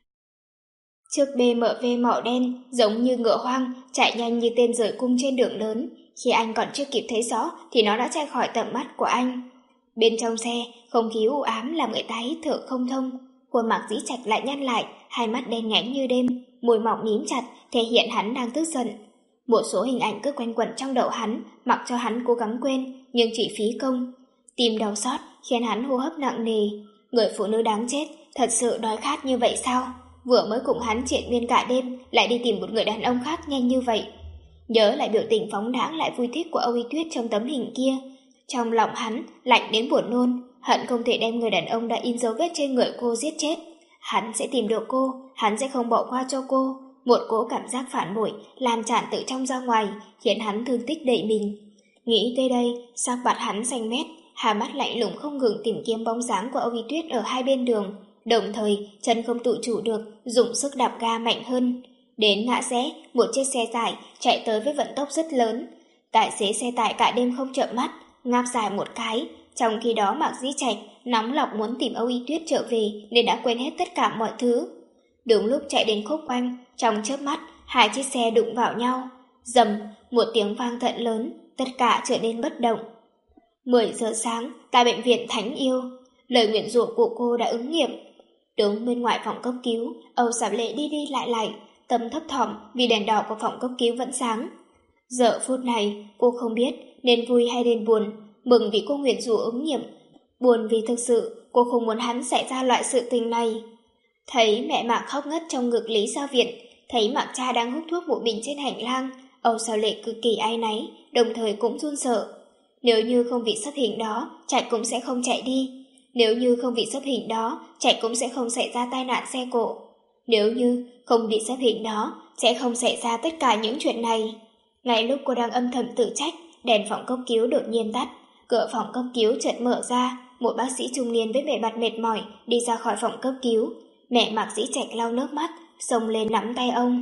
Chiếc bê em vê màu đen giống như ngựa hoang, chạy nhanh như tên rời cung trên đường lớn. Khi anh còn chưa kịp thấy rõ thì nó đã chạy khỏi tầm mắt của anh. Bên trong xe, không khí u ám làm người ta hít thở không thông. Khuôn Mạc Dĩ Trạch lại nhăn lại, hai mắt đen nhánh như đêm, môi mỏng mím chặt, thể hiện hắn đang tức giận. Một số hình ảnh cứ quanh quẩn trong đầu hắn, mặc cho hắn cố gắng quên, nhưng chỉ phí công. Tim đau xót khiến hắn hô hấp nặng nề. Người phụ nữ đáng chết, thật sự đói khát như vậy sao? Vừa mới cùng hắn triện miên cả đêm, lại đi tìm một người đàn ông khác nhanh như vậy. Nhớ lại biểu tình phóng đãng lại vui thích của Âu Y Tuyết trong tấm hình kia, trong lòng hắn lạnh đến buồn nôn, hận không thể đem người đàn ông đã in dấu vết trên người cô giết chết. Hắn sẽ tìm được cô, hắn sẽ không bỏ qua cho cô. Một cỗ cảm giác phản bội lan tràn từ trong ra ngoài, khiến hắn thương tích đầy mình. Nghĩ tới đây, sắc mặt hắn xanh mét, hai mắt lạnh lùng không ngừng tìm kiếm bóng dáng của Âu Y Tuyết ở hai bên đường, đồng thời chân không tự chủ được, dùng sức đạp ga mạnh hơn. Đến ngã rẽ, một chiếc xe tải chạy tới với vận tốc rất lớn. Tài xế xe tải cả đêm không chợp mắt, ngáp dài một cái. Trong khi đó Mạc Dĩ Trạch nóng lòng muốn tìm Âu Y Tuyết trở về nên đã quên hết tất cả mọi thứ. Đúng lúc chạy đến khúc quanh, trong chớp mắt hai chiếc xe đụng vào nhau. Dầm, một tiếng vang thật lớn, tất cả trở nên bất động. Mười giờ sáng, tại bệnh viện Thánh Yêu, lời nguyền rủa của cô đã ứng nghiệm. Đứng bên ngoài phòng cấp cứu, Âu Xảo Lệ đi đi lại lại, tâm thấp thỏm vì đèn đỏ của phòng cấp cứu vẫn sáng. Giờ phút này, cô không biết nên vui hay nên buồn, mừng vì cô nguyền rủa ứng nghiệm, buồn vì thực sự cô không muốn hắn xảy ra loại sự tình này. Thấy mẹ Mạc khóc ngất trong ngực Lý Giao Viện, thấy Mạc cha đang hút thuốc một mình trên hành lang, Âu Xảo Lệ cực kỳ áy náy, đồng thời cũng run sợ. Nếu như không bị xếp hình đó, Trạch cũng sẽ không chạy đi. Nếu như không bị xếp hình đó, Trạch cũng sẽ không xảy ra tai nạn xe cộ. Nếu như không bị xếp hình đó, sẽ không xảy ra tất cả những chuyện này. Ngay lúc cô đang âm thầm tự trách, đèn phòng cấp cứu đột nhiên tắt, cửa phòng cấp cứu chợt mở ra, một bác sĩ trung niên với vẻ mặt mệt mỏi đi ra khỏi phòng cấp cứu. Mẹ Mạc Dĩ Trạch lau nước mắt, xông lên nắm tay ông.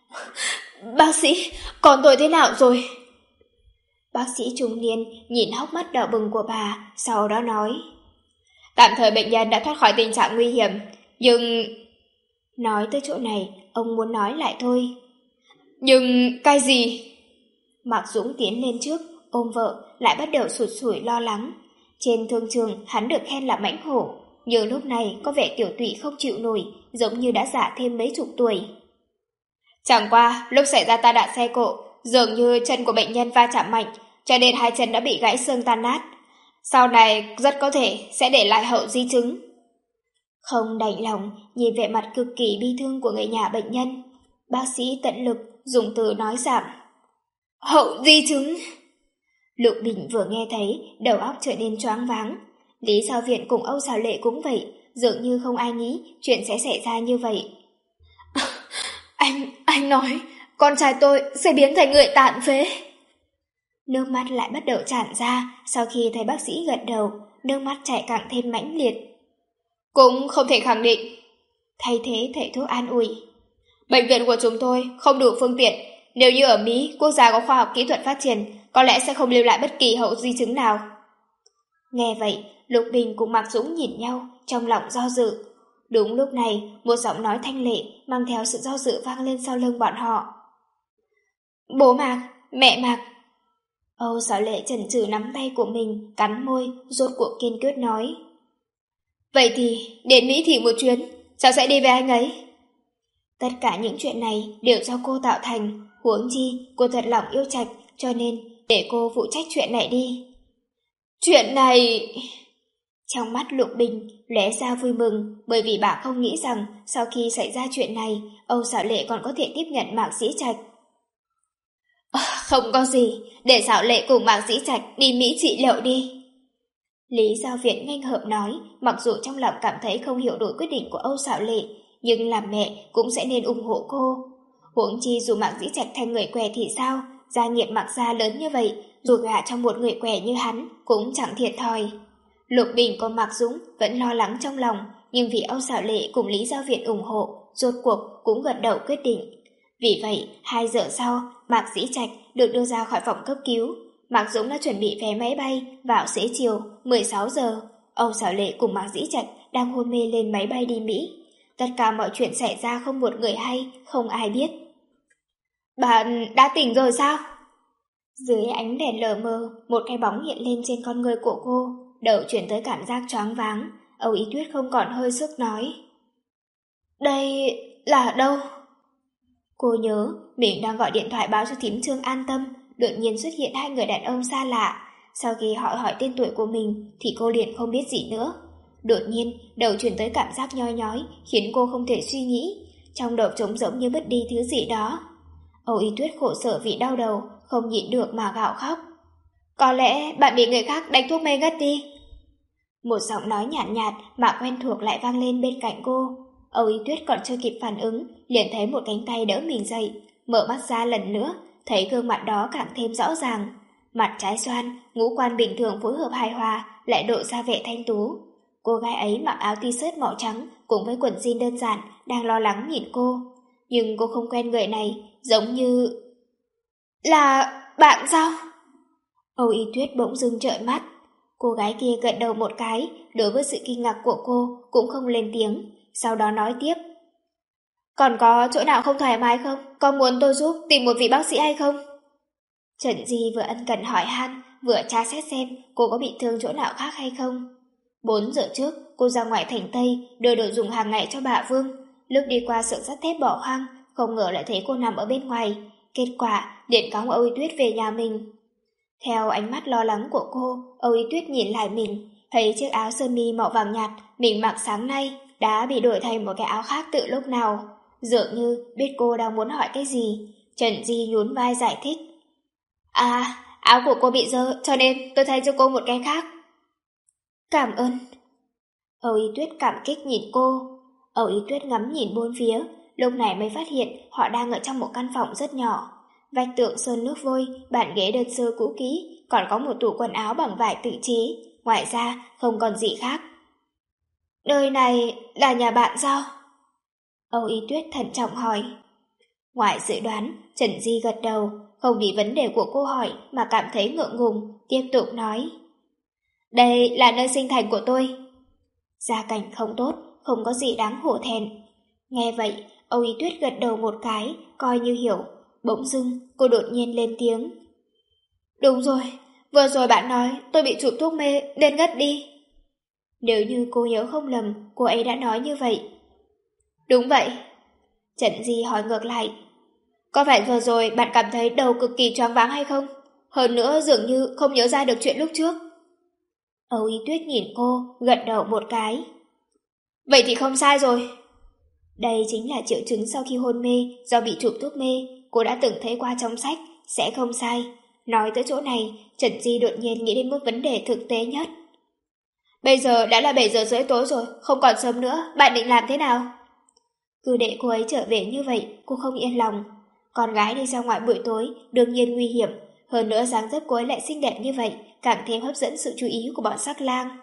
Bác sĩ, con tôi thế nào rồi? Bác sĩ trung niên nhìn hốc mắt đỏ bừng của bà, sau đó nói. Tạm thời bệnh nhân đã thoát khỏi tình trạng nguy hiểm, nhưng... Nói tới chỗ này, ông muốn nói lại thôi. Nhưng cái gì? Mạc Dũng tiến lên trước, ôm vợ, lại bắt đầu sụt sùi lo lắng. Trên thương trường, hắn được khen là mãnh hổ, nhưng lúc này có vẻ tiểu tụy không chịu nổi, giống như đã già thêm mấy chục tuổi. Chẳng qua, lúc xảy ra tai nạn xe cộ, dường như chân của bệnh nhân va chạm mạnh, cho nên hai chân đã bị gãy xương tan nát. Sau này rất có thể sẽ để lại hậu di chứng. Không đành lòng nhìn vẻ mặt cực kỳ bi thương của người nhà bệnh nhân, bác sĩ tận lực dùng từ nói giảm. Hậu di chứng. Lục Bình vừa nghe thấy, đầu óc trở nên choáng váng. Lý Giao Viện cùng Âu Xảo Lệ cũng vậy, dường như không ai nghĩ chuyện sẽ xảy ra như vậy. Anh, anh nói, con trai tôi sẽ biến thành người tàn phế. Nước mắt lại bắt đầu tràn ra, sau khi thấy bác sĩ gật đầu, nước mắt chảy càng thêm mãnh liệt. Cũng không thể khẳng định. Thay thế thầy thuốc an ủi. Bệnh viện của chúng tôi không đủ phương tiện, nếu như ở Mỹ, quốc gia có khoa học kỹ thuật phát triển, có lẽ sẽ không lưu lại bất kỳ hậu di chứng nào. Nghe vậy, Lục Bình cùng Mạc Dũng nhìn nhau, trong lòng do dự. Đúng lúc này, một giọng nói thanh lệ mang theo sự do dự vang lên sau lưng bọn họ. Bố Mạc, mẹ Mạc. Âu Xảo Lệ chần chừ nắm tay của mình, cắn môi, rốt cuộc kiên quyết nói. Vậy thì, đến Mỹ thì một chuyến, cháu sẽ đi với anh ấy. Tất cả những chuyện này đều do cô tạo thành, huống chi cô thật lòng yêu Trạch, cho nên để cô phụ trách chuyện này đi. Chuyện này... Trong mắt Lục Bình lóe ra vui mừng, bởi vì bà không nghĩ rằng sau khi xảy ra chuyện này, Âu Xảo Lệ còn có thể tiếp nhận Mạc Dĩ Trạch. À, Không có gì, để Xảo Lệ cùng Mạc Dĩ Trạch đi Mỹ trị liệu đi. Lý Giao Viện nghênh hợp nói, mặc dù trong lòng cảm thấy không hiểu nổi quyết định của Âu Xảo Lệ, nhưng làm mẹ cũng sẽ nên ủng hộ cô. Huống chi dù Mạc Dĩ Trạch thành người què thì sao, gia nghiệp Mạc gia lớn như vậy, dù gả trong một người què như hắn cũng chẳng thiệt thòi. Lục Bình cùng Mạc Dũng vẫn lo lắng trong lòng, nhưng vì Âu Xảo Lệ cùng Lý Giao Viện ủng hộ, rốt cuộc cũng gật đầu quyết định. Vì vậy, hai giờ sau, Mạc Dĩ Trạch được đưa ra khỏi phòng cấp cứu. Mạc Dũng đã chuẩn bị vé máy bay vào xế chiều mười sáu giờ. Âu Xảo Lệ cùng Mạc Dĩ Trạch đang hôn mê lên máy bay đi Mỹ. Tất cả mọi chuyện xảy ra không một người hay, không ai biết. Bạn đã tỉnh rồi sao? Dưới ánh đèn lờ mờ, một cái bóng hiện lên trên con người của cô, đầu chuyển tới cảm giác choáng váng. Âu Ý Tuyết không còn hơi sức nói. Đây là đâu? Cô nhớ mình đang gọi điện thoại báo cho thím Trương an tâm, đột nhiên xuất hiện hai người đàn ông xa lạ. Sau khi họ hỏi tên tuổi của mình thì cô liền không biết gì nữa. Đột nhiên đầu chuyển tới cảm giác nhói nhói, khiến cô không thể suy nghĩ. Trong đầu trống rỗng như mất đi thứ gì đó. Âu Ý Tuyết khổ sở vì đau đầu, không nhịn được mà gào khóc. Có lẽ bạn bị người khác đánh thuốc mê ngất đi. Một giọng nói nhàn nhạt, nhạt mà quen thuộc lại vang lên bên cạnh cô. Âu Ý Tuyết còn chưa kịp phản ứng, liền thấy một cánh tay đỡ mình dậy, mở mắt ra lần nữa, thấy gương mặt đó càng thêm rõ ràng. Mặt trái xoan, ngũ quan bình thường phối hợp hài hòa, lại độ ra vẻ thanh tú. Cô gái ấy mặc áo t-shirt màu trắng cùng với quần jean đơn giản, đang lo lắng nhìn cô. Nhưng cô không quen người này, giống như... Là bạn sao? Âu Ý Tuyết bỗng dưng trợn mắt. Cô gái kia gật đầu một cái, đối với sự kinh ngạc của cô cũng không lên tiếng, sau đó nói tiếp. Còn có chỗ nào không thoải mái không? Có muốn tôi giúp tìm một vị bác sĩ hay không? Trần Di vừa ân cần hỏi han, vừa tra xét xem cô có bị thương chỗ nào khác hay không. Bốn giờ trước, cô ra ngoài thành Tây đưa đồ dùng hàng ngày cho bà Vương. Lúc đi qua xưởng sắt thép bỏ hoang, không ngờ lại thấy cô nằm ở bên ngoài. Kết quả, điện cóng Âu Ý Tuyết về nhà mình. Theo ánh mắt lo lắng của cô, Âu Ý Tuyết nhìn lại mình, thấy chiếc áo sơ mi màu vàng nhạt mình mặc sáng nay đã bị đổi thành một cái áo khác từ lúc nào. Dường như biết cô đang muốn hỏi cái gì. Trần Di nhún vai giải thích. À, áo của cô bị dơ, cho nên tôi thay cho cô một cái khác. Cảm ơn. Âu Ý Tuyết cảm kích nhìn cô. Âu Ý Tuyết ngắm nhìn bốn phía, lúc này mới phát hiện họ đang ở trong một căn phòng rất nhỏ. Vách tường sơn nước vôi, bàn ghế đơn sơ cũ kỹ, còn có một tủ quần áo bằng vải tự chế. Ngoài ra, không còn gì khác. Nơi này là nhà bạn sao? Âu Ý Tuyết thận trọng hỏi. Ngoài dự đoán, Trần Di gật đầu, không vì vấn đề của cô hỏi mà cảm thấy ngượng ngùng, tiếp tục nói. Đây là nơi sinh thành của tôi. Gia cảnh không tốt, không có gì đáng hổ thẹn. Nghe vậy, Âu Ý Tuyết gật đầu một cái, coi như hiểu. Bỗng dưng, cô đột nhiên lên tiếng. Đúng rồi, vừa rồi bạn nói tôi bị chụp thuốc mê nên ngất đi. Nếu như cô nhớ không lầm, cô ấy đã nói như vậy. Đúng vậy. Trần Di hỏi ngược lại. Có phải vừa rồi bạn cảm thấy đầu cực kỳ choáng váng hay không? Hơn nữa dường như không nhớ ra được chuyện lúc trước. Âu Ý Tuyết nhìn cô, gật đầu một cái. Vậy thì không sai rồi. Đây chính là triệu chứng sau khi hôn mê do bị chụp thuốc mê, cô đã từng thấy qua trong sách, sẽ không sai. Nói tới chỗ này, Trần Di đột nhiên nghĩ đến một vấn đề thực tế nhất. Bây giờ đã là bảy giờ rưỡi tối rồi, không còn sớm nữa, bạn định làm thế nào? Cứ để cô ấy trở về như vậy, cô không yên lòng. Con gái đi ra ngoài buổi tối, đương nhiên nguy hiểm. Hơn nữa dáng dấp cô ấy lại xinh đẹp như vậy, càng thêm hấp dẫn sự chú ý của bọn sắc lang.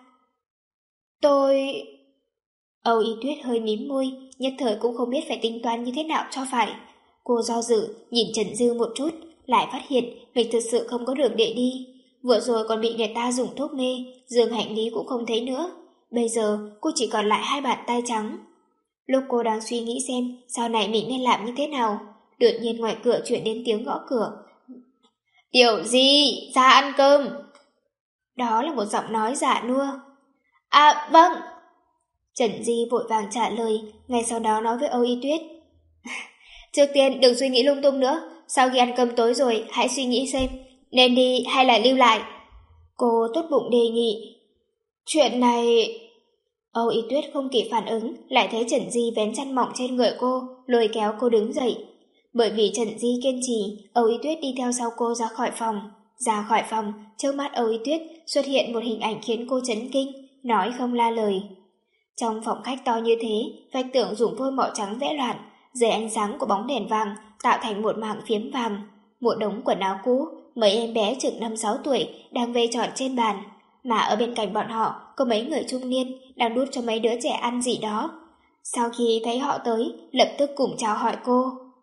Tôi... Âu Ý Tuyết hơi mím môi, nhất thời cũng không biết phải tính toán như thế nào cho phải. Cô do dự, nhìn Trần Dư một chút, lại phát hiện mình thực sự không có đường để đi. Vừa rồi còn bị người ta dùng thuốc mê, giường hành lý cũng không thấy nữa. Bây giờ cô chỉ còn lại hai bàn tay trắng. Lúc cô đang suy nghĩ xem sau này mình nên làm như thế nào, đột nhiên ngoài cửa chuyển đến tiếng gõ cửa. Tiểu Di, ra ăn cơm. Đó là một giọng nói giả nua. À vâng. Trần Di vội vàng trả lời, ngay sau đó nói với Âu Y Tuyết. Trước tiên đừng suy nghĩ lung tung nữa, sau khi ăn cơm tối rồi hãy suy nghĩ xem nên đi hay là lưu lại. Cô tốt bụng đề nghị. Chuyện này... Âu Y Tuyết không kịp phản ứng, lại thấy Trần Di vén chăn mỏng trên người cô, lôi kéo cô đứng dậy. Bởi vì Trần Di kiên trì, Âu Y Tuyết đi theo sau cô ra khỏi phòng. Ra khỏi phòng, trước mắt Âu Y Tuyết xuất hiện một hình ảnh khiến cô chấn kinh, nói không la lời. Trong phòng khách to như thế, vách tường dùng vôi màu trắng vẽ loạn, dưới ánh sáng của bóng đèn vàng tạo thành một mảng phiếm vàng. Một đống quần áo cũ, mấy em bé chừng năm sáu tuổi đang vây tròn trên bàn, mà ở bên cạnh bọn họ có mấy người trung niên đang đút cho mấy đứa trẻ ăn gì đó. Sau khi thấy họ tới, lập tức cùng chào hỏi cô.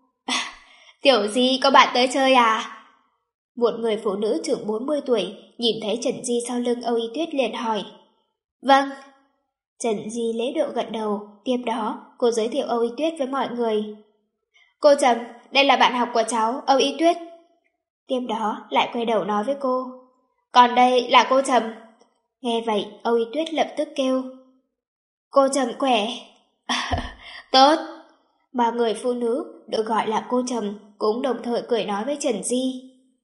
Tiểu Di, có bạn tới chơi à? Một người phụ nữ chừng bốn mươi tuổi nhìn thấy Trần Di sau lưng Âu Y Tuyết liền hỏi. Vâng. Trần Di lễ độ gật đầu, tiếp đó cô giới thiệu Âu Y Tuyết với mọi người. Cô Trầm, đây là bạn học của cháu, Âu Y Tuyết. Tiếp đó lại quay đầu nói với cô. Còn đây là cô Trầm. Nghe vậy, Âu Y Tuyết lập tức kêu. Cô Trầm khỏe. Tốt. Ba người phụ nữ được gọi là cô Trầm cũng đồng thời cười nói với Trần Di.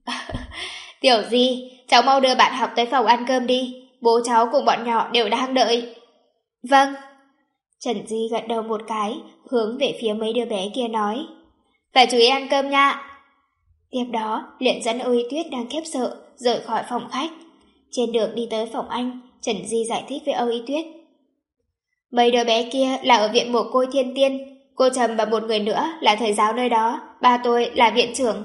Tiểu Di, cháu mau đưa bạn học tới phòng ăn cơm đi. Bố cháu cùng bọn nhỏ đều đang đợi. Vâng. Trần Di gật đầu một cái, hướng về phía mấy đứa bé kia nói. Phải chú ý ăn cơm nha. Tiếp đó, liền dẫn Âu Y Tuyết đang khiếp sợ rời khỏi phòng khách. Trên đường đi tới phòng anh, Trần Di giải thích với Âu Y Tuyết. Mấy đứa bé kia là ở viện mồ côi Thiên Tiên. Cô Trầm và một người nữa là thầy giáo nơi đó. Ba tôi là viện trưởng.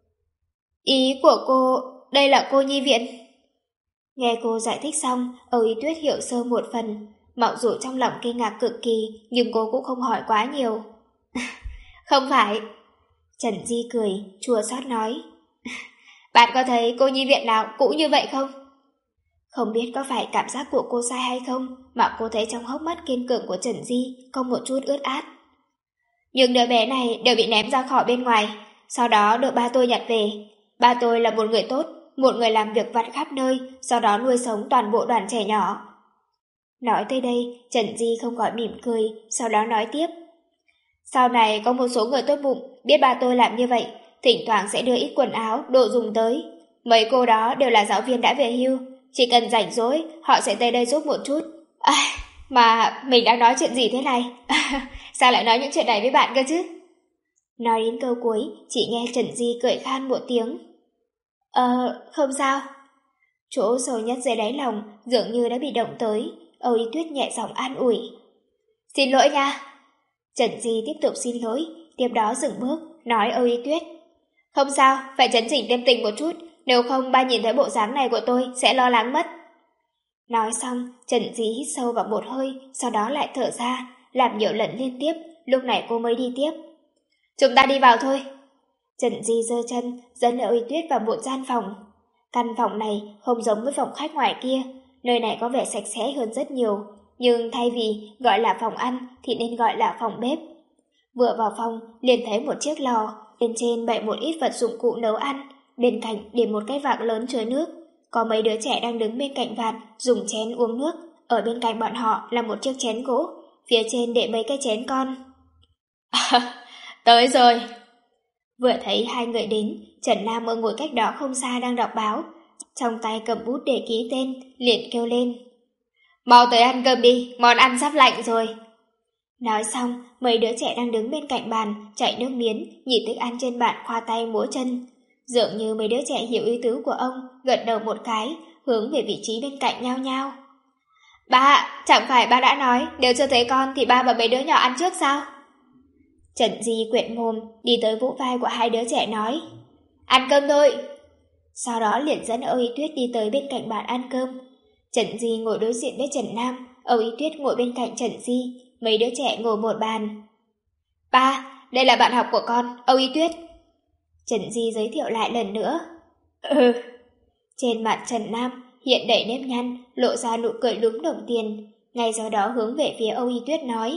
Ý của cô, đây là cô nhi viện. Nghe cô giải thích xong, Âu Y Tuyết hiểu sơ một phần. Mặc dù trong lòng kinh ngạc cực kỳ, nhưng cô cũng không hỏi quá nhiều. Không phải. Trần Di cười, chua xót nói. Bạn có thấy cô nhi viện nào cũng như vậy không? Không biết có phải cảm giác của cô sai hay không, mà cô thấy trong hốc mắt kiên cường của Trần Di có một chút ướt át. Nhưng đứa bé này đều bị ném ra khỏi bên ngoài, sau đó được ba tôi nhặt về. Ba tôi là một người tốt, một người làm việc vặt khắp nơi, sau đó nuôi sống toàn bộ đoàn trẻ nhỏ. Nói tới đây, Trần Di không khỏi mỉm cười, sau đó nói tiếp. Sau này có một số người tốt bụng, biết ba tôi làm như vậy, thỉnh thoảng sẽ đưa ít quần áo, đồ dùng tới. Mấy cô đó đều là giáo viên đã về hưu, chỉ cần rảnh rỗi, họ sẽ tới đây giúp một chút. À, mà mình đang nói chuyện gì thế này? Sao lại nói những chuyện này với bạn cơ chứ? Nói đến câu cuối, chỉ nghe Trần Di cười khan một tiếng. Ờ, không sao. Chỗ sâu nhất dưới đáy lòng dường như đã bị động tới. Âu Y Tuyết nhẹ giọng an ủi. Xin lỗi nha. Trần Di tiếp tục xin lỗi, tiếp đó dừng bước, nói Âu Y Tuyết. Không sao, phải chấn chỉnh tâm tình một chút, nếu không ba nhìn thấy bộ dáng này của tôi sẽ lo lắng mất. Nói xong, Trần Di hít sâu vào một hơi, sau đó lại thở ra, làm nhiều lần liên tiếp, lúc này cô mới đi tiếp. Chúng ta đi vào thôi. Trần Di giơ chân, dẫn Âu Y Tuyết vào một gian phòng. Căn phòng này không giống với phòng khách ngoài kia, nơi này có vẻ sạch sẽ hơn rất nhiều, nhưng thay vì gọi là phòng ăn thì nên gọi là phòng bếp. Vừa vào phòng, liền thấy một chiếc lò, bên trên bày một ít vật dụng cụ nấu ăn, bên cạnh để một cái vạc lớn chứa nước. Có mấy đứa trẻ đang đứng bên cạnh vạc dùng chén uống nước, ở bên cạnh bọn họ là một chiếc chén gỗ, phía trên để mấy cái chén con. À, tới rồi. Vừa thấy hai người đến, Trần Nam ở ngồi cách đó không xa đang đọc báo, trong tay cầm bút để ký tên, liền kêu lên. Mau tới ăn cơm đi, món ăn sắp lạnh rồi. Nói xong, mấy đứa trẻ đang đứng bên cạnh bàn, chảy nước miếng, nhìn thức ăn trên bàn khoa tay múa chân. Dường như mấy đứa trẻ hiểu ý tứ của ông, gật đầu một cái, hướng về vị trí bên cạnh nhau nhau. Ba, chẳng phải ba đã nói, nếu chưa thấy con thì ba và mấy đứa nhỏ ăn trước sao? Trần Di quẹt mồm, đi tới vỗ vai của hai đứa trẻ nói. Ăn cơm thôi. Sau đó liền dẫn Âu Y Tuyết đi tới bên cạnh bàn ăn cơm. Trần Di ngồi đối diện với Trần Nam, Âu Y Tuyết ngồi bên cạnh Trần Di, mấy đứa trẻ ngồi một bàn. Ba, đây là bạn học của con, Âu Y Tuyết. Trần Di giới thiệu lại lần nữa. Ừ. Trên mặt Trần Nam hiện đầy nếp nhăn, lộ ra nụ cười lúm đồng tiền, ngay sau đó hướng về phía Âu Y Tuyết nói.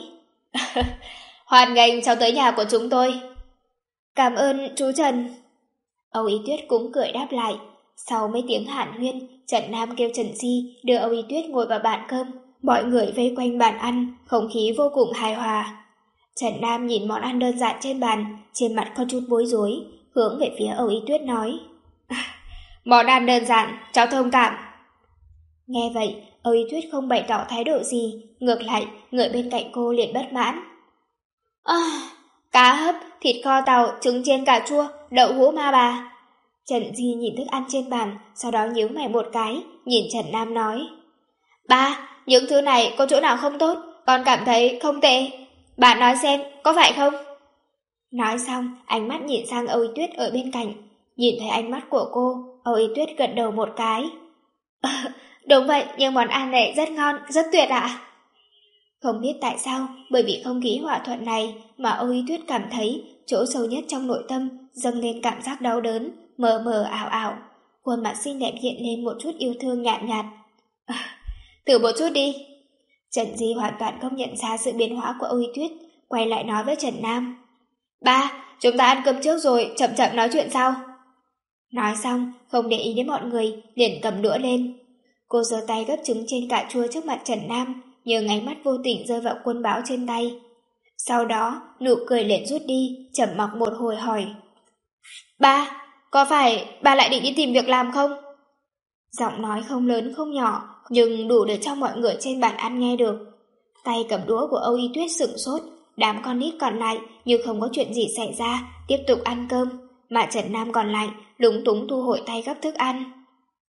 Hoan nghênh cháu tới nhà của chúng tôi. Cảm ơn chú Trần. Âu Y Tuyết cũng cười đáp lại. Sau mấy tiếng hàn huyên, Trần Nam kêu Trần Di đưa Âu Y Tuyết ngồi vào bàn cơm. Mọi người vây quanh bàn ăn, không khí vô cùng hài hòa. Trần Nam nhìn món ăn đơn giản trên bàn, trên mặt có chút bối rối, hướng về phía Âu Y Tuyết nói. Món ăn đơn giản, cháu thông cảm. Nghe vậy, Âu Y Tuyết không bày tỏ thái độ gì, ngược lại, người bên cạnh cô liền bất mãn. À, Cá hấp, thịt kho tàu, trứng chiên cà chua, đậu hũ ma bà. Trần Di nhìn thức ăn trên bàn, sau đó nhíu mày một cái, nhìn Trần Nam nói. Ba, những thứ này có chỗ nào không tốt, con cảm thấy không tệ. Bạn nói xem, có phải không? Nói xong, ánh mắt nhìn sang Âu Y Tuyết ở bên cạnh. Nhìn thấy ánh mắt của cô, Âu Y Tuyết gật đầu một cái. Đúng vậy, nhưng món ăn này rất ngon, rất tuyệt ạ. Không biết tại sao, bởi vì không khí hòa thuận này mà Âu Y Tuyết cảm thấy chỗ sâu nhất trong nội tâm dâng lên cảm giác đau đớn, mờ mờ ảo ảo. Khuôn mặt xinh đẹp hiện lên một chút yêu thương nhạt nhạt. À, thử một chút đi. Trần Di hoàn toàn không nhận ra sự biến hóa của Âu Y Tuyết, quay lại nói với Trần Nam. Ba, chúng ta ăn cơm trước rồi, chậm chậm nói chuyện sau. Nói xong, không để ý đến mọi người, liền cầm đũa lên. Cô giơ tay gấp trứng trên cà chua trước mặt Trần Nam, nhưng ánh mắt vô tình rơi vào quân báo trên tay. Sau đó, nụ cười liền rút đi, trầm mặc một hồi hỏi. Ba, có phải ba lại định đi tìm việc làm không? Giọng nói không lớn không nhỏ, nhưng đủ để cho mọi người trên bàn ăn nghe được. Tay cầm đũa của Âu Y Tuyết sửng sốt, đám con nít còn lại như không có chuyện gì xảy ra, tiếp tục ăn cơm, mà Trần Nam còn lại lúng túng thu hồi tay gấp thức ăn.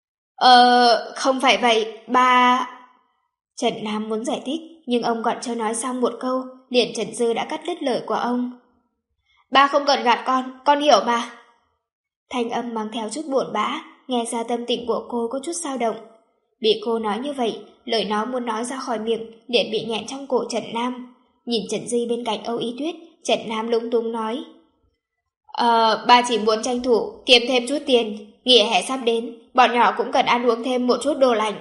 Ờ, không phải vậy, ba... Trần Nam muốn giải thích, nhưng ông còn chưa nói xong một câu, liền Trần Dư đã cắt đứt lời của ông. Ba không cần gạt con, con hiểu mà. Thanh âm mang theo chút buồn bã, nghe ra tâm tình của cô có chút dao động. Bị cô nói như vậy, lời nói muốn nói ra khỏi miệng, liền bị nghẹn trong cổ Trần Nam. Nhìn Trần Di bên cạnh Âu Y Tuyết, Trần Nam lúng túng nói. Ờ, ba chỉ muốn tranh thủ, kiếm thêm chút tiền, nghỉ hè sắp đến, bọn nhỏ cũng cần ăn uống thêm một chút đồ lành.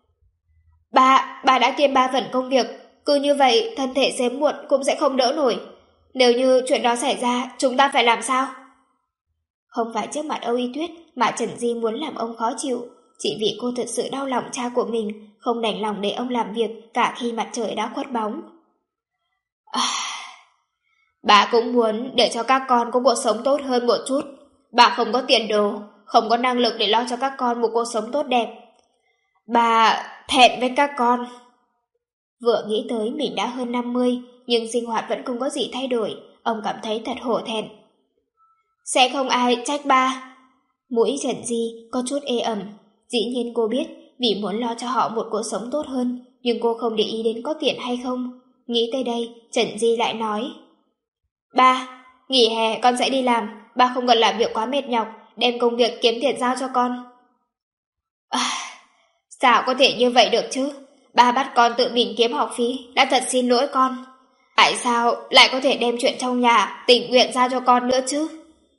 Ba, ba đã kiêm ba phần công việc, cứ như vậy thân thể sớm muộn cũng sẽ không đỡ nổi. Nếu như chuyện đó xảy ra, chúng ta phải làm sao? Không phải trước mặt Âu Y Tuyết mà Trần Di muốn làm ông khó chịu, chỉ vì cô thật sự đau lòng cha của mình, không đành lòng để ông làm việc cả khi mặt trời đã khuất bóng. À, bà cũng muốn để cho các con có cuộc sống tốt hơn một chút. Bà không có tiền đồ, không có năng lực để lo cho các con một cuộc sống tốt đẹp. Bà thẹn với các con. Vừa nghĩ tới mình đã hơn năm mươi, nhưng sinh hoạt vẫn không có gì thay đổi, ông cảm thấy thật hổ thẹn. Sẽ không ai trách ba. Mũi Trần Di có chút ê ẩm. Dĩ nhiên cô biết vì muốn lo cho họ một cuộc sống tốt hơn, nhưng cô không để ý đến có tiền hay không. Nghĩ tới đây, Trần Di lại nói. Ba, nghỉ hè con sẽ đi làm, ba không cần làm việc quá mệt nhọc, đem công việc kiếm tiền giao cho con. À, sao có thể như vậy được chứ? Ba bắt con tự mình kiếm học phí, đã thật xin lỗi con. Tại sao lại có thể đem chuyện trong nhà tình nguyện giao cho con nữa chứ?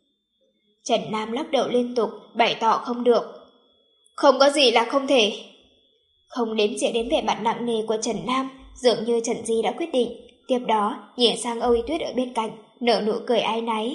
Trần Nam lắc đầu liên tục, bày tỏ không được. Không có gì là không thể. Không đếm xỉa đến vẻ mặt nặng nề của Trần Nam, dường như Trần Di đã quyết định. Tiếp đó, nhìn sang Âu Y Tuyết ở bên cạnh, nở nụ cười áy náy.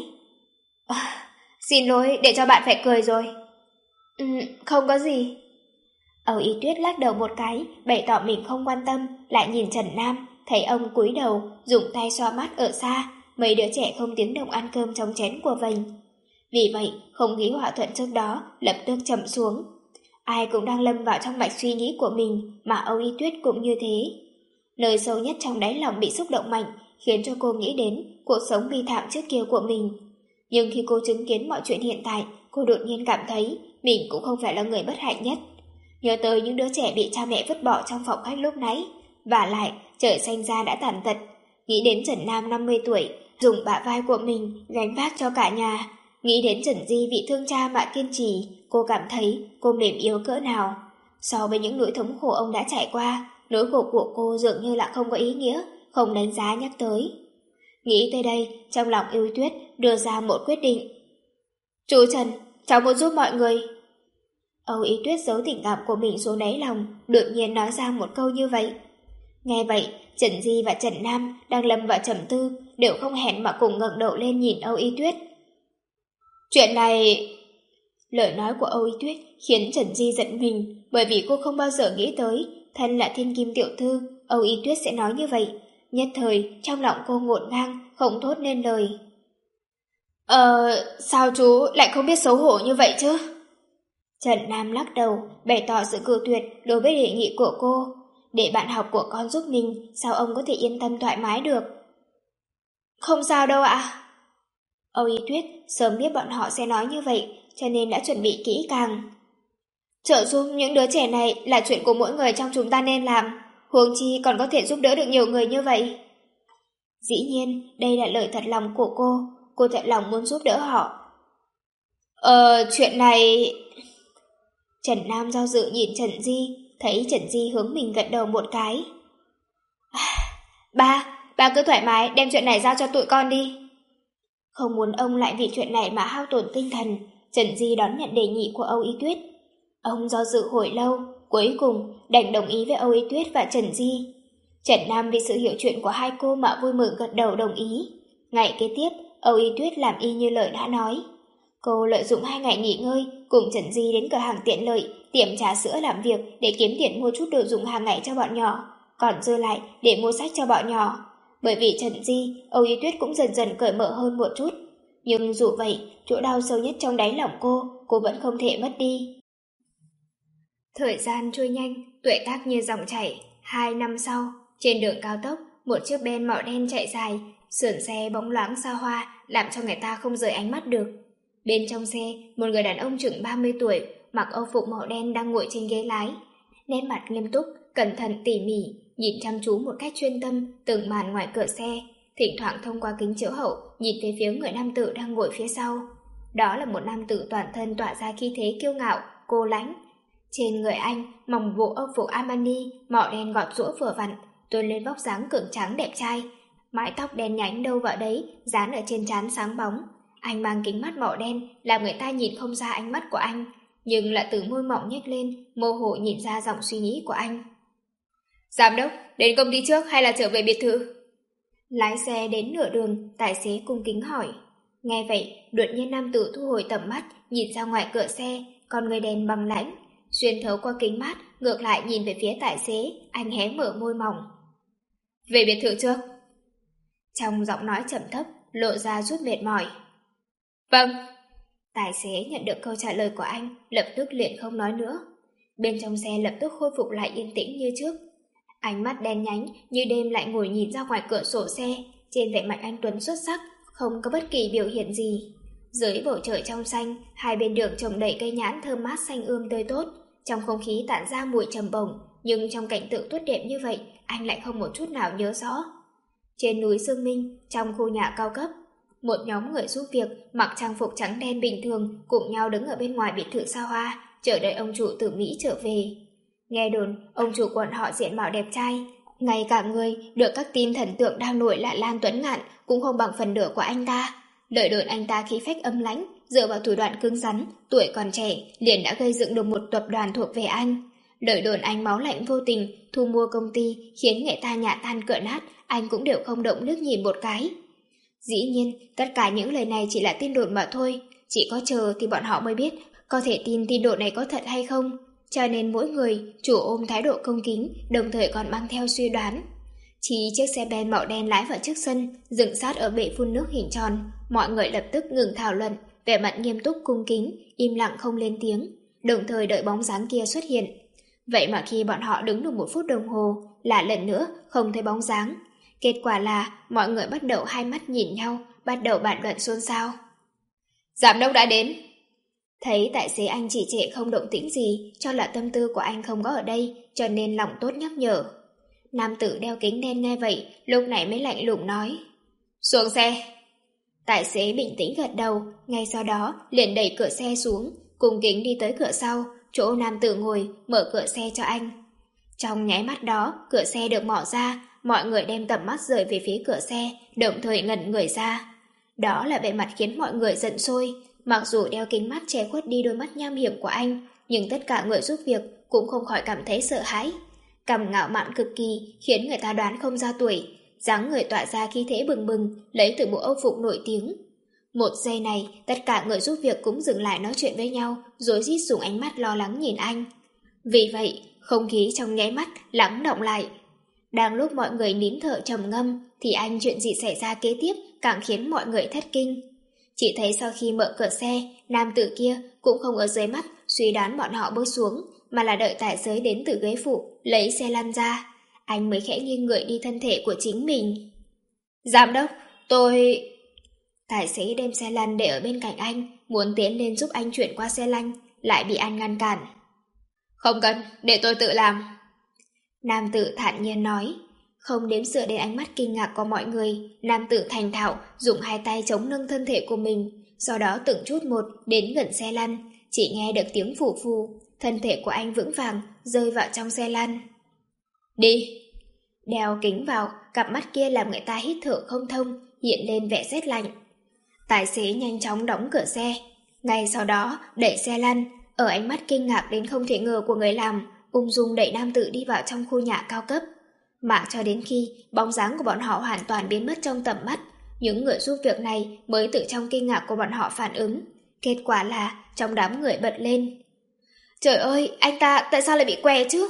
À, xin lỗi, để cho bạn phải cười rồi. Ừ, không có gì. Âu Y Tuyết lắc đầu một cái, bày tỏ mình không quan tâm, lại nhìn Trần Nam, thấy ông cúi đầu, dùng tay xoa mắt ở xa, mấy đứa trẻ không tiếng động ăn cơm trong chén của vành. Vì vậy, không khí hòa thuận trước đó lập tức chậm xuống. Ai cũng đang lâm vào trong mạch suy nghĩ của mình, mà Âu Y Tuyết cũng như thế. Nơi sâu nhất trong đáy lòng bị xúc động mạnh, khiến cho cô nghĩ đến cuộc sống bi thảm trước kia của mình. Nhưng khi cô chứng kiến mọi chuyện hiện tại, cô đột nhiên cảm thấy mình cũng không phải là người bất hạnh nhất. Nhớ tới những đứa trẻ bị cha mẹ vứt bỏ trong phòng khách lúc nãy, và lại trời xanh ra đã tàn tật. Nghĩ đến Trần Nam năm mươi tuổi, dùng bả vai của mình gánh vác cho cả nhà. Nghĩ đến Trần Di bị thương cha mà kiên trì, cô cảm thấy cô mềm yếu cỡ nào. So với những nỗi thống khổ ông đã trải qua, nỗi khổ của cô dường như là không có ý nghĩa, không đánh giá nhắc tới. Nghĩ tới đây, trong lòng Ưu Tuyết đưa ra một quyết định. Chú Trần, cháu muốn giúp mọi người. Âu Y Tuyết giấu tình cảm của mình xuống đáy lòng, đột nhiên nói ra một câu như vậy. Nghe vậy, Trần Di và Trần Nam đang lâm vào trầm tư, đều không hẹn mà cùng ngẩng đầu lên nhìn Âu Y Tuyết. Chuyện này... Lời nói của Âu Y Tuyết khiến Trần Di giận mình, bởi vì cô không bao giờ nghĩ tới, thân là thiên kim tiểu thư, Âu Y Tuyết sẽ nói như vậy. Nhất thời, trong lòng cô ngổn ngang, không thốt nên lời. Ờ, sao chú lại không biết xấu hổ như vậy chứ? Trần Nam lắc đầu, bày tỏ sự cự tuyệt đối với đề nghị của cô. Để bạn học của con giúp mình, sao ông có thể yên tâm thoải mái được? Không sao đâu ạ. Âu Y Tuyết sớm biết bọn họ sẽ nói như vậy, cho nên đã chuẩn bị kỹ càng. Trợ giúp những đứa trẻ này là chuyện của mỗi người trong chúng ta nên làm, huống chi còn có thể giúp đỡ được nhiều người như vậy. Dĩ nhiên, đây là lời thật lòng của cô, cô thật lòng muốn giúp đỡ họ. Ờ, chuyện này... Trần Nam do dự nhìn Trần Di, thấy Trần Di hướng mình gật đầu một cái. Ba, ba cứ thoải mái đem chuyện này giao cho tụi con đi. Không muốn ông lại vì chuyện này mà hao tổn tinh thần, Trần Di đón nhận đề nghị của Âu Y Tuyết. Ông do dự hồi lâu, cuối cùng đành đồng ý với Âu Y Tuyết và Trần Di. Trần Nam vì sự hiểu chuyện của hai cô mà vui mừng gật đầu đồng ý. Ngày kế tiếp, Âu Y Tuyết làm y như lời đã nói. Cô lợi dụng hai ngày nghỉ ngơi, cùng Trần Di đến cửa hàng tiện lợi, tiệm trà sữa làm việc để kiếm tiền mua chút đồ dùng hàng ngày cho bọn nhỏ, còn dư lại để mua sách cho bọn nhỏ. Bởi vì Trần Di, Âu Y Tuyết cũng dần dần cởi mở hơn một chút. Nhưng dù vậy, chỗ đau sâu nhất trong đáy lòng cô, cô vẫn không thể mất đi. Thời gian trôi nhanh, tuổi tác như dòng chảy. Hai năm sau, trên đường cao tốc, một chiếc Ben màu đen chạy dài, sườn xe bóng loáng xa hoa, làm cho người ta không rời ánh mắt được. Bên trong xe, một người đàn ông chừng ba mươi tuổi, mặc âu phục màu đen đang ngồi trên ghế lái. Nét mặt nghiêm túc, cẩn thận tỉ mỉ, nhìn chăm chú một cách chuyên tâm từng màn ngoài cửa xe, thỉnh thoảng thông qua kính chiếu hậu nhìn về phía người nam tử đang ngồi phía sau. Đó là một nam tử toàn thân tỏa ra khí thế kiêu ngạo, cô lãnh. Trên người anh mặc một bộ âu phục Armani màu đen gọt giũa vừa vặn, tôn lên vóc dáng cường tráng đẹp trai. Mái tóc đen nhánh đâu vào đấy, dán ở trên trán sáng bóng. Anh mang kính mắt màu đen, làm người ta nhìn không ra ánh mắt của anh, nhưng lại từ môi mỏng nhếch lên, mơ hồ nhìn ra dòng suy nghĩ của anh. Giám đốc, đến công ty trước hay là trở về biệt thự? Lái xe đến nửa đường, tài xế cung kính hỏi. Nghe vậy, đột nhiên nam tử thu hồi tầm mắt, nhìn ra ngoài cửa xe, con người đèn băng lãnh. Xuyên thấu qua kính mát, ngược lại nhìn về phía tài xế, anh hé mở môi mỏng. Về biệt thự trước. Trong giọng nói trầm thấp, lộ ra chút mệt mỏi. Vâng. Tài xế nhận được câu trả lời của anh, lập tức liền không nói nữa. Bên trong xe lập tức khôi phục lại yên tĩnh như trước. Ánh mắt đen nhánh như đêm lại ngồi nhìn ra ngoài cửa sổ xe, trên vẻ mặt anh tuấn xuất sắc, không có bất kỳ biểu hiện gì. Dưới bầu trời trong xanh, hai bên đường trồng đầy cây nhãn thơm mát xanh ươm tươi tốt, trong không khí tản ra mùi trầm bổng, nhưng trong cảnh tượng tốt đẹp như vậy, anh lại không một chút nào nhớ rõ. Trên núi Dương Minh, trong khu nhà cao cấp, một nhóm người giúp việc mặc trang phục trắng đen bình thường cùng nhau đứng ở bên ngoài biệt thự xa hoa, chờ đợi ông chủ từ Mỹ trở về. Nghe đồn, ông chủ quận họ diện mạo đẹp trai, ngay cả người được các tin thần tượng đang nổi là Lan Tuấn Ngạn cũng không bằng phần nửa của anh ta. Lời đồn anh ta khí phách âm lãnh, dựa vào thủ đoạn cứng rắn, tuổi còn trẻ liền đã gây dựng được một tập đoàn thuộc về anh. Lời đồn anh máu lạnh vô tình, thu mua công ty khiến người ta nhà tan cửa nát, anh cũng đều không động nước nhìn một cái. Dĩ nhiên, tất cả những lời này chỉ là tin đồn mà thôi, chỉ có chờ thì bọn họ mới biết có thể tin tin đồn này có thật hay không. Cho nên mỗi người chủ ôm thái độ công kính, đồng thời còn mang theo suy đoán. Chỉ chiếc xe Ben màu đen lái vào trước sân, dừng sát ở bể phun nước hình tròn, mọi người lập tức ngừng thảo luận, vẻ mặt nghiêm túc cung kính, im lặng không lên tiếng, đồng thời đợi bóng dáng kia xuất hiện. Vậy mà khi bọn họ đứng được một phút đồng hồ, là lần nữa không thấy bóng dáng. Kết quả là mọi người bắt đầu hai mắt nhìn nhau, bắt đầu bàn luận xôn xao. Giám đốc đã đến. Thấy tài xế anh chỉ trệ không động tĩnh gì, cho là tâm tư của anh không có ở đây, cho nên lòng tốt nhắc nhở. Nam tử đeo kính đen nghe vậy, lúc này mới lạnh lùng nói. Xuống xe. Tài xế bình tĩnh gật đầu, ngay sau đó liền đẩy cửa xe xuống, cùng kính đi tới cửa sau, chỗ nam tử ngồi, mở cửa xe cho anh. Trong nháy mắt đó, cửa xe được mở ra, mọi người đem tầm mắt rời về phía cửa xe, đồng thời ngẩn người ra. Đó là vẻ mặt khiến mọi người giận sôi. Mặc dù đeo kính mắt che khuất đi đôi mắt nham hiểm của anh, nhưng tất cả người giúp việc cũng không khỏi cảm thấy sợ hãi. Cằm ngạo mạn cực kỳ, khiến người ta đoán không ra tuổi, dáng người tỏa ra khí thế bừng bừng, lấy từ bộ âu phục nổi tiếng. Một giây này, tất cả người giúp việc cũng dừng lại nói chuyện với nhau, rối rít dùng ánh mắt lo lắng nhìn anh. Vì vậy, không khí trong nháy mắt lắng động lại. Đang lúc mọi người nín thở trầm ngâm, thì anh chuyện gì xảy ra kế tiếp càng khiến mọi người thất kinh. Chỉ thấy sau khi mở cửa xe, nam tử kia cũng không ở dưới mắt suy đoán bọn họ bước xuống, mà là đợi tài xế đến từ ghế phụ, lấy xe lăn ra. Anh mới khẽ nghiêng người đi thân thể của chính mình. Giám đốc, tôi... Tài xế đem xe lăn để ở bên cạnh anh, muốn tiến lên giúp anh chuyển qua xe lăn, lại bị anh ngăn cản. Không cần, để tôi tự làm. Nam tử thản nhiên nói. Không đếm xỉa đến ánh mắt kinh ngạc của mọi người, nam tử thành thạo dùng hai tay chống nâng thân thể của mình, sau đó từng chút một đến gần xe lăn, chỉ nghe được tiếng phù phù, thân thể của anh vững vàng rơi vào trong xe lăn. Đi. Đeo kính vào, cặp mắt kia làm người ta hít thở không thông, hiện lên vẻ rét lạnh. Tài xế nhanh chóng đóng cửa xe, ngay sau đó đẩy xe lăn, ở ánh mắt kinh ngạc đến không thể ngờ của người làm, ung dung đẩy nam tử đi vào trong khu nhà cao cấp. Mà cho đến khi bóng dáng của bọn họ hoàn toàn biến mất trong tầm mắt, những người giúp việc này mới từ trong kinh ngạc của bọn họ phản ứng. Kết quả là trong đám người bật lên. Trời ơi, anh ta tại sao lại bị què chứ?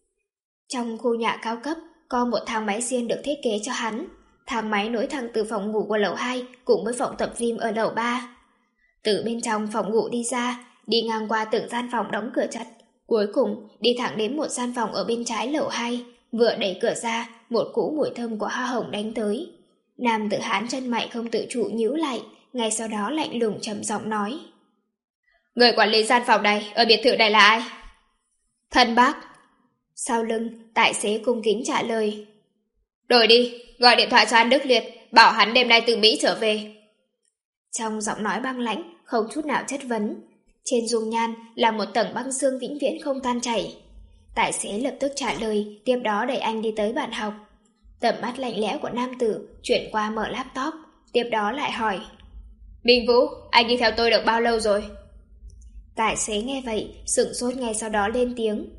Trong khu nhà cao cấp có một thang máy riêng được thiết kế cho hắn. Thang máy nối thẳng từ phòng ngủ của lầu hai cùng với phòng tập gym ở lầu ba. Từ bên trong phòng ngủ đi ra, đi ngang qua từng gian phòng đóng cửa chặt, cuối cùng đi thẳng đến một gian phòng ở bên trái lầu hai. Vừa đẩy cửa ra, một cỗ mùi thơm của hoa hồng đánh tới. Nam tử Hán chân mày không tự chủ nhíu lại, ngay sau đó lạnh lùng trầm giọng nói. Người quản lý gian phòng này ở biệt thự này là ai? Thân bác. Sau lưng, tài xế cung kính trả lời. Đổi đi, gọi điện thoại cho anh Đức Liệt, bảo hắn đêm nay từ Mỹ trở về. Trong giọng nói băng lãnh, không chút nào chất vấn. Trên dung nhan là một tầng băng xương vĩnh viễn không tan chảy. Tài xế lập tức trả lời, tiếp đó đẩy anh đi tới bàn học. Tầm mắt lạnh lẽo của nam tử chuyển qua mở laptop, tiếp đó lại hỏi. Minh Vũ, anh đi theo tôi được bao lâu rồi? Tài xế nghe vậy, sửng sốt ngay sau đó lên tiếng.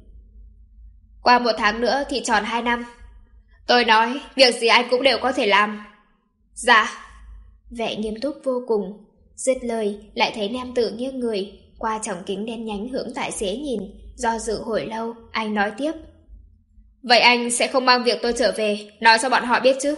Qua một tháng nữa thì tròn hai năm. Tôi nói, việc gì anh cũng đều có thể làm. Dạ. Vẻ nghiêm túc vô cùng. Dứt lời, lại thấy nam tử nghiêng người, qua tròng kính đen nhánh hướng tài xế nhìn. Do dự hồi lâu, anh nói tiếp. Vậy anh sẽ không mang việc tôi trở về, nói cho bọn họ biết chứ?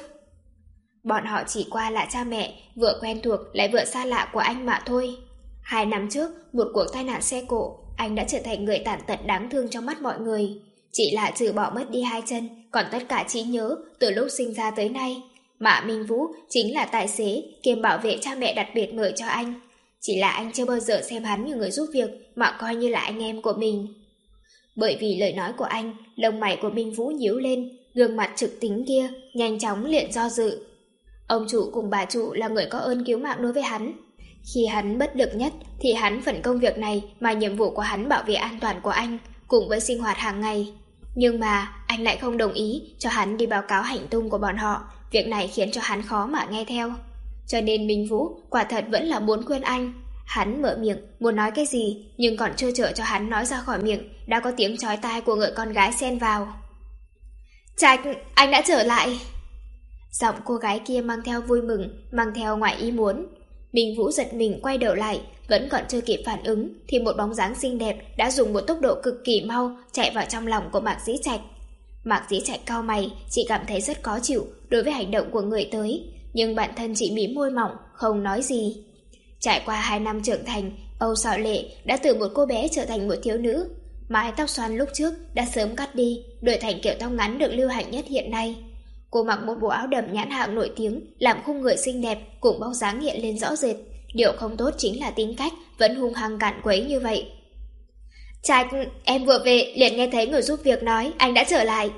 Bọn họ chỉ qua là cha mẹ, vừa quen thuộc lại vừa xa lạ của anh mà thôi. Hai năm trước, một cuộc tai nạn xe cộ, anh đã trở thành người tàn tật đáng thương trong mắt mọi người. Chỉ là trừ bỏ mất đi hai chân, còn tất cả trí nhớ từ lúc sinh ra tới nay. Mà Minh Vũ chính là tài xế kiêm bảo vệ cha mẹ đặc biệt mời cho anh. Chỉ là anh chưa bao giờ xem hắn như người giúp việc, mà coi như là anh em của mình. Bởi vì lời nói của anh, lông mày của Minh Vũ nhíu lên, gương mặt trực tính kia nhanh chóng liền do dự. Ông chủ cùng bà chủ là người có ơn cứu mạng đối với hắn. Khi hắn bất lực nhất thì hắn phần công việc này mà nhiệm vụ của hắn bảo vệ an toàn của anh cùng với sinh hoạt hàng ngày. Nhưng mà anh lại không đồng ý cho hắn đi báo cáo hành tung của bọn họ. Việc này khiến cho hắn khó mà nghe theo. Cho nên Minh Vũ quả thật vẫn là muốn khuyên anh. Hắn mở miệng muốn nói cái gì, nhưng còn chưa chờ cho hắn nói ra khỏi miệng đã có tiếng chói tai của người con gái xen vào. Trạch, anh đã trở lại. Giọng cô gái kia mang theo vui mừng, mang theo ngoài ý muốn. Minh Vũ giật mình quay đầu lại, vẫn còn chưa kịp phản ứng thì một bóng dáng xinh đẹp đã dùng một tốc độ cực kỳ mau chạy vào trong lòng của Mạc Dĩ Trạch. Mạc Dĩ Trạch cau mày, chỉ cảm thấy rất khó chịu đối với hành động của người tới, nhưng bản thân chỉ mím môi mỏng, không nói gì. Trải qua hai năm trưởng thành, Âu Sảo Lệ đã từ một cô bé trở thành một thiếu nữ. Mái tóc xoăn lúc trước đã sớm cắt đi, đổi thành kiểu tóc ngắn được lưu hành nhất hiện nay. Cô mặc một bộ áo đầm nhãn hàng nổi tiếng, làm khung người xinh đẹp cùng bóng dáng hiện lên rõ rệt. Điều không tốt chính là tính cách vẫn hung hăng cản quấy như vậy. Trạch, em vừa về liền nghe thấy người giúp việc nói anh đã trở lại.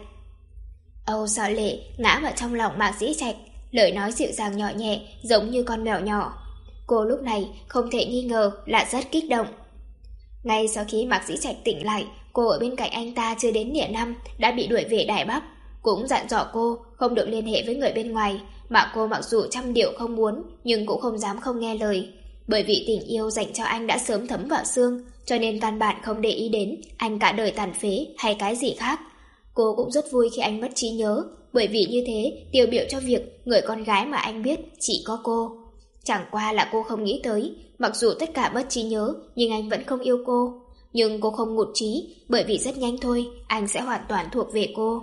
Âu Sảo Lệ ngã vào trong lòng Mạc Dĩ Trạch, lời nói dịu dàng nhỏ nhẹ giống như con mèo nhỏ. Cô lúc này không thể nghi ngờ là rất kích động. Ngay sau khi Mạc Dĩ Trạch tỉnh lại, cô ở bên cạnh anh ta chưa đến nửa năm đã bị đuổi về Đài Bắc, cũng dặn dò cô không được liên hệ với người bên ngoài, mà cô mặc dù trăm điều không muốn nhưng cũng không dám không nghe lời. Bởi vì tình yêu dành cho anh đã sớm thấm vào xương, cho nên căn bản không để ý đến anh cả đời tàn phế hay cái gì khác. Cô cũng rất vui khi anh mất trí nhớ, bởi vì như thế tiêu biểu cho việc người con gái mà anh biết chỉ có cô. Chẳng qua là cô không nghĩ tới, mặc dù tất cả mất trí nhớ nhưng anh vẫn không yêu cô. Nhưng cô không ngụt trí, bởi vì rất nhanh thôi anh sẽ hoàn toàn thuộc về cô.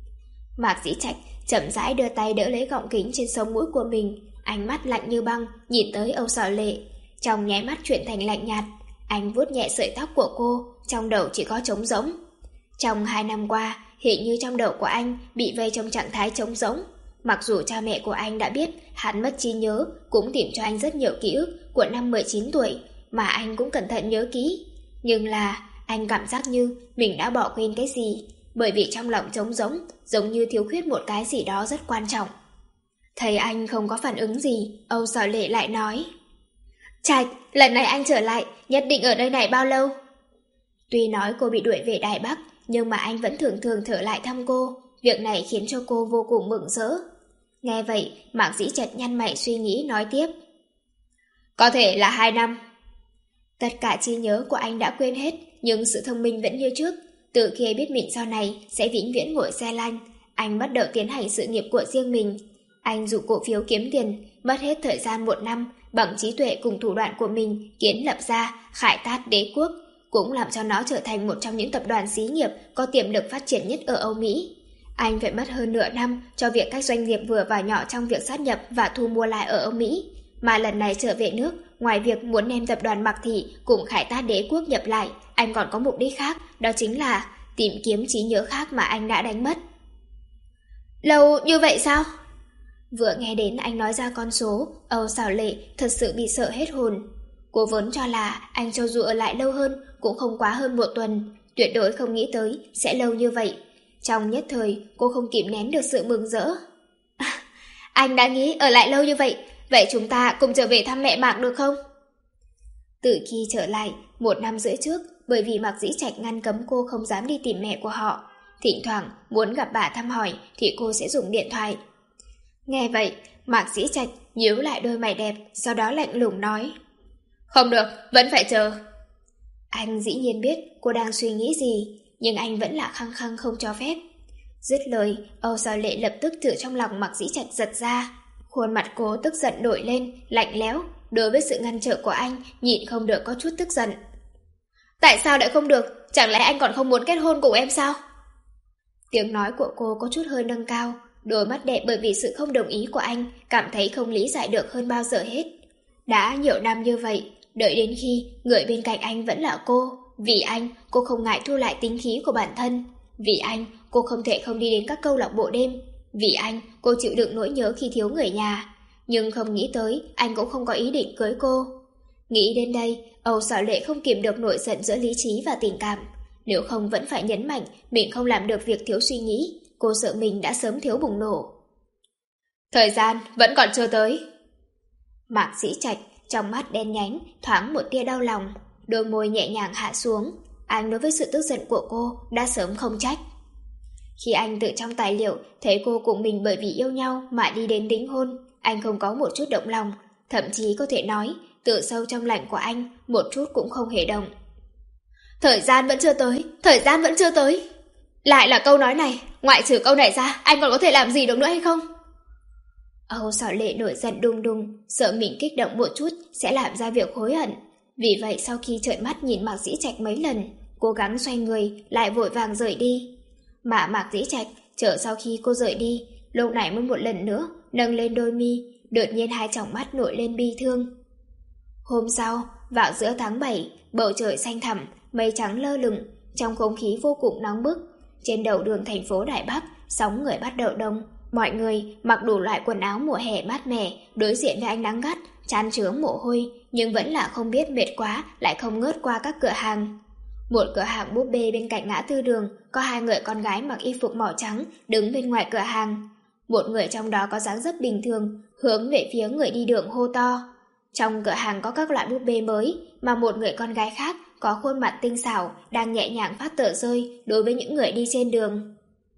Mạc Dĩ Trạch chậm rãi đưa tay đỡ lấy gọng kính trên sống mũi của mình, ánh mắt lạnh như băng nhìn tới Âu Sảo Lệ, trong nháy mắt chuyển thành lạnh nhạt. Anh vuốt nhẹ sợi tóc của cô, trong đầu chỉ có trống rỗng. Trong hai năm qua, hiện như trong đầu của anh bị vây trong trạng thái trống rỗng. Mặc dù cha mẹ của anh đã biết hắn mất trí nhớ, cũng tìm cho anh rất nhiều ký ức của năm mười chín tuổi, mà anh cũng cẩn thận nhớ kỹ. Nhưng là anh cảm giác như mình đã bỏ quên cái gì, bởi vì trong lòng trống rỗng, giống như thiếu khuyết một cái gì đó rất quan trọng. Thấy anh không có phản ứng gì, Âu Sở Lệ lại nói: Trạch, lần này anh trở lại, nhất định ở nơi này bao lâu? Tuy nói cô bị đuổi về Đài Bắc, nhưng mà anh vẫn thường thường trở lại thăm cô. Việc này khiến cho cô vô cùng mừng rỡ. Nghe vậy, Mạc Dĩ Trạch nhăn mày suy nghĩ nói tiếp: Có thể là hai năm. Tất cả trí nhớ của anh đã quên hết, nhưng sự thông minh vẫn như trước. Từ khi biết mình sau này sẽ vĩnh viễn ngồi xe lanh, anh bắt đầu tiến hành sự nghiệp của riêng mình. Anh dụ cổ phiếu kiếm tiền, mất hết thời gian một năm, bằng trí tuệ cùng thủ đoạn của mình kiến lập ra Khải Tát Đế Quốc, cũng làm cho nó trở thành một trong những tập đoàn xí nghiệp có tiềm lực phát triển nhất ở Âu Mỹ. Anh phải mất hơn nửa năm cho việc các doanh nghiệp vừa và nhỏ trong việc sát nhập và thu mua lại ở Âu Mỹ. Mà lần này trở về nước, ngoài việc muốn đem tập đoàn Mạc Thị cùng Khải Tát Đế Quốc nhập lại, anh còn có mục đích khác, đó chính là tìm kiếm trí nhớ khác mà anh đã đánh mất. Lâu như vậy sao? Vừa nghe đến anh nói ra con số, Âu Sở Lệ thật sự bị sợ hết hồn. Cô vốn cho là anh cho dù ở lại lâu hơn cũng không quá hơn một tuần, tuyệt đối không nghĩ tới sẽ lâu như vậy. Trong nhất thời, cô không kìm nén được sự mừng rỡ. À, anh đã nghĩ ở lại lâu như vậy, vậy chúng ta cùng trở về thăm mẹ Mạc được không? Từ khi trở lại, một năm rưỡi trước, bởi vì Mạc Dĩ Trạch ngăn cấm cô không dám đi tìm mẹ của họ, thỉnh thoảng muốn gặp bà thăm hỏi thì cô sẽ dùng điện thoại. Nghe vậy, Mạc Dĩ Trạch nhíu lại đôi mày đẹp, sau đó lạnh lùng nói: Không được, vẫn phải chờ. Anh dĩ nhiên biết cô đang suy nghĩ gì, nhưng anh vẫn là khăng khăng không cho phép. Dứt lời, Âu Sở Lệ lập tức từ trong lòng Mạc Dĩ Trạch giật ra. Khuôn mặt cô tức giận nổi lên, lạnh lẽo, đối với sự ngăn trở của anh, nhịn không được có chút tức giận. Tại sao lại không được? Chẳng lẽ anh còn không muốn kết hôn cùng em sao? Tiếng nói của cô có chút hơi nâng cao, đôi mắt đẹp bởi vì sự không đồng ý của anh, cảm thấy không lý giải được hơn bao giờ hết. Đã nhiều năm như vậy, đợi đến khi người bên cạnh anh vẫn là cô. Vì anh, cô không ngại thu lại tính khí của bản thân. Vì anh, cô không thể không đi đến các câu lạc bộ đêm. Vì anh, cô chịu đựng nỗi nhớ khi thiếu người nhà. Nhưng không nghĩ tới, anh cũng không có ý định cưới cô. Nghĩ đến đây, Âu Sở Lệ không kìm được nổi giận giữa lý trí và tình cảm. Nếu không vẫn phải nhấn mạnh mình không làm được việc thiếu suy nghĩ. Cô sợ mình đã sớm thiếu bùng nổ. Thời gian vẫn còn chưa tới. Mạc Dĩ Trạch trong mắt đen nhánh thoáng một tia đau lòng, đôi môi nhẹ nhàng hạ xuống. Anh đối với sự tức giận của cô đã sớm không trách. Khi anh từ trong tài liệu thấy cô cùng mình bởi vì yêu nhau mà đi đến đính hôn, anh không có một chút động lòng, thậm chí có thể nói từ sâu trong lạnh của anh một chút cũng không hề động. Thời gian vẫn chưa tới, thời gian vẫn chưa tới. Lại là câu nói này, ngoại trừ câu này ra, anh còn có thể làm gì được nữa hay không? Âu Sở Lệ nổi giận đùng đùng, sợ mình kích động một chút sẽ làm ra việc hối hận. Vì vậy sau khi trợn mắt nhìn Mạc Dĩ Trạch mấy lần, cố gắng xoay người, lại vội vàng rời đi. Mà Mạc Dĩ Trạch, chờ sau khi cô rời đi, lúc này mới một lần nữa, nâng lên đôi mi, đột nhiên hai tròng mắt nổi lên bi thương. Hôm sau, vào giữa tháng bảy, bầu trời xanh thẳm, mây trắng lơ lửng, trong không khí vô cùng nóng bức. Trên đầu đường thành phố Đài Bắc, sóng người bắt đầu đông. Mọi người mặc đủ loại quần áo mùa hè mát mẻ, đối diện với ánh nắng gắt, chan chứa mồ hôi, nhưng vẫn là không biết mệt quá, lại không ngớt qua các cửa hàng. Một cửa hàng búp bê bên cạnh ngã tư đường, có hai người con gái mặc y phục màu trắng đứng bên ngoài cửa hàng. Một người trong đó có dáng dấp bình thường, hướng về phía người đi đường hô to. Trong cửa hàng có các loại búp bê mới, mà một người con gái khác có khuôn mặt tinh xảo đang nhẹ nhàng phát tờ rơi đối với những người đi trên đường.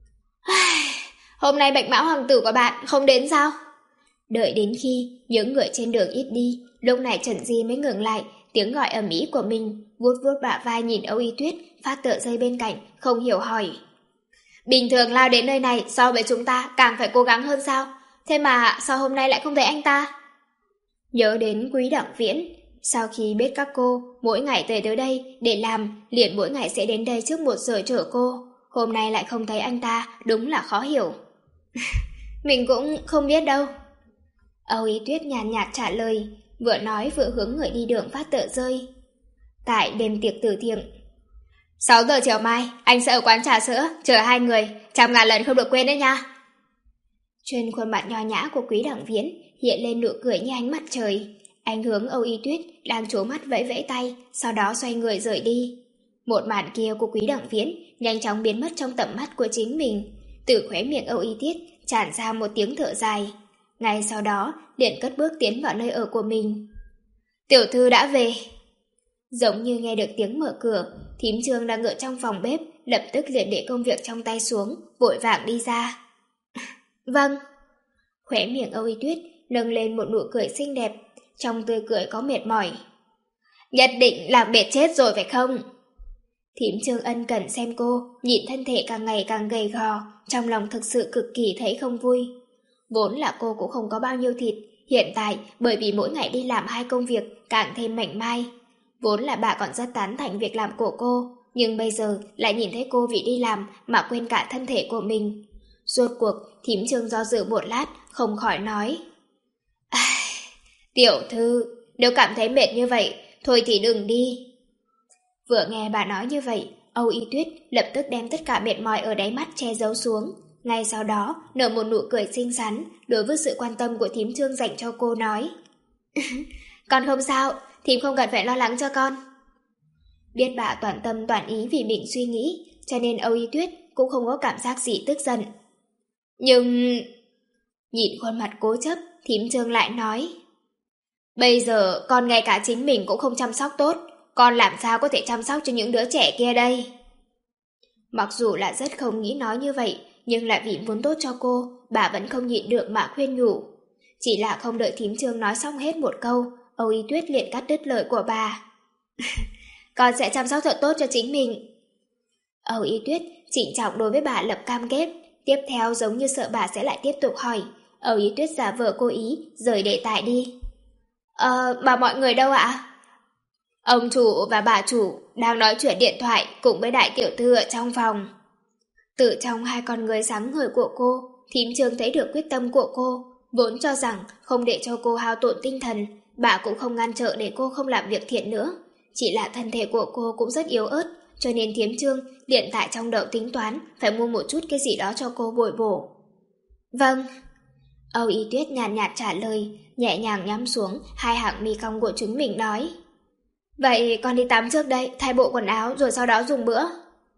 Hôm nay bạch mão hoàng tử của bạn không đến sao? Đợi đến khi những người trên đường ít đi, lúc này Trần Di mới ngừng lại, tiếng gọi ầm ĩ của mình, vuốt vuốt bả vai nhìn Âu Y Tuyết phát tờ rơi bên cạnh, không hiểu hỏi. Bình thường lao đến nơi này so với chúng ta càng phải cố gắng hơn sao? Thế mà sao hôm nay lại không thấy anh ta? Nhớ đến Quý Đặng Viễn, sau khi biết các cô mỗi ngày tới tới đây để làm, liền mỗi ngày sẽ đến đây trước một giờ chở cô. Hôm nay lại không thấy anh ta, đúng là khó hiểu. Mình cũng không biết đâu. Âu Y Tuyết nhàn nhạt trả lời, vừa nói vừa hướng người đi đường phát tờ rơi. Tại đêm tiệc từ thiện. sáu giờ chiều mai, anh sẽ ở quán trà sữa, chờ hai người, trăm ngàn lần không được quên đấy nha. Trên khuôn mặt nho nhã của Quý Đằng Viễn hiện lên nụ cười như ánh mặt trời. Anh hướng Âu Y Tuyết đang trố mắt vẫy vẫy tay, sau đó xoay người rời đi. Một màn kia của Quý Đằng Viễn nhanh chóng biến mất trong tầm mắt của chính mình. Từ khóe miệng Âu Y Tuyết tràn ra một tiếng thở dài. Ngay sau đó liền cất bước tiến vào nơi ở của mình. Tiểu thư đã về. Giống như nghe được tiếng mở cửa, thím Trương đang ngựa trong phòng bếp lập tức liền để công việc trong tay xuống, vội vàng đi ra. Vâng. Khóe miệng Âu Y Tuyết nâng lên một nụ cười xinh đẹp, trong tươi cười có mệt mỏi. Nhất định là mệt chết rồi phải không? Thím Trương ân cần xem cô, nhìn thân thể càng ngày càng gầy gò, trong lòng thực sự cực kỳ thấy không vui. Vốn là cô cũng không có bao nhiêu thịt, hiện tại bởi vì mỗi ngày đi làm hai công việc càng thêm mảnh mai. Vốn là bà còn rất tán thành việc làm của cô, nhưng bây giờ lại nhìn thấy cô vì đi làm mà quên cả thân thể của mình. Rốt cuộc, thím Trương do dự một lát, không khỏi nói. Tiểu thư, nếu cảm thấy mệt như vậy, thôi thì đừng đi. Vừa nghe bà nói như vậy, Âu Y Tuyết lập tức đem tất cả mệt mỏi ở đáy mắt che giấu xuống. Ngay sau đó, nở một nụ cười xinh xắn, đối với sự quan tâm của thím Trương dành cho cô nói. Con không sao, thím không cần phải lo lắng cho con. Biết bà toàn tâm toàn ý vì mình suy nghĩ, cho nên Âu Y Tuyết cũng không có cảm giác gì tức giận. Nhưng... Nhìn khuôn mặt cố chấp, thím Trương lại nói. Bây giờ con ngay cả chính mình cũng không chăm sóc tốt, con làm sao có thể chăm sóc cho những đứa trẻ kia đây? Mặc dù là rất không nghĩ nói như vậy, nhưng lại vì muốn tốt cho cô, bà vẫn không nhịn được mà khuyên nhủ. Chỉ là không đợi thím Trương nói xong hết một câu, Âu Y Tuyết liền cắt đứt lời của bà. Con sẽ chăm sóc thật tốt cho chính mình. Âu Y Tuyết trịnh trọng đối với bà lập cam kết. Tiếp theo giống như sợ bà sẽ lại tiếp tục hỏi, Âu Y Tuyết giả vờ cố ý rời đề tài đi. Ờ, bà mọi người đâu ạ? Ông chủ và bà chủ đang nói chuyện điện thoại cùng với đại tiểu thư ở trong phòng. Từ trong hai con người sáng ngời của cô, thím Trương thấy được quyết tâm của cô, vốn cho rằng không để cho cô hao tổn tinh thần, bà cũng không ngăn trở để cô không làm việc thiện nữa. Chỉ là thân thể của cô cũng rất yếu ớt, cho nên thím Trương điện tại trong đầu tính toán phải mua một chút cái gì đó cho cô bồi bổ. Vâng. Âu Y Tuyết nhàn nhạt, nhạt trả lời, nhẹ nhàng nhắm xuống hai hàng mi cong của chúng mình nói. Vậy con đi tắm trước đây, thay bộ quần áo rồi sau đó dùng bữa.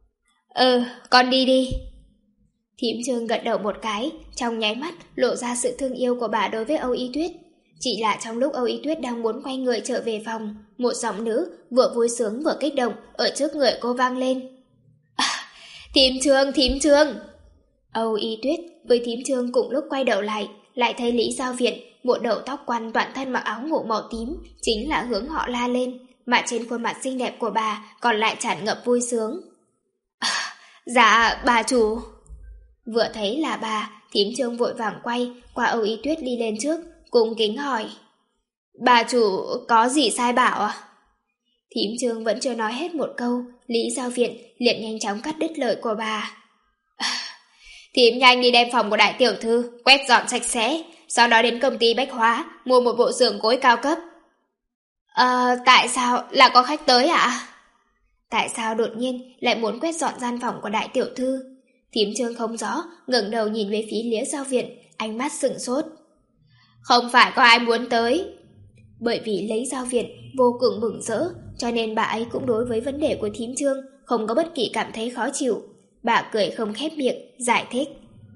Ừ, con đi đi. Thím Trương gật đầu một cái, trong nháy mắt lộ ra sự thương yêu của bà đối với Âu Y Tuyết. Chỉ là trong lúc Âu Y Tuyết đang muốn quay người trở về phòng, một giọng nữ vừa vui sướng vừa kích động ở trước người cô vang lên. À, thím Trương, thím Trương. Âu Y Tuyết với thím Trương cùng lúc quay đầu lại, lại thấy Lý Giao Viện, một đầu tóc quăn toàn thân mặc áo ngủ màu tím, chính là hướng họ la lên, mà trên khuôn mặt xinh đẹp của bà còn lại tràn ngập vui sướng. À, dạ, bà chủ. Vừa thấy là bà, thím Trương vội vàng quay qua Âu Y Tuyết đi lên trước, cung kính hỏi. Bà chủ có gì sai bảo à? Thím Trương vẫn chưa nói hết một câu, Lý Giao Viện liền nhanh chóng cắt đứt lời của bà. À, thím nhanh đi đem phòng của đại tiểu thư, quét dọn sạch sẽ, sau đó đến công ty Bách Hóa, mua một bộ giường gối cao cấp. Ờ, tại sao? Là có khách tới ạ? À? Tại sao đột nhiên lại muốn quét dọn gian phòng của đại tiểu thư? Thím Trương không rõ, ngẩng đầu nhìn về phía Lý Giao Viện, ánh mắt sửng sốt. Không phải có ai muốn tới. Bởi vì Lý Giao Viện vô cùng mừng rỡ, cho nên bà ấy cũng đối với vấn đề của thím Trương không có bất kỳ cảm thấy khó chịu. Bà cười không khép miệng, giải thích.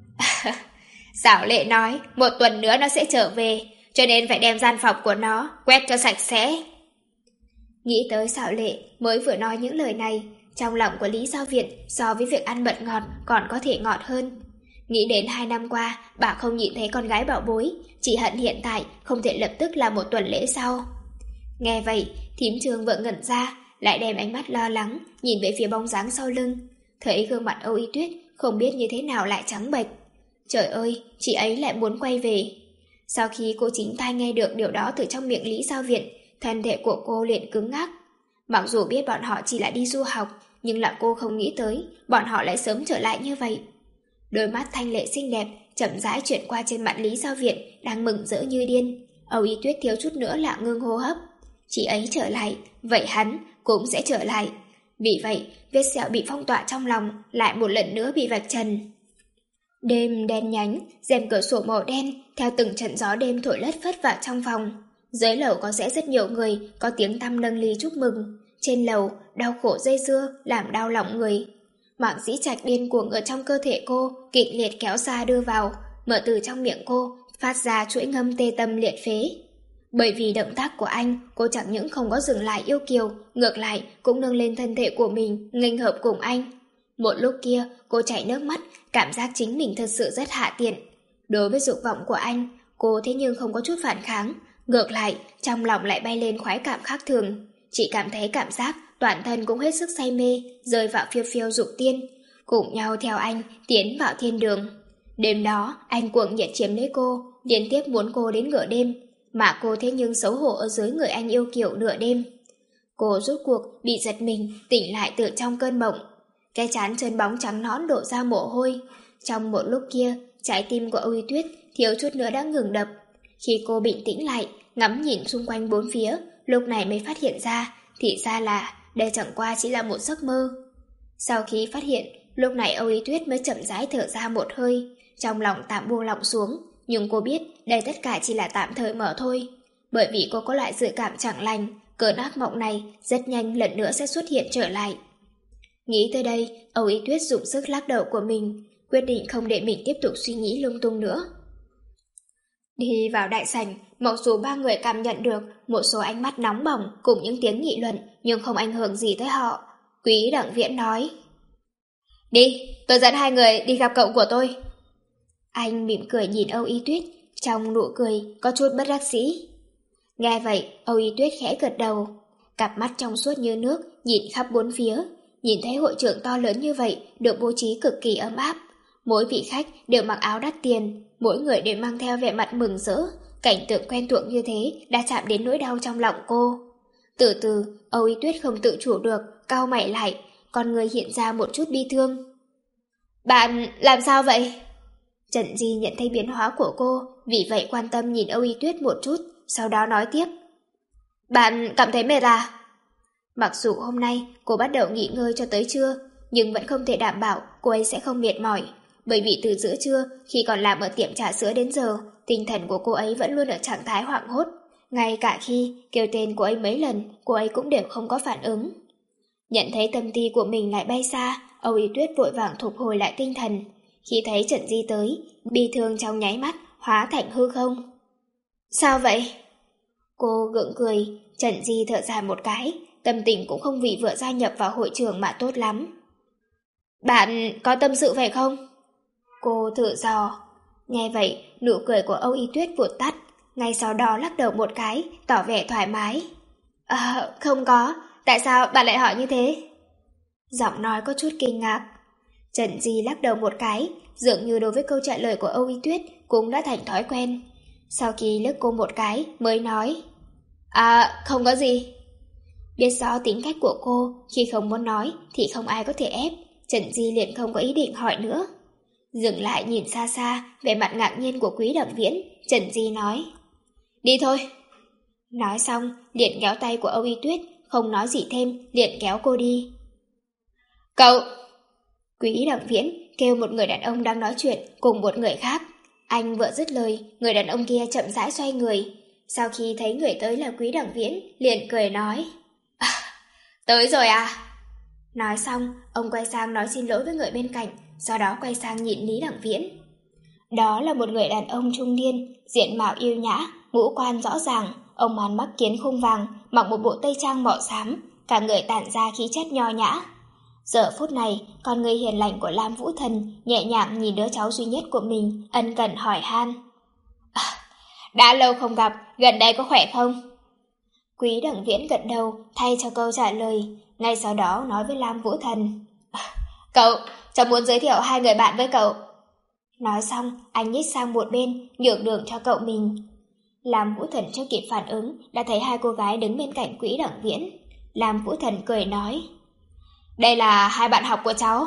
Xảo Lệ nói, một tuần nữa nó sẽ trở về, cho nên phải đem gian phòng của nó quét cho sạch sẽ. Nghĩ tới Xảo Lệ mới vừa nói những lời này, trong lòng của Lý Giao Viện so với việc ăn mật ngọt còn có thể ngọt hơn. Nghĩ đến hai năm qua, bà không nhìn thấy con gái bảo bối, chỉ hận hiện tại không thể lập tức làm một tuần lễ sau. Nghe vậy, thím Trương vợ ngẩn ra, lại đem ánh mắt lo lắng, nhìn về phía bóng dáng sau lưng. Thấy gương mặt Âu Y Tuyết không biết như thế nào lại trắng bệch. Trời ơi, chị ấy lại muốn quay về. Sau khi cô chính tai nghe được điều đó từ trong miệng Lý Giao Viện, thân thể của cô liền cứng ngắc. Mặc dù biết bọn họ chỉ là đi du học, nhưng là cô không nghĩ tới bọn họ lại sớm trở lại như vậy. Đôi mắt thanh lệ xinh đẹp chậm rãi chuyển qua trên mặt Lý Giao Viện đang mừng rỡ như điên. Âu Y Tuyết thiếu chút nữa là ngưng hô hấp. Chị ấy trở lại, vậy hắn cũng sẽ trở lại. Vì vậy, vết sẹo bị phong tỏa trong lòng lại một lần nữa bị vạch trần. Đêm đen nhánh, rèm cửa sổ màu đen theo từng trận gió đêm thổi lất phất vào trong phòng. Dưới lầu có sẽ rất nhiều người, có tiếng tăm nâng ly chúc mừng. Trên lầu, đau khổ dây dưa làm đau lòng người. Mạc Dĩ Trạch điên cuồng ở trong cơ thể cô, kịch liệt kéo ra đưa vào, mở từ trong miệng cô, phát ra chuỗi ngâm tê tâm liệt phế. Bởi vì động tác của anh, cô chẳng những không có dừng lại yêu kiều, ngược lại cũng nâng lên thân thể của mình, nghênh hợp cùng anh. Một lúc kia, cô chảy nước mắt, cảm giác chính mình thật sự rất hạ tiện. Đối với dục vọng của anh, cô thế nhưng không có chút phản kháng, ngược lại, trong lòng lại bay lên khoái cảm khác thường. Chỉ cảm thấy cảm giác toàn thân cũng hết sức say mê, rơi vào phiêu phiêu dục tiên, cùng nhau theo anh tiến vào thiên đường. Đêm đó, anh cuồng nhiệt chiếm lấy cô, liên tiếp muốn cô đến nửa đêm, mà cô thế nhưng xấu hổ ở dưới người anh yêu kiều nửa đêm. Cô rốt cuộc bị giật mình, tỉnh lại từ trong cơn mộng. Cái trán trơn bóng trắng nõn đổ ra mồ hôi. Trong một lúc kia, trái tim của Âu Y Tuyết thiếu chút nữa đã ngừng đập. Khi cô bình tĩnh lại, ngắm nhìn xung quanh bốn phía, lúc này mới phát hiện ra, thì ra là đây chẳng qua chỉ là một giấc mơ. Sau khi phát hiện, lúc này Âu Y Tuyết mới chậm rãi thở ra một hơi, trong lòng tạm buông lỏng xuống, nhưng cô biết đây tất cả chỉ là tạm thời mở thôi. Bởi vì cô có loại dự cảm chẳng lành, cơn ác mộng này rất nhanh lần nữa sẽ xuất hiện trở lại. Nghĩ tới đây, Âu Y Tuyết dùng sức lắc đầu của mình, quyết định không để mình tiếp tục suy nghĩ lung tung nữa. Đi vào đại sảnh, mặc dù ba người cảm nhận được một số ánh mắt nóng bỏng cùng những tiếng nghị luận, nhưng không ảnh hưởng gì tới họ. Quý Đặng Viễn nói: Đi, tôi dẫn hai người đi gặp cậu của tôi. Anh mỉm cười nhìn Âu Y Tuyết, trong nụ cười có chút bất đắc dĩ. Nghe vậy, Âu Y Tuyết khẽ gật đầu, cặp mắt trong suốt như nước nhìn khắp bốn phía, nhìn thấy hội trường to lớn như vậy được bố trí cực kỳ ấm áp. Mỗi vị khách đều mặc áo đắt tiền, mỗi người đều mang theo vẻ mặt mừng rỡ. Cảnh tượng quen thuộc như thế đã chạm đến nỗi đau trong lòng cô. Từ từ, Âu Y Tuyết không tự chủ được, cau mày lại, con người hiện ra một chút bi thương. Bạn làm sao vậy? Trần Di nhận thấy biến hóa của cô, vì vậy quan tâm nhìn Âu Y Tuyết một chút, sau đó nói tiếp. Bạn cảm thấy mệt à? Mặc dù hôm nay cô bắt đầu nghỉ ngơi cho tới trưa, nhưng vẫn không thể đảm bảo cô ấy sẽ không mệt mỏi. Bởi vì từ giữa trưa, khi còn làm ở tiệm trà sữa đến giờ, tinh thần của cô ấy vẫn luôn ở trạng thái hoảng hốt. Ngay cả khi kêu tên cô ấy mấy lần, cô ấy cũng đều không có phản ứng. Nhận thấy tâm ti của mình lại bay xa, Âu Y Tuyết vội vàng phục hồi lại tinh thần. Khi thấy Trần Di tới, bi thương trong nháy mắt hóa thành hư không. Sao vậy? Cô gượng cười, Trần Di thở dài một cái, tâm tình cũng không vì vừa gia nhập vào hội trường mà tốt lắm. Bạn có tâm sự phải không? Cô thử dò. Nghe vậy, nụ cười của Âu Y Tuyết vụt tắt, ngay sau đó lắc đầu một cái, tỏ vẻ thoải mái. À, không có, tại sao bạn lại hỏi như thế? Giọng nói có chút kinh ngạc. Trần Di lắc đầu một cái, dường như đối với câu trả lời của Âu Y Tuyết cũng đã thành thói quen. Sau khi liếc cô một cái, mới nói. À, không có gì. Biết rõ tính cách của cô, khi không muốn nói thì không ai có thể ép, Trần Di liền không có ý định hỏi nữa. Dừng lại nhìn xa xa, vẻ mặt ngạc nhiên của Quý Đặng Viễn, Trần Di nói. Đi thôi. Nói xong, liền kéo tay của Âu Y Tuyết, không nói gì thêm, liền kéo cô đi. Cậu! Quý Đặng Viễn kêu một người đàn ông đang nói chuyện cùng một người khác. Anh vừa dứt lời, người đàn ông kia chậm rãi xoay người. Sau khi thấy người tới là Quý Đặng Viễn, liền cười nói. À, tới rồi à? Nói xong, ông quay sang nói xin lỗi với người bên cạnh, sau đó quay sang nhìn Lý Đặng Viễn. Đó là một người đàn ông trung niên, diện mạo yêu nhã, ngũ quan rõ ràng, ông màn mắt kiến khung vàng, mặc một bộ tây trang màu xám, cả người tản ra khí chất nho nhã. Giờ phút này, con người hiền lành của Lam Vũ Thần nhẹ nhàng nhìn đứa cháu duy nhất của mình, ân cần hỏi han. À, đã lâu không gặp, gần đây có khỏe không? Quý Đặng Viễn gật đầu thay cho câu trả lời, ngay sau đó nói với Lam Vũ Thần. À, cậu, cháu muốn giới thiệu hai người bạn với cậu. Nói xong, anh nhích sang một bên, nhường đường cho cậu mình. Lam Vũ Thần chưa kịp phản ứng, đã thấy hai cô gái đứng bên cạnh Quý Đặng Viễn. Lam Vũ Thần cười nói. Đây là hai bạn học của cháu.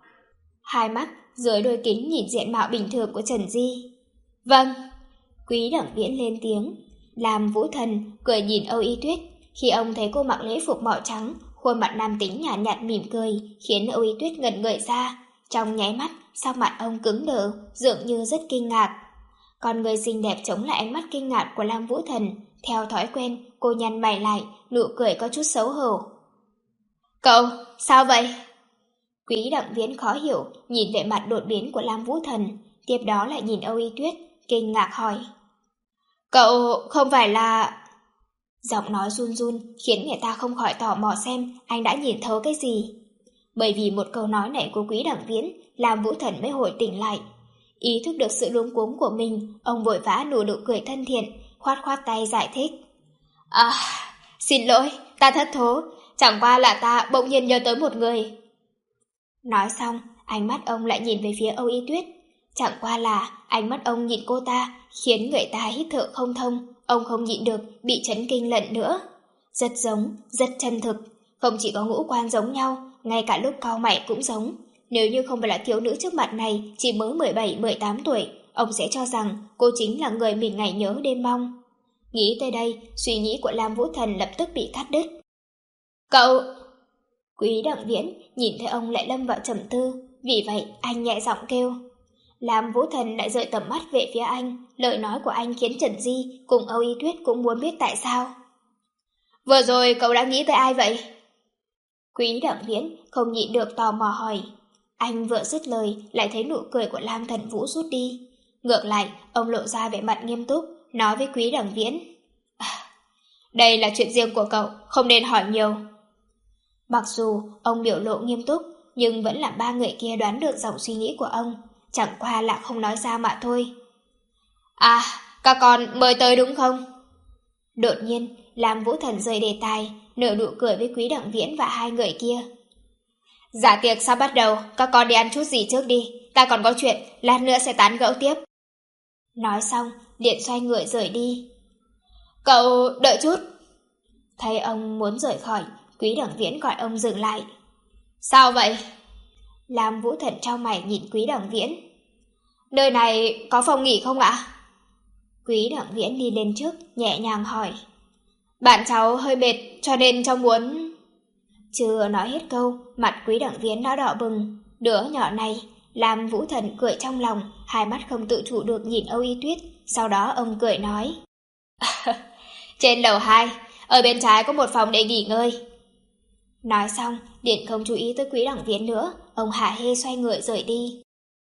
Hai mắt dưới đôi kính nhìn diện mạo bình thường của Trần Di. Vâng. Quý Đặng Viễn lên tiếng. Lam Vũ Thần cười nhìn Âu Y Tuyết. Khi ông thấy cô mặc lễ phục màu trắng, khuôn mặt nam tính nhàn nhạt, nhạt mỉm cười, khiến Âu Y Tuyết ngẩn người ra. Trong nháy mắt, sắc mặt ông cứng đờ, dường như rất kinh ngạc. Con người xinh đẹp chống lại ánh mắt kinh ngạc của Lam Vũ Thần. Theo thói quen, cô nhăn mày lại, nụ cười có chút xấu hổ. Cậu, sao vậy? Quý Đặng Viễn khó hiểu, nhìn vẻ mặt đột biến của Lam Vũ Thần, tiếp đó lại nhìn Âu Y Tuyết, kinh ngạc hỏi. Cậu không phải là... Giọng nói run run khiến người ta không khỏi tò mò xem anh đã nhìn thấu cái gì. Bởi vì một câu nói này của Quý Đặng Viễn, Lam Vũ Thần mới hồi tỉnh lại. Ý thức được sự luống cuống của mình, ông vội vã nụ nụ cười thân thiện, khoát khoát tay giải thích. À, xin lỗi, ta thất thố, chẳng qua là ta bỗng nhiên nhớ tới một người. Nói xong, ánh mắt ông lại nhìn về phía Âu Y Tuyết. Chẳng qua là ánh mắt ông nhìn cô ta khiến người ta hít thở không thông, ông không nhịn được, bị chấn kinh lần nữa. Rất giống, rất chân thực, không chỉ có ngũ quan giống nhau, ngay cả lúc cau mày cũng giống. Nếu như không phải là thiếu nữ trước mặt này chỉ mới mười bảy mười tám tuổi, ông sẽ cho rằng cô chính là người mình ngày nhớ đêm mong. Nghĩ tới đây, suy nghĩ của Lam Vũ Thần lập tức bị cắt đứt. Cậu... Quý Đặng Viễn nhìn thấy ông lại lâm vào trầm tư, vì vậy anh nhẹ giọng kêu. Lam Vũ Thần lại rời tầm mắt về phía anh, lời nói của anh khiến Trần Di cùng Âu Y Tuyết cũng muốn biết tại sao. Vừa rồi cậu đã nghĩ tới ai vậy? Quý Đặng Viễn không nhịn được tò mò hỏi. Anh vừa dứt lời lại thấy nụ cười của Lam Thần Vũ rút đi. Ngược lại, ông lộ ra vẻ mặt nghiêm túc, nói với Quý Đặng Viễn. À, đây là chuyện riêng của cậu, không nên hỏi nhiều. Mặc dù ông biểu lộ nghiêm túc, nhưng vẫn làm ba người kia đoán được dòng suy nghĩ của ông, chẳng qua là không nói ra mà thôi. À, các con mời tới đúng không? Đột nhiên, Lam Vũ Thần rời đề tài, nở nụ cười với Quý Đặng Viễn và hai người kia. Dạ tiệc sắp bắt đầu, các con đi ăn chút gì trước đi, ta còn có chuyện, lát nữa sẽ tán gẫu tiếp. Nói xong, liền xoay người rời đi. Cậu đợi chút. Thấy ông muốn rời khỏi, Quý Đặng Viễn gọi ông dừng lại. Sao vậy? Lam Vũ Thần trao mày nhìn Quý Đặng Viễn. Nơi này có phòng nghỉ không ạ? Quý Đặng Viễn đi lên trước, nhẹ nhàng hỏi. Bạn cháu hơi mệt, cho nên cháu muốn... Chưa nói hết câu, mặt Quý Đặng Viễn đã đỏ bừng. Đứa nhỏ này, Lam Vũ Thần cười trong lòng, hai mắt không tự chủ được nhìn Âu Y Tuyết. Sau đó ông cười nói. Trên lầu hai, ở bên trái có một phòng để nghỉ ngơi. Nói xong, Điện không chú ý tới Quý Đặng Viễn nữa, ông hả hê xoay người rời đi.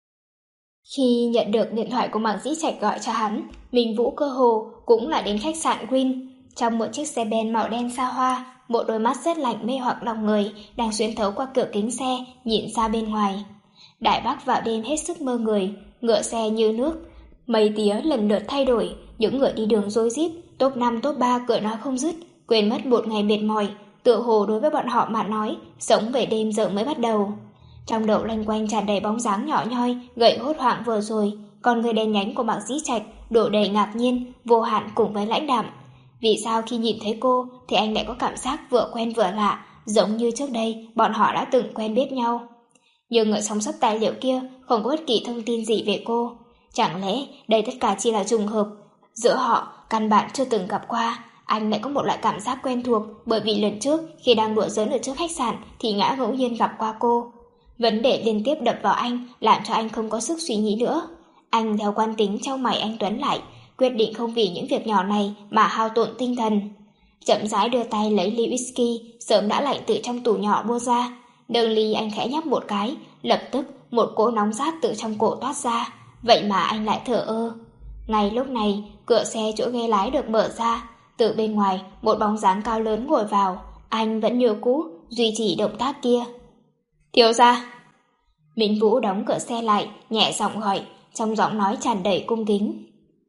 Khi nhận được điện thoại của Mạc Dĩ Trạch gọi cho hắn, Minh Vũ cơ hồ cũng là đến khách sạn Green. Trong một chiếc xe ben màu đen xa hoa, một đôi mắt rất lạnh mê hoặc lòng người đang xuyên thấu qua cửa kính xe, nhìn ra bên ngoài. Đại Bắc vào đêm hết sức mơ người, ngựa xe như nước, mây tía lần lượt thay đổi, những người đi đường rối rít, top năm top ba cười nói không dứt, quên mất một ngày mệt mỏi, tựa hồ đối với bọn họ mà nói, sống về đêm giờ mới bắt đầu. Trong đầu loanh quanh tràn đầy bóng dáng nhỏ nhoi, gậy hốt hoảng vừa rồi, còn người đen nhánh của Mạc Dĩ Trạch đổ đầy ngạc nhiên, vô hạn cùng với lãnh đạm. Vì sao khi nhìn thấy cô thì anh lại có cảm giác vừa quen vừa lạ, giống như trước đây bọn họ đã từng quen biết nhau. Nhưng ở sóng sấp tài liệu kia không có bất kỳ thông tin gì về cô. Chẳng lẽ đây tất cả chỉ là trùng hợp? Giữa họ căn bản chưa từng gặp qua. Anh lại có một loại cảm giác quen thuộc, bởi vì lần trước khi đang đùa giỡn ở trước khách sạn thì ngã ngẫu nhiên gặp qua cô. Vấn đề liên tiếp đập vào anh làm cho anh không có sức suy nghĩ nữa. Anh theo quan tính trao mày anh Tuấn lại, quyết định không vì những việc nhỏ này mà hao tổn tinh thần. Chậm rãi đưa tay lấy ly whisky sớm đã lạnh từ trong tủ nhỏ bô ra. Nâng ly anh khẽ nhấp một cái, lập tức một cỗ nóng rát từ trong cổ toát ra. Vậy mà anh lại thở ơ. Ngay lúc này, cửa xe chỗ ghế lái được mở ra. Từ bên ngoài, một bóng dáng cao lớn ngồi vào. Anh vẫn như cũ, duy trì động tác kia. Thiếu gia. Minh Vũ đóng cửa xe lại, nhẹ giọng gọi, trong giọng nói tràn đầy cung kính.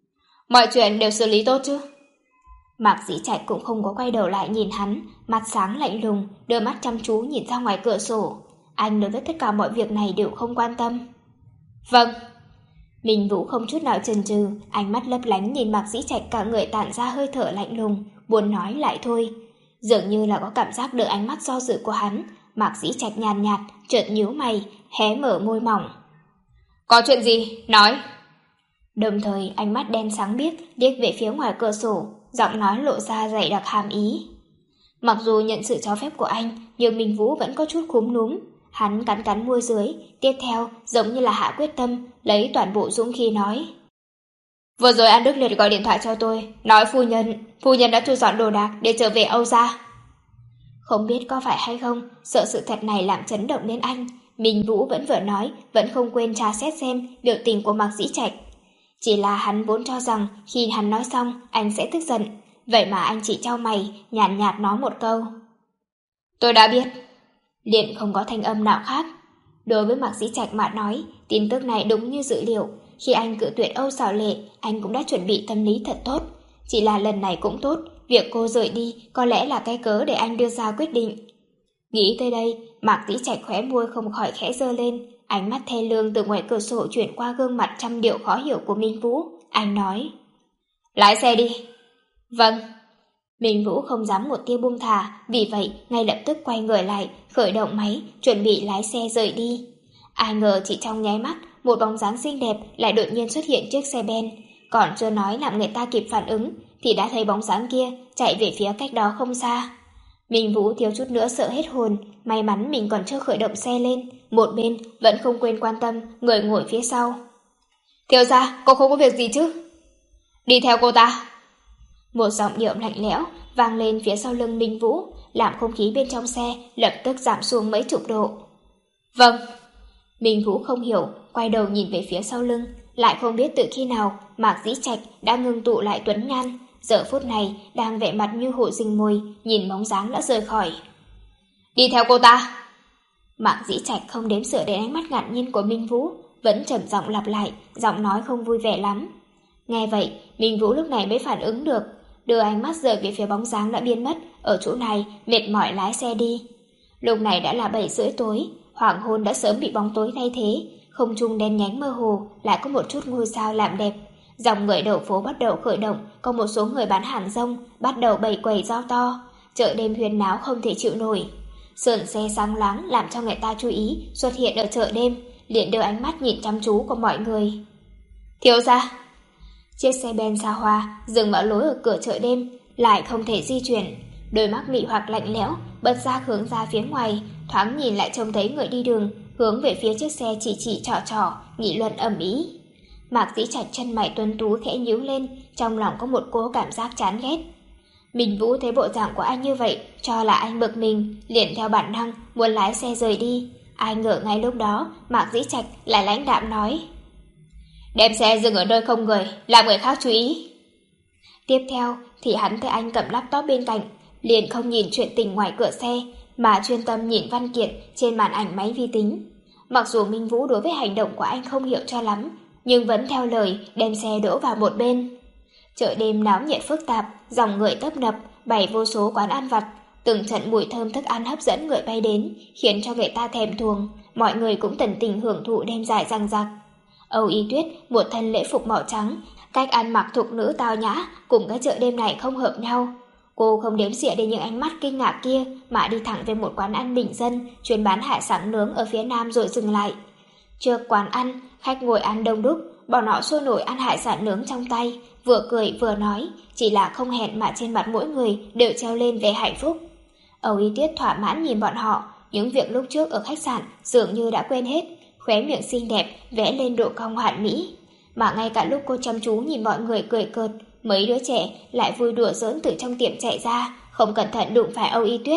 Mọi chuyện đều xử lý tốt chứ? Mạc Dĩ Trạch cũng không có quay đầu lại nhìn hắn, mặt sáng lạnh lùng, đôi mắt chăm chú nhìn ra ngoài cửa sổ. Anh đối với tất cả mọi việc này đều không quan tâm. Vâng. Minh Vũ không chút nào chần chừ, ánh mắt lấp lánh nhìn Mạc Dĩ Trạch, cả người tản ra hơi thở lạnh lùng, buồn nói lại thôi. Dường như là có cảm giác được ánh mắt do dự của hắn, Mạc Dĩ Trạch nhàn nhạt, chợt nhíu mày, hé mở môi mỏng. Có chuyện gì? Nói. Đồng thời ánh mắt đen sáng biếc liếc về phía ngoài cửa sổ, giọng nói lộ ra dày đặc hàm ý. Mặc dù nhận sự cho phép của anh, nhưng Minh Vũ vẫn có chút cúm núm. Hắn cắn cắn môi dưới, tiếp theo giống như là hạ quyết tâm, lấy toàn bộ dũng khí nói. Vừa rồi An Đức Liệt gọi điện thoại cho tôi, nói phu nhân, phu nhân đã thu dọn đồ đạc để trở về Âu gia. Không biết có phải hay không, sợ sự thật này làm chấn động đến anh, Minh Vũ vẫn vừa nói, vẫn không quên tra xét xem biểu tình của Mạc Dĩ Trạch. Chỉ là hắn vốn cho rằng khi hắn nói xong, anh sẽ tức giận, vậy mà anh chỉ chau mày, nhàn nhạt, nhạt nói một câu. Tôi đã biết. Liền không có thanh âm nào khác. Đối với Mạc Dĩ Trạch mà nói, tin tức này đúng như dự liệu. Khi anh cự tuyệt Âu Sảo Lệ, anh cũng đã chuẩn bị tâm lý thật tốt. Chỉ là lần này cũng tốt, việc cô rời đi có lẽ là cái cớ để anh đưa ra quyết định. Nghĩ tới đây, Mạc Dĩ Trạch khóe môi không khỏi khẽ giơ lên, ánh mắt thê lương từ ngoài cửa sổ chuyển qua gương mặt trăm điệu khó hiểu của Minh Vũ. Anh nói, lái xe đi. Vâng. Minh Vũ không dám một tia buông thả, vì vậy ngay lập tức quay người lại, khởi động máy, chuẩn bị lái xe rời đi. Ai ngờ chỉ trong nháy mắt, một bóng dáng xinh đẹp lại đột nhiên xuất hiện trước xe Ben. Còn chưa nói làm người ta kịp phản ứng, thì đã thấy bóng dáng kia chạy về phía cách đó không xa. Minh Vũ thiếu chút nữa sợ hết hồn, may mắn mình còn chưa khởi động xe lên, một bên vẫn không quên quan tâm người ngồi phía sau. Thiếu gia, cô không có việc gì chứ? Đi theo cô ta. Một giọng điệu lạnh lẽo vang lên phía sau lưng Minh Vũ, làm không khí bên trong xe lập tức giảm xuống mấy chục độ. Vâng. Minh Vũ không hiểu, quay đầu nhìn về phía sau lưng, lại không biết từ khi nào Mạc Dĩ Trạch đã ngưng tụ lại tuấn nhan, giờ phút này đang vẻ mặt như hổ rình mồi, nhìn bóng dáng đã rời khỏi. Đi theo cô ta. Mạc Dĩ Trạch không đếm xỉa đến ánh mắt ngạc nhiên của Minh Vũ, vẫn trầm giọng lặp lại, giọng nói không vui vẻ lắm. Nghe vậy, Minh Vũ lúc này mới phản ứng được, đưa ánh mắt rời về phía bóng dáng đã biến mất ở chỗ này, mệt mỏi lái xe đi. Lúc này đã là bảy rưỡi tối, hoàng hôn đã sớm bị bóng tối thay thế, không trung đen nhánh mơ hồ, lại có một chút ngôi sao làm đẹp. Dòng người đầu phố bắt đầu khởi động, có một số người bán hàng rong bắt đầu bày quầy rau to, chợ đêm huyên náo không thể chịu nổi. Sườn xe sáng loáng làm cho người ta chú ý xuất hiện ở chợ đêm, liền đưa ánh mắt nhìn chăm chú của mọi người. Thiếu gia. Chiếc xe Ben xa hoa dừng mở lối ở cửa chợ đêm, lại không thể di chuyển. Đôi mắt mị hoặc lạnh lẽo bật ra hướng ra phía ngoài, thoáng nhìn lại trông thấy người đi đường hướng về phía chiếc xe chỉ chỉ trỏ trỏ, nghị luận ầm ĩ. Mạc Dĩ Trạch chân mày tuấn tú khẽ nhíu lên, trong lòng có một cố cảm giác chán ghét. Minh Vũ thấy bộ dạng của anh như vậy, cho là anh bực mình, liền theo bản năng muốn lái xe rời đi. Ai ngờ ngay lúc đó, Mạc Dĩ Trạch lại lãnh đạm nói: đem xe dừng ở nơi không người, làm người khác chú ý. Tiếp theo thì hắn thấy anh cầm laptop bên cạnh, liền không nhìn chuyện tình ngoài cửa xe, mà chuyên tâm nhìn văn kiện trên màn ảnh máy vi tính. Mặc dù Minh Vũ đối với hành động của anh không hiểu cho lắm, nhưng vẫn theo lời đem xe đỗ vào một bên. Chợ đêm náo nhiệt phức tạp, dòng người tấp nập, bày vô số quán ăn vặt, từng trận mùi thơm thức ăn hấp dẫn người bay đến, khiến cho người ta thèm thuồng, mọi người cũng tận tình hưởng thụ đêm dài răng rặc. Âu Y Tuyết một thân lễ phục màu trắng, cách ăn mặc thục nữ tao nhã, cùng cái chợ đêm này không hợp nhau. Cô không đếm xỉa đến những ánh mắt kinh ngạc kia, mà đi thẳng về một quán ăn bình dân chuyên bán hải sản nướng ở phía nam rồi dừng lại. Trước quán ăn, khách ngồi ăn đông đúc, bọn họ sôi nổi ăn hải sản nướng trong tay, vừa cười vừa nói, chỉ là không hẹn mà trên mặt mỗi người đều treo lên vẻ hạnh phúc. Âu Y Tuyết thỏa mãn nhìn bọn họ, những việc lúc trước ở khách sạn dường như đã quên hết, khóe miệng xinh đẹp vẽ lên độ cong hoàn mỹ. Mà ngay cả lúc cô chăm chú nhìn mọi người cười cợt, mấy đứa trẻ lại vui đùa giỡn từ trong tiệm chạy ra, không cẩn thận đụng phải Âu Y Tuyết.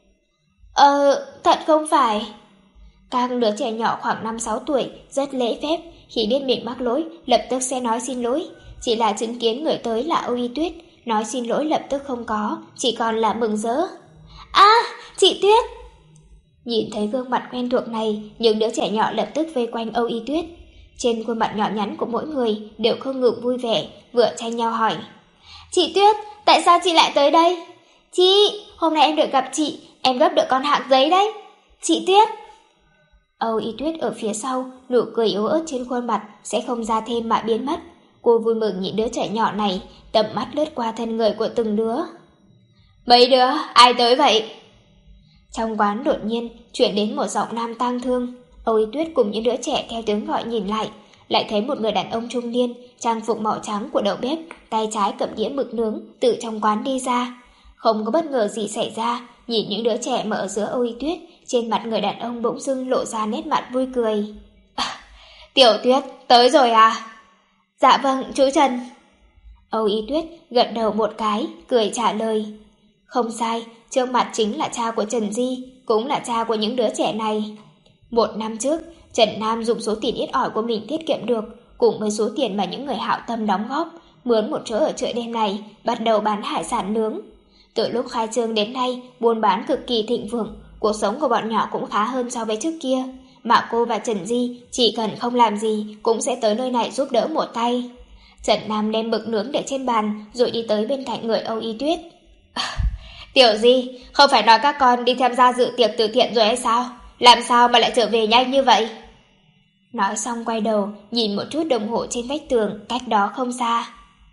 Ờ, thật không phải. Các đứa trẻ nhỏ khoảng năm sáu tuổi rất lễ phép, khi biết mình mắc lỗi lập tức sẽ nói xin lỗi, chỉ là chứng kiến người tới là Âu Y Tuyết, nói xin lỗi lập tức không có, chỉ còn là mừng rỡ. À, chị Tuyết! Nhìn thấy gương mặt quen thuộc này, những đứa trẻ nhỏ lập tức vây quanh Âu Y Tuyết. Trên khuôn mặt nhỏ nhắn của mỗi người đều không ngừng vui vẻ, vừa tranh nhau hỏi: chị Tuyết, tại sao chị lại tới đây? Chị, hôm nay em được gặp chị, em gấp được con hạc giấy đấy. Chị Tuyết! Âu Y Tuyết ở phía sau, nụ cười yếu ớt trên khuôn mặt sẽ không ra thêm mà biến mất. Cô vui mừng nhìn đứa trẻ nhỏ này, tầm mắt lướt qua thân người của từng đứa. Mấy đứa, ai tới vậy? Trong quán đột nhiên chuyển đến một giọng nam tang thương. Âu Y Tuyết cùng những đứa trẻ theo tiếng gọi nhìn lại, lại thấy một người đàn ông trung niên, trang phục màu trắng của đầu bếp, tay trái cầm đĩa mực nướng từ trong quán đi ra. Không có bất ngờ gì xảy ra, nhìn những đứa trẻ mà ở giữa Âu Y Tuyết, trên mặt người đàn ông bỗng dưng lộ ra nét mặt vui cười. À, Tiểu Tuyết, tới rồi à? Dạ vâng, chú Trần. Âu Y Tuyết gật đầu một cái, cười trả lời. Không sai, trước mặt chính là cha của Trần Di, cũng là cha của những đứa trẻ này. Một năm trước, Trần Nam dùng số tiền ít ỏi của mình tiết kiệm được, cùng với số tiền mà những người hảo tâm đóng góp, mướn một chỗ ở chợ đêm này, bắt đầu bán hải sản nướng. Từ lúc khai trương đến nay, buôn bán cực kỳ thịnh vượng, cuộc sống của bọn nhỏ cũng khá hơn so với trước kia. Mà cô và Trần Di chỉ cần không làm gì cũng sẽ tới nơi này giúp đỡ một tay. Trần Nam đem mực nướng để trên bàn rồi đi tới bên cạnh người Âu Y Tuyết. À, Tiểu Di, không phải nói các con đi tham gia dự tiệc từ thiện rồi hay sao? Làm sao mà lại trở về nhanh như vậy? Nói xong quay đầu, nhìn một chút đồng hồ trên vách tường, cách đó không xa.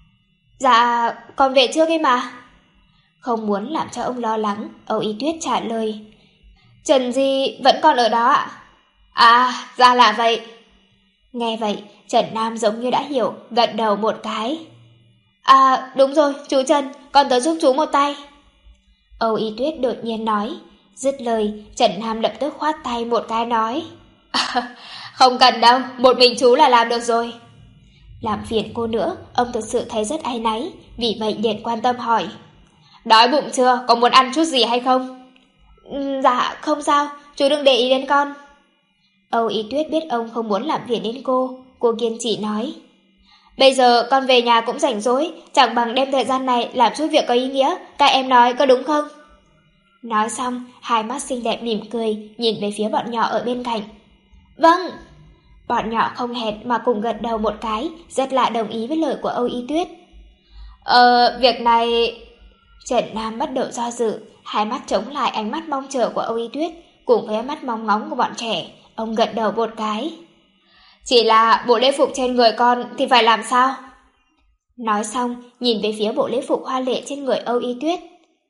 Dạ, con về trước ấy mà. Không muốn làm cho ông lo lắng, Âu Y Tuyết trả lời. Trần Di vẫn còn ở đó ạ? À, ra là vậy. Nghe vậy, Trần Nam giống như đã hiểu, gật đầu một cái. À, đúng rồi, chú Trần, con tới giúp chú một tay. Âu Y Tuyết đột nhiên nói. Dứt lời, Trần Nam lập tức khoát tay một cái nói. À, không cần đâu, một mình chú là làm được rồi. Làm phiền cô nữa, ông thực sự thấy rất áy náy, vì vậy liền quan tâm hỏi. Đói bụng chưa, có muốn ăn chút gì hay không? Ừ, dạ, không sao, chú đừng để ý đến con. Âu Y Tuyết biết ông không muốn làm phiền đến cô, cô kiên trì nói. Bây giờ con về nhà cũng rảnh rỗi, chẳng bằng đem thời gian này làm chút việc có ý nghĩa, các em nói có đúng không? Nói xong, hai mắt xinh đẹp mỉm cười, nhìn về phía bọn nhỏ ở bên cạnh. Vâng. Bọn nhỏ không hẹn mà cùng gật đầu một cái, rất là đồng ý với lời của Âu Y Tuyết. Ờ, việc này... Trần Nam bắt đầu do dự, hai mắt chống lại ánh mắt mong chờ của Âu Y Tuyết, cùng với ánh mắt mong ngóng của bọn trẻ, ông gật đầu một cái. Chỉ là bộ lễ phục trên người con thì phải làm sao? Nói xong, nhìn về phía bộ lễ phục hoa lệ trên người Âu Y Tuyết.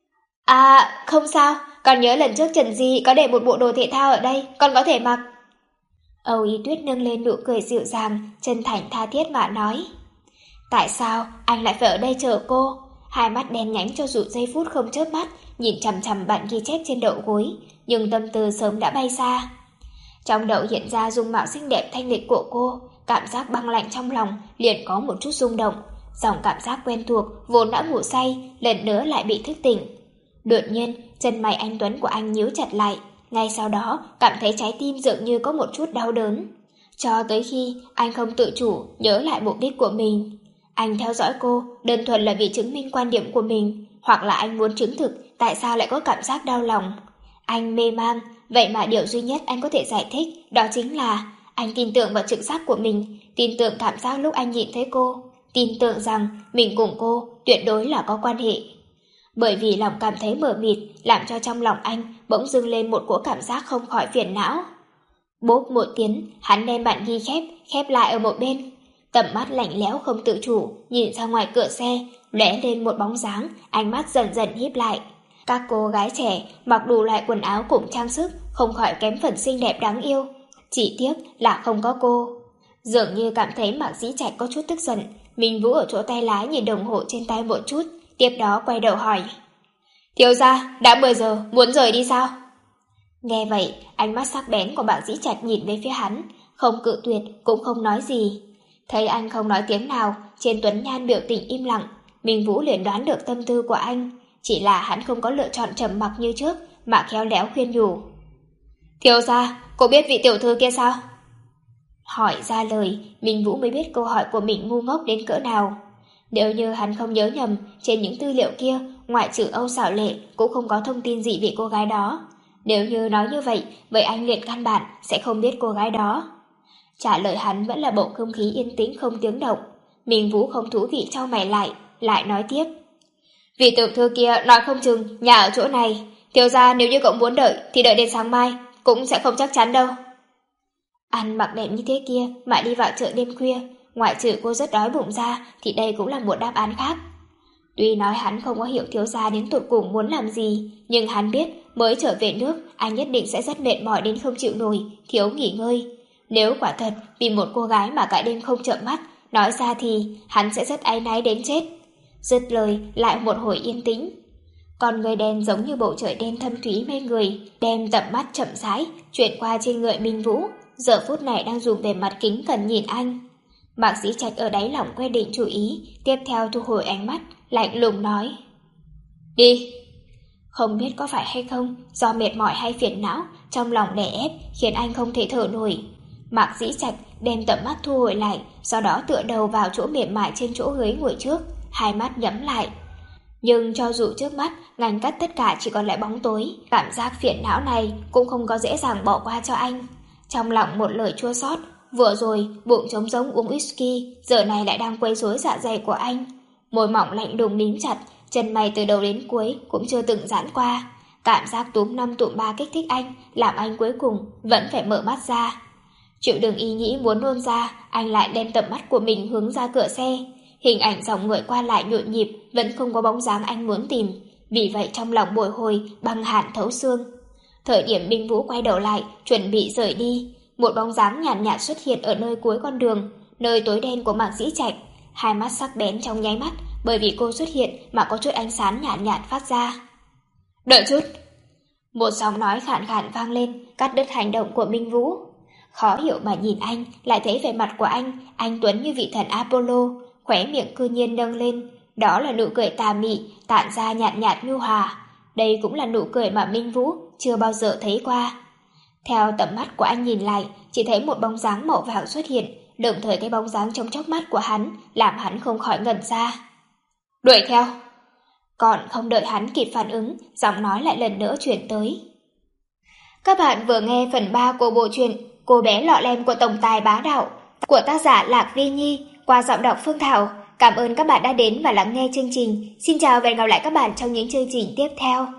À, không sao, con nhớ lần trước Trần Di có để một bộ đồ thể thao ở đây, con có thể mặc. Âu Y Tuyết nâng lên nụ cười dịu dàng, chân thành tha thiết mà nói. Tại sao anh lại phải ở đây chờ cô? Hai mắt đen nhánh cho dù giây phút không chớp mắt, nhìn chằm chằm bản ghi chép trên đậu gối, nhưng tâm tư sớm đã bay xa. Trong đầu hiện ra dung mạo xinh đẹp thanh lịch của cô, cảm giác băng lạnh trong lòng liền có một chút rung động, dòng cảm giác quen thuộc vốn đã ngủ say, lần nữa lại bị thức tỉnh. Đột nhiên, chân mày anh Tuấn của anh nhíu chặt lại, ngay sau đó cảm thấy trái tim dường như có một chút đau đớn. Cho tới khi anh không tự chủ nhớ lại mục đích của mình. Anh theo dõi cô đơn thuần là vì chứng minh quan điểm của mình, hoặc là anh muốn chứng thực tại sao lại có cảm giác đau lòng. Anh mê man, vậy mà điều duy nhất anh có thể giải thích đó chính là anh tin tưởng vào trực giác của mình, tin tưởng cảm giác lúc anh nhìn thấy cô, tin tưởng rằng mình cùng cô tuyệt đối là có quan hệ. Bởi vì lòng cảm thấy mờ mịt làm cho trong lòng anh bỗng dưng lên một cỗ cảm giác không khỏi phiền não. Bốp một tiếng, hắn đem bản ghi chép khép lại ở một bên. Tầm mắt lạnh lẽo không tự chủ nhìn ra ngoài cửa xe, lóe lên một bóng dáng, ánh mắt dần dần híp lại. Các cô gái trẻ mặc đủ loại quần áo cùng trang sức không khỏi kém phần xinh đẹp đáng yêu, chỉ tiếc là không có cô. Dường như cảm thấy Mạc Dĩ Trạch có chút tức giận, Minh Vũ ở chỗ tay lái nhìn đồng hồ trên tay một chút, tiếp đó quay đầu hỏi. Thiếu gia, đã mười giờ, muốn rời đi sao? Nghe vậy, ánh mắt sắc bén của Mạc Dĩ Trạch nhìn về phía hắn, không cự tuyệt cũng không nói gì. Thấy anh không nói tiếng nào, trên tuấn nhan biểu tình im lặng, Minh Vũ liền đoán được tâm tư của anh, chỉ là hắn không có lựa chọn trầm mặc như trước mà khéo léo khuyên nhủ. Thiếu gia, cô biết vị tiểu thư kia sao? Hỏi ra lời, Minh Vũ mới biết câu hỏi của mình ngu ngốc đến cỡ nào. Nếu như hắn không nhớ nhầm, trên những tư liệu kia, ngoại trừ Âu Xảo Lệ cũng không có thông tin gì về cô gái đó. Nếu như nói như vậy, vậy anh liền căn bản sẽ không biết cô gái đó. Trả lời hắn vẫn là bầu không khí yên tĩnh không tiếng động. Minh Vũ không thú vị trao mày lại, lại nói tiếp. Vị tiểu thư kia nói không chừng nhà ở chỗ này, thiếu gia nếu như cậu muốn đợi thì đợi đến sáng mai, cũng sẽ không chắc chắn đâu. Ăn mặc đẹp như thế kia mà đi vào chợ đêm khuya, ngoại trừ cô rất đói bụng ra thì đây cũng là một đáp án khác. Tuy nói hắn không có hiểu thiếu gia đến tột cùng muốn làm gì, nhưng hắn biết mới trở về nước anh nhất định sẽ rất mệt mỏi đến không chịu nổi, thiếu nghỉ ngơi. Nếu quả thật vì một cô gái mà cả đêm không chợp mắt, nói ra thì hắn sẽ rất áy náy đến chết. Dứt lời lại một hồi yên tĩnh. Con người đen giống như bầu trời đen thâm thúy mê người, đem tầm mắt chậm rãi chuyển qua trên người Minh Vũ, giờ phút này đang dùng về mặt kính cẩn nhìn anh. Mạc Dĩ Trạch ở đáy lòng quyết định chú ý, tiếp theo thu hồi ánh mắt, lạnh lùng nói: "Đi." Không biết có phải hay không, do mệt mỏi hay phiền não, trong lòng đè ép khiến anh không thể thở nổi. Mạc Dĩ Trạch đem tầm mắt thu hồi lại, sau đó tựa đầu vào chỗ mềm mại trên chỗ ghế ngồi trước, hai mắt nhắm lại. Nhưng cho dù trước mắt ngăn cách tất cả chỉ còn lại bóng tối, cảm giác phiền não này cũng không có dễ dàng bỏ qua cho anh. Trong lòng một lời chua xót, vừa rồi bụng trống rỗng uống whisky, giờ này lại đang quấy rối dạ dày của anh. Môi mỏng lạnh lùng mím chặt, chân mày từ đầu đến cuối cũng chưa từng giãn qua. Cảm giác túm năm tụm ba kích thích anh, làm anh cuối cùng vẫn phải mở mắt ra. Chịu đựng ý nghĩ muốn nôn ra, anh lại đem tầm mắt của mình hướng ra cửa xe. Hình ảnh dòng người qua lại nhộn nhịp, vẫn không có bóng dáng anh muốn tìm. Vì vậy trong lòng bồi hồi, băng hàn thấu xương. Thời điểm Minh Vũ quay đầu lại, chuẩn bị rời đi, một bóng dáng nhàn nhạt, nhạt xuất hiện ở nơi cuối con đường, nơi tối đen của Mạc Dĩ Trạch. Hai mắt sắc bén trong nháy mắt, bởi vì cô xuất hiện mà có chút ánh sáng nhàn nhạt, nhạt phát ra. "Đợi chút!" Một giọng nói khàn khàn vang lên, cắt đứt hành động của Minh Vũ. Khó hiểu mà nhìn anh, lại thấy vẻ mặt của anh, anh tuấn như vị thần Apollo, khóe miệng cư nhiên nâng lên, đó là nụ cười tà mị, tản ra nhạt nhạt nhu hòa. Đây cũng là nụ cười mà Minh Vũ chưa bao giờ thấy qua. Theo tầm mắt của anh nhìn lại, chỉ thấy một bóng dáng màu vàng xuất hiện, đồng thời cái bóng dáng trong chốc mắt của hắn làm hắn không khỏi ngẩn ra. "Đuổi theo!" Còn không đợi hắn kịp phản ứng, giọng nói lại lần nữa chuyển tới. Các bạn vừa nghe phần ba của bộ truyện Cô bé lọ lem của tổng tài bá đạo của tác giả Lạc Vi Nhi qua giọng đọc Phương Thảo. Cảm ơn các bạn đã đến và lắng nghe chương trình. Xin chào và hẹn gặp lại các bạn trong những chương trình tiếp theo.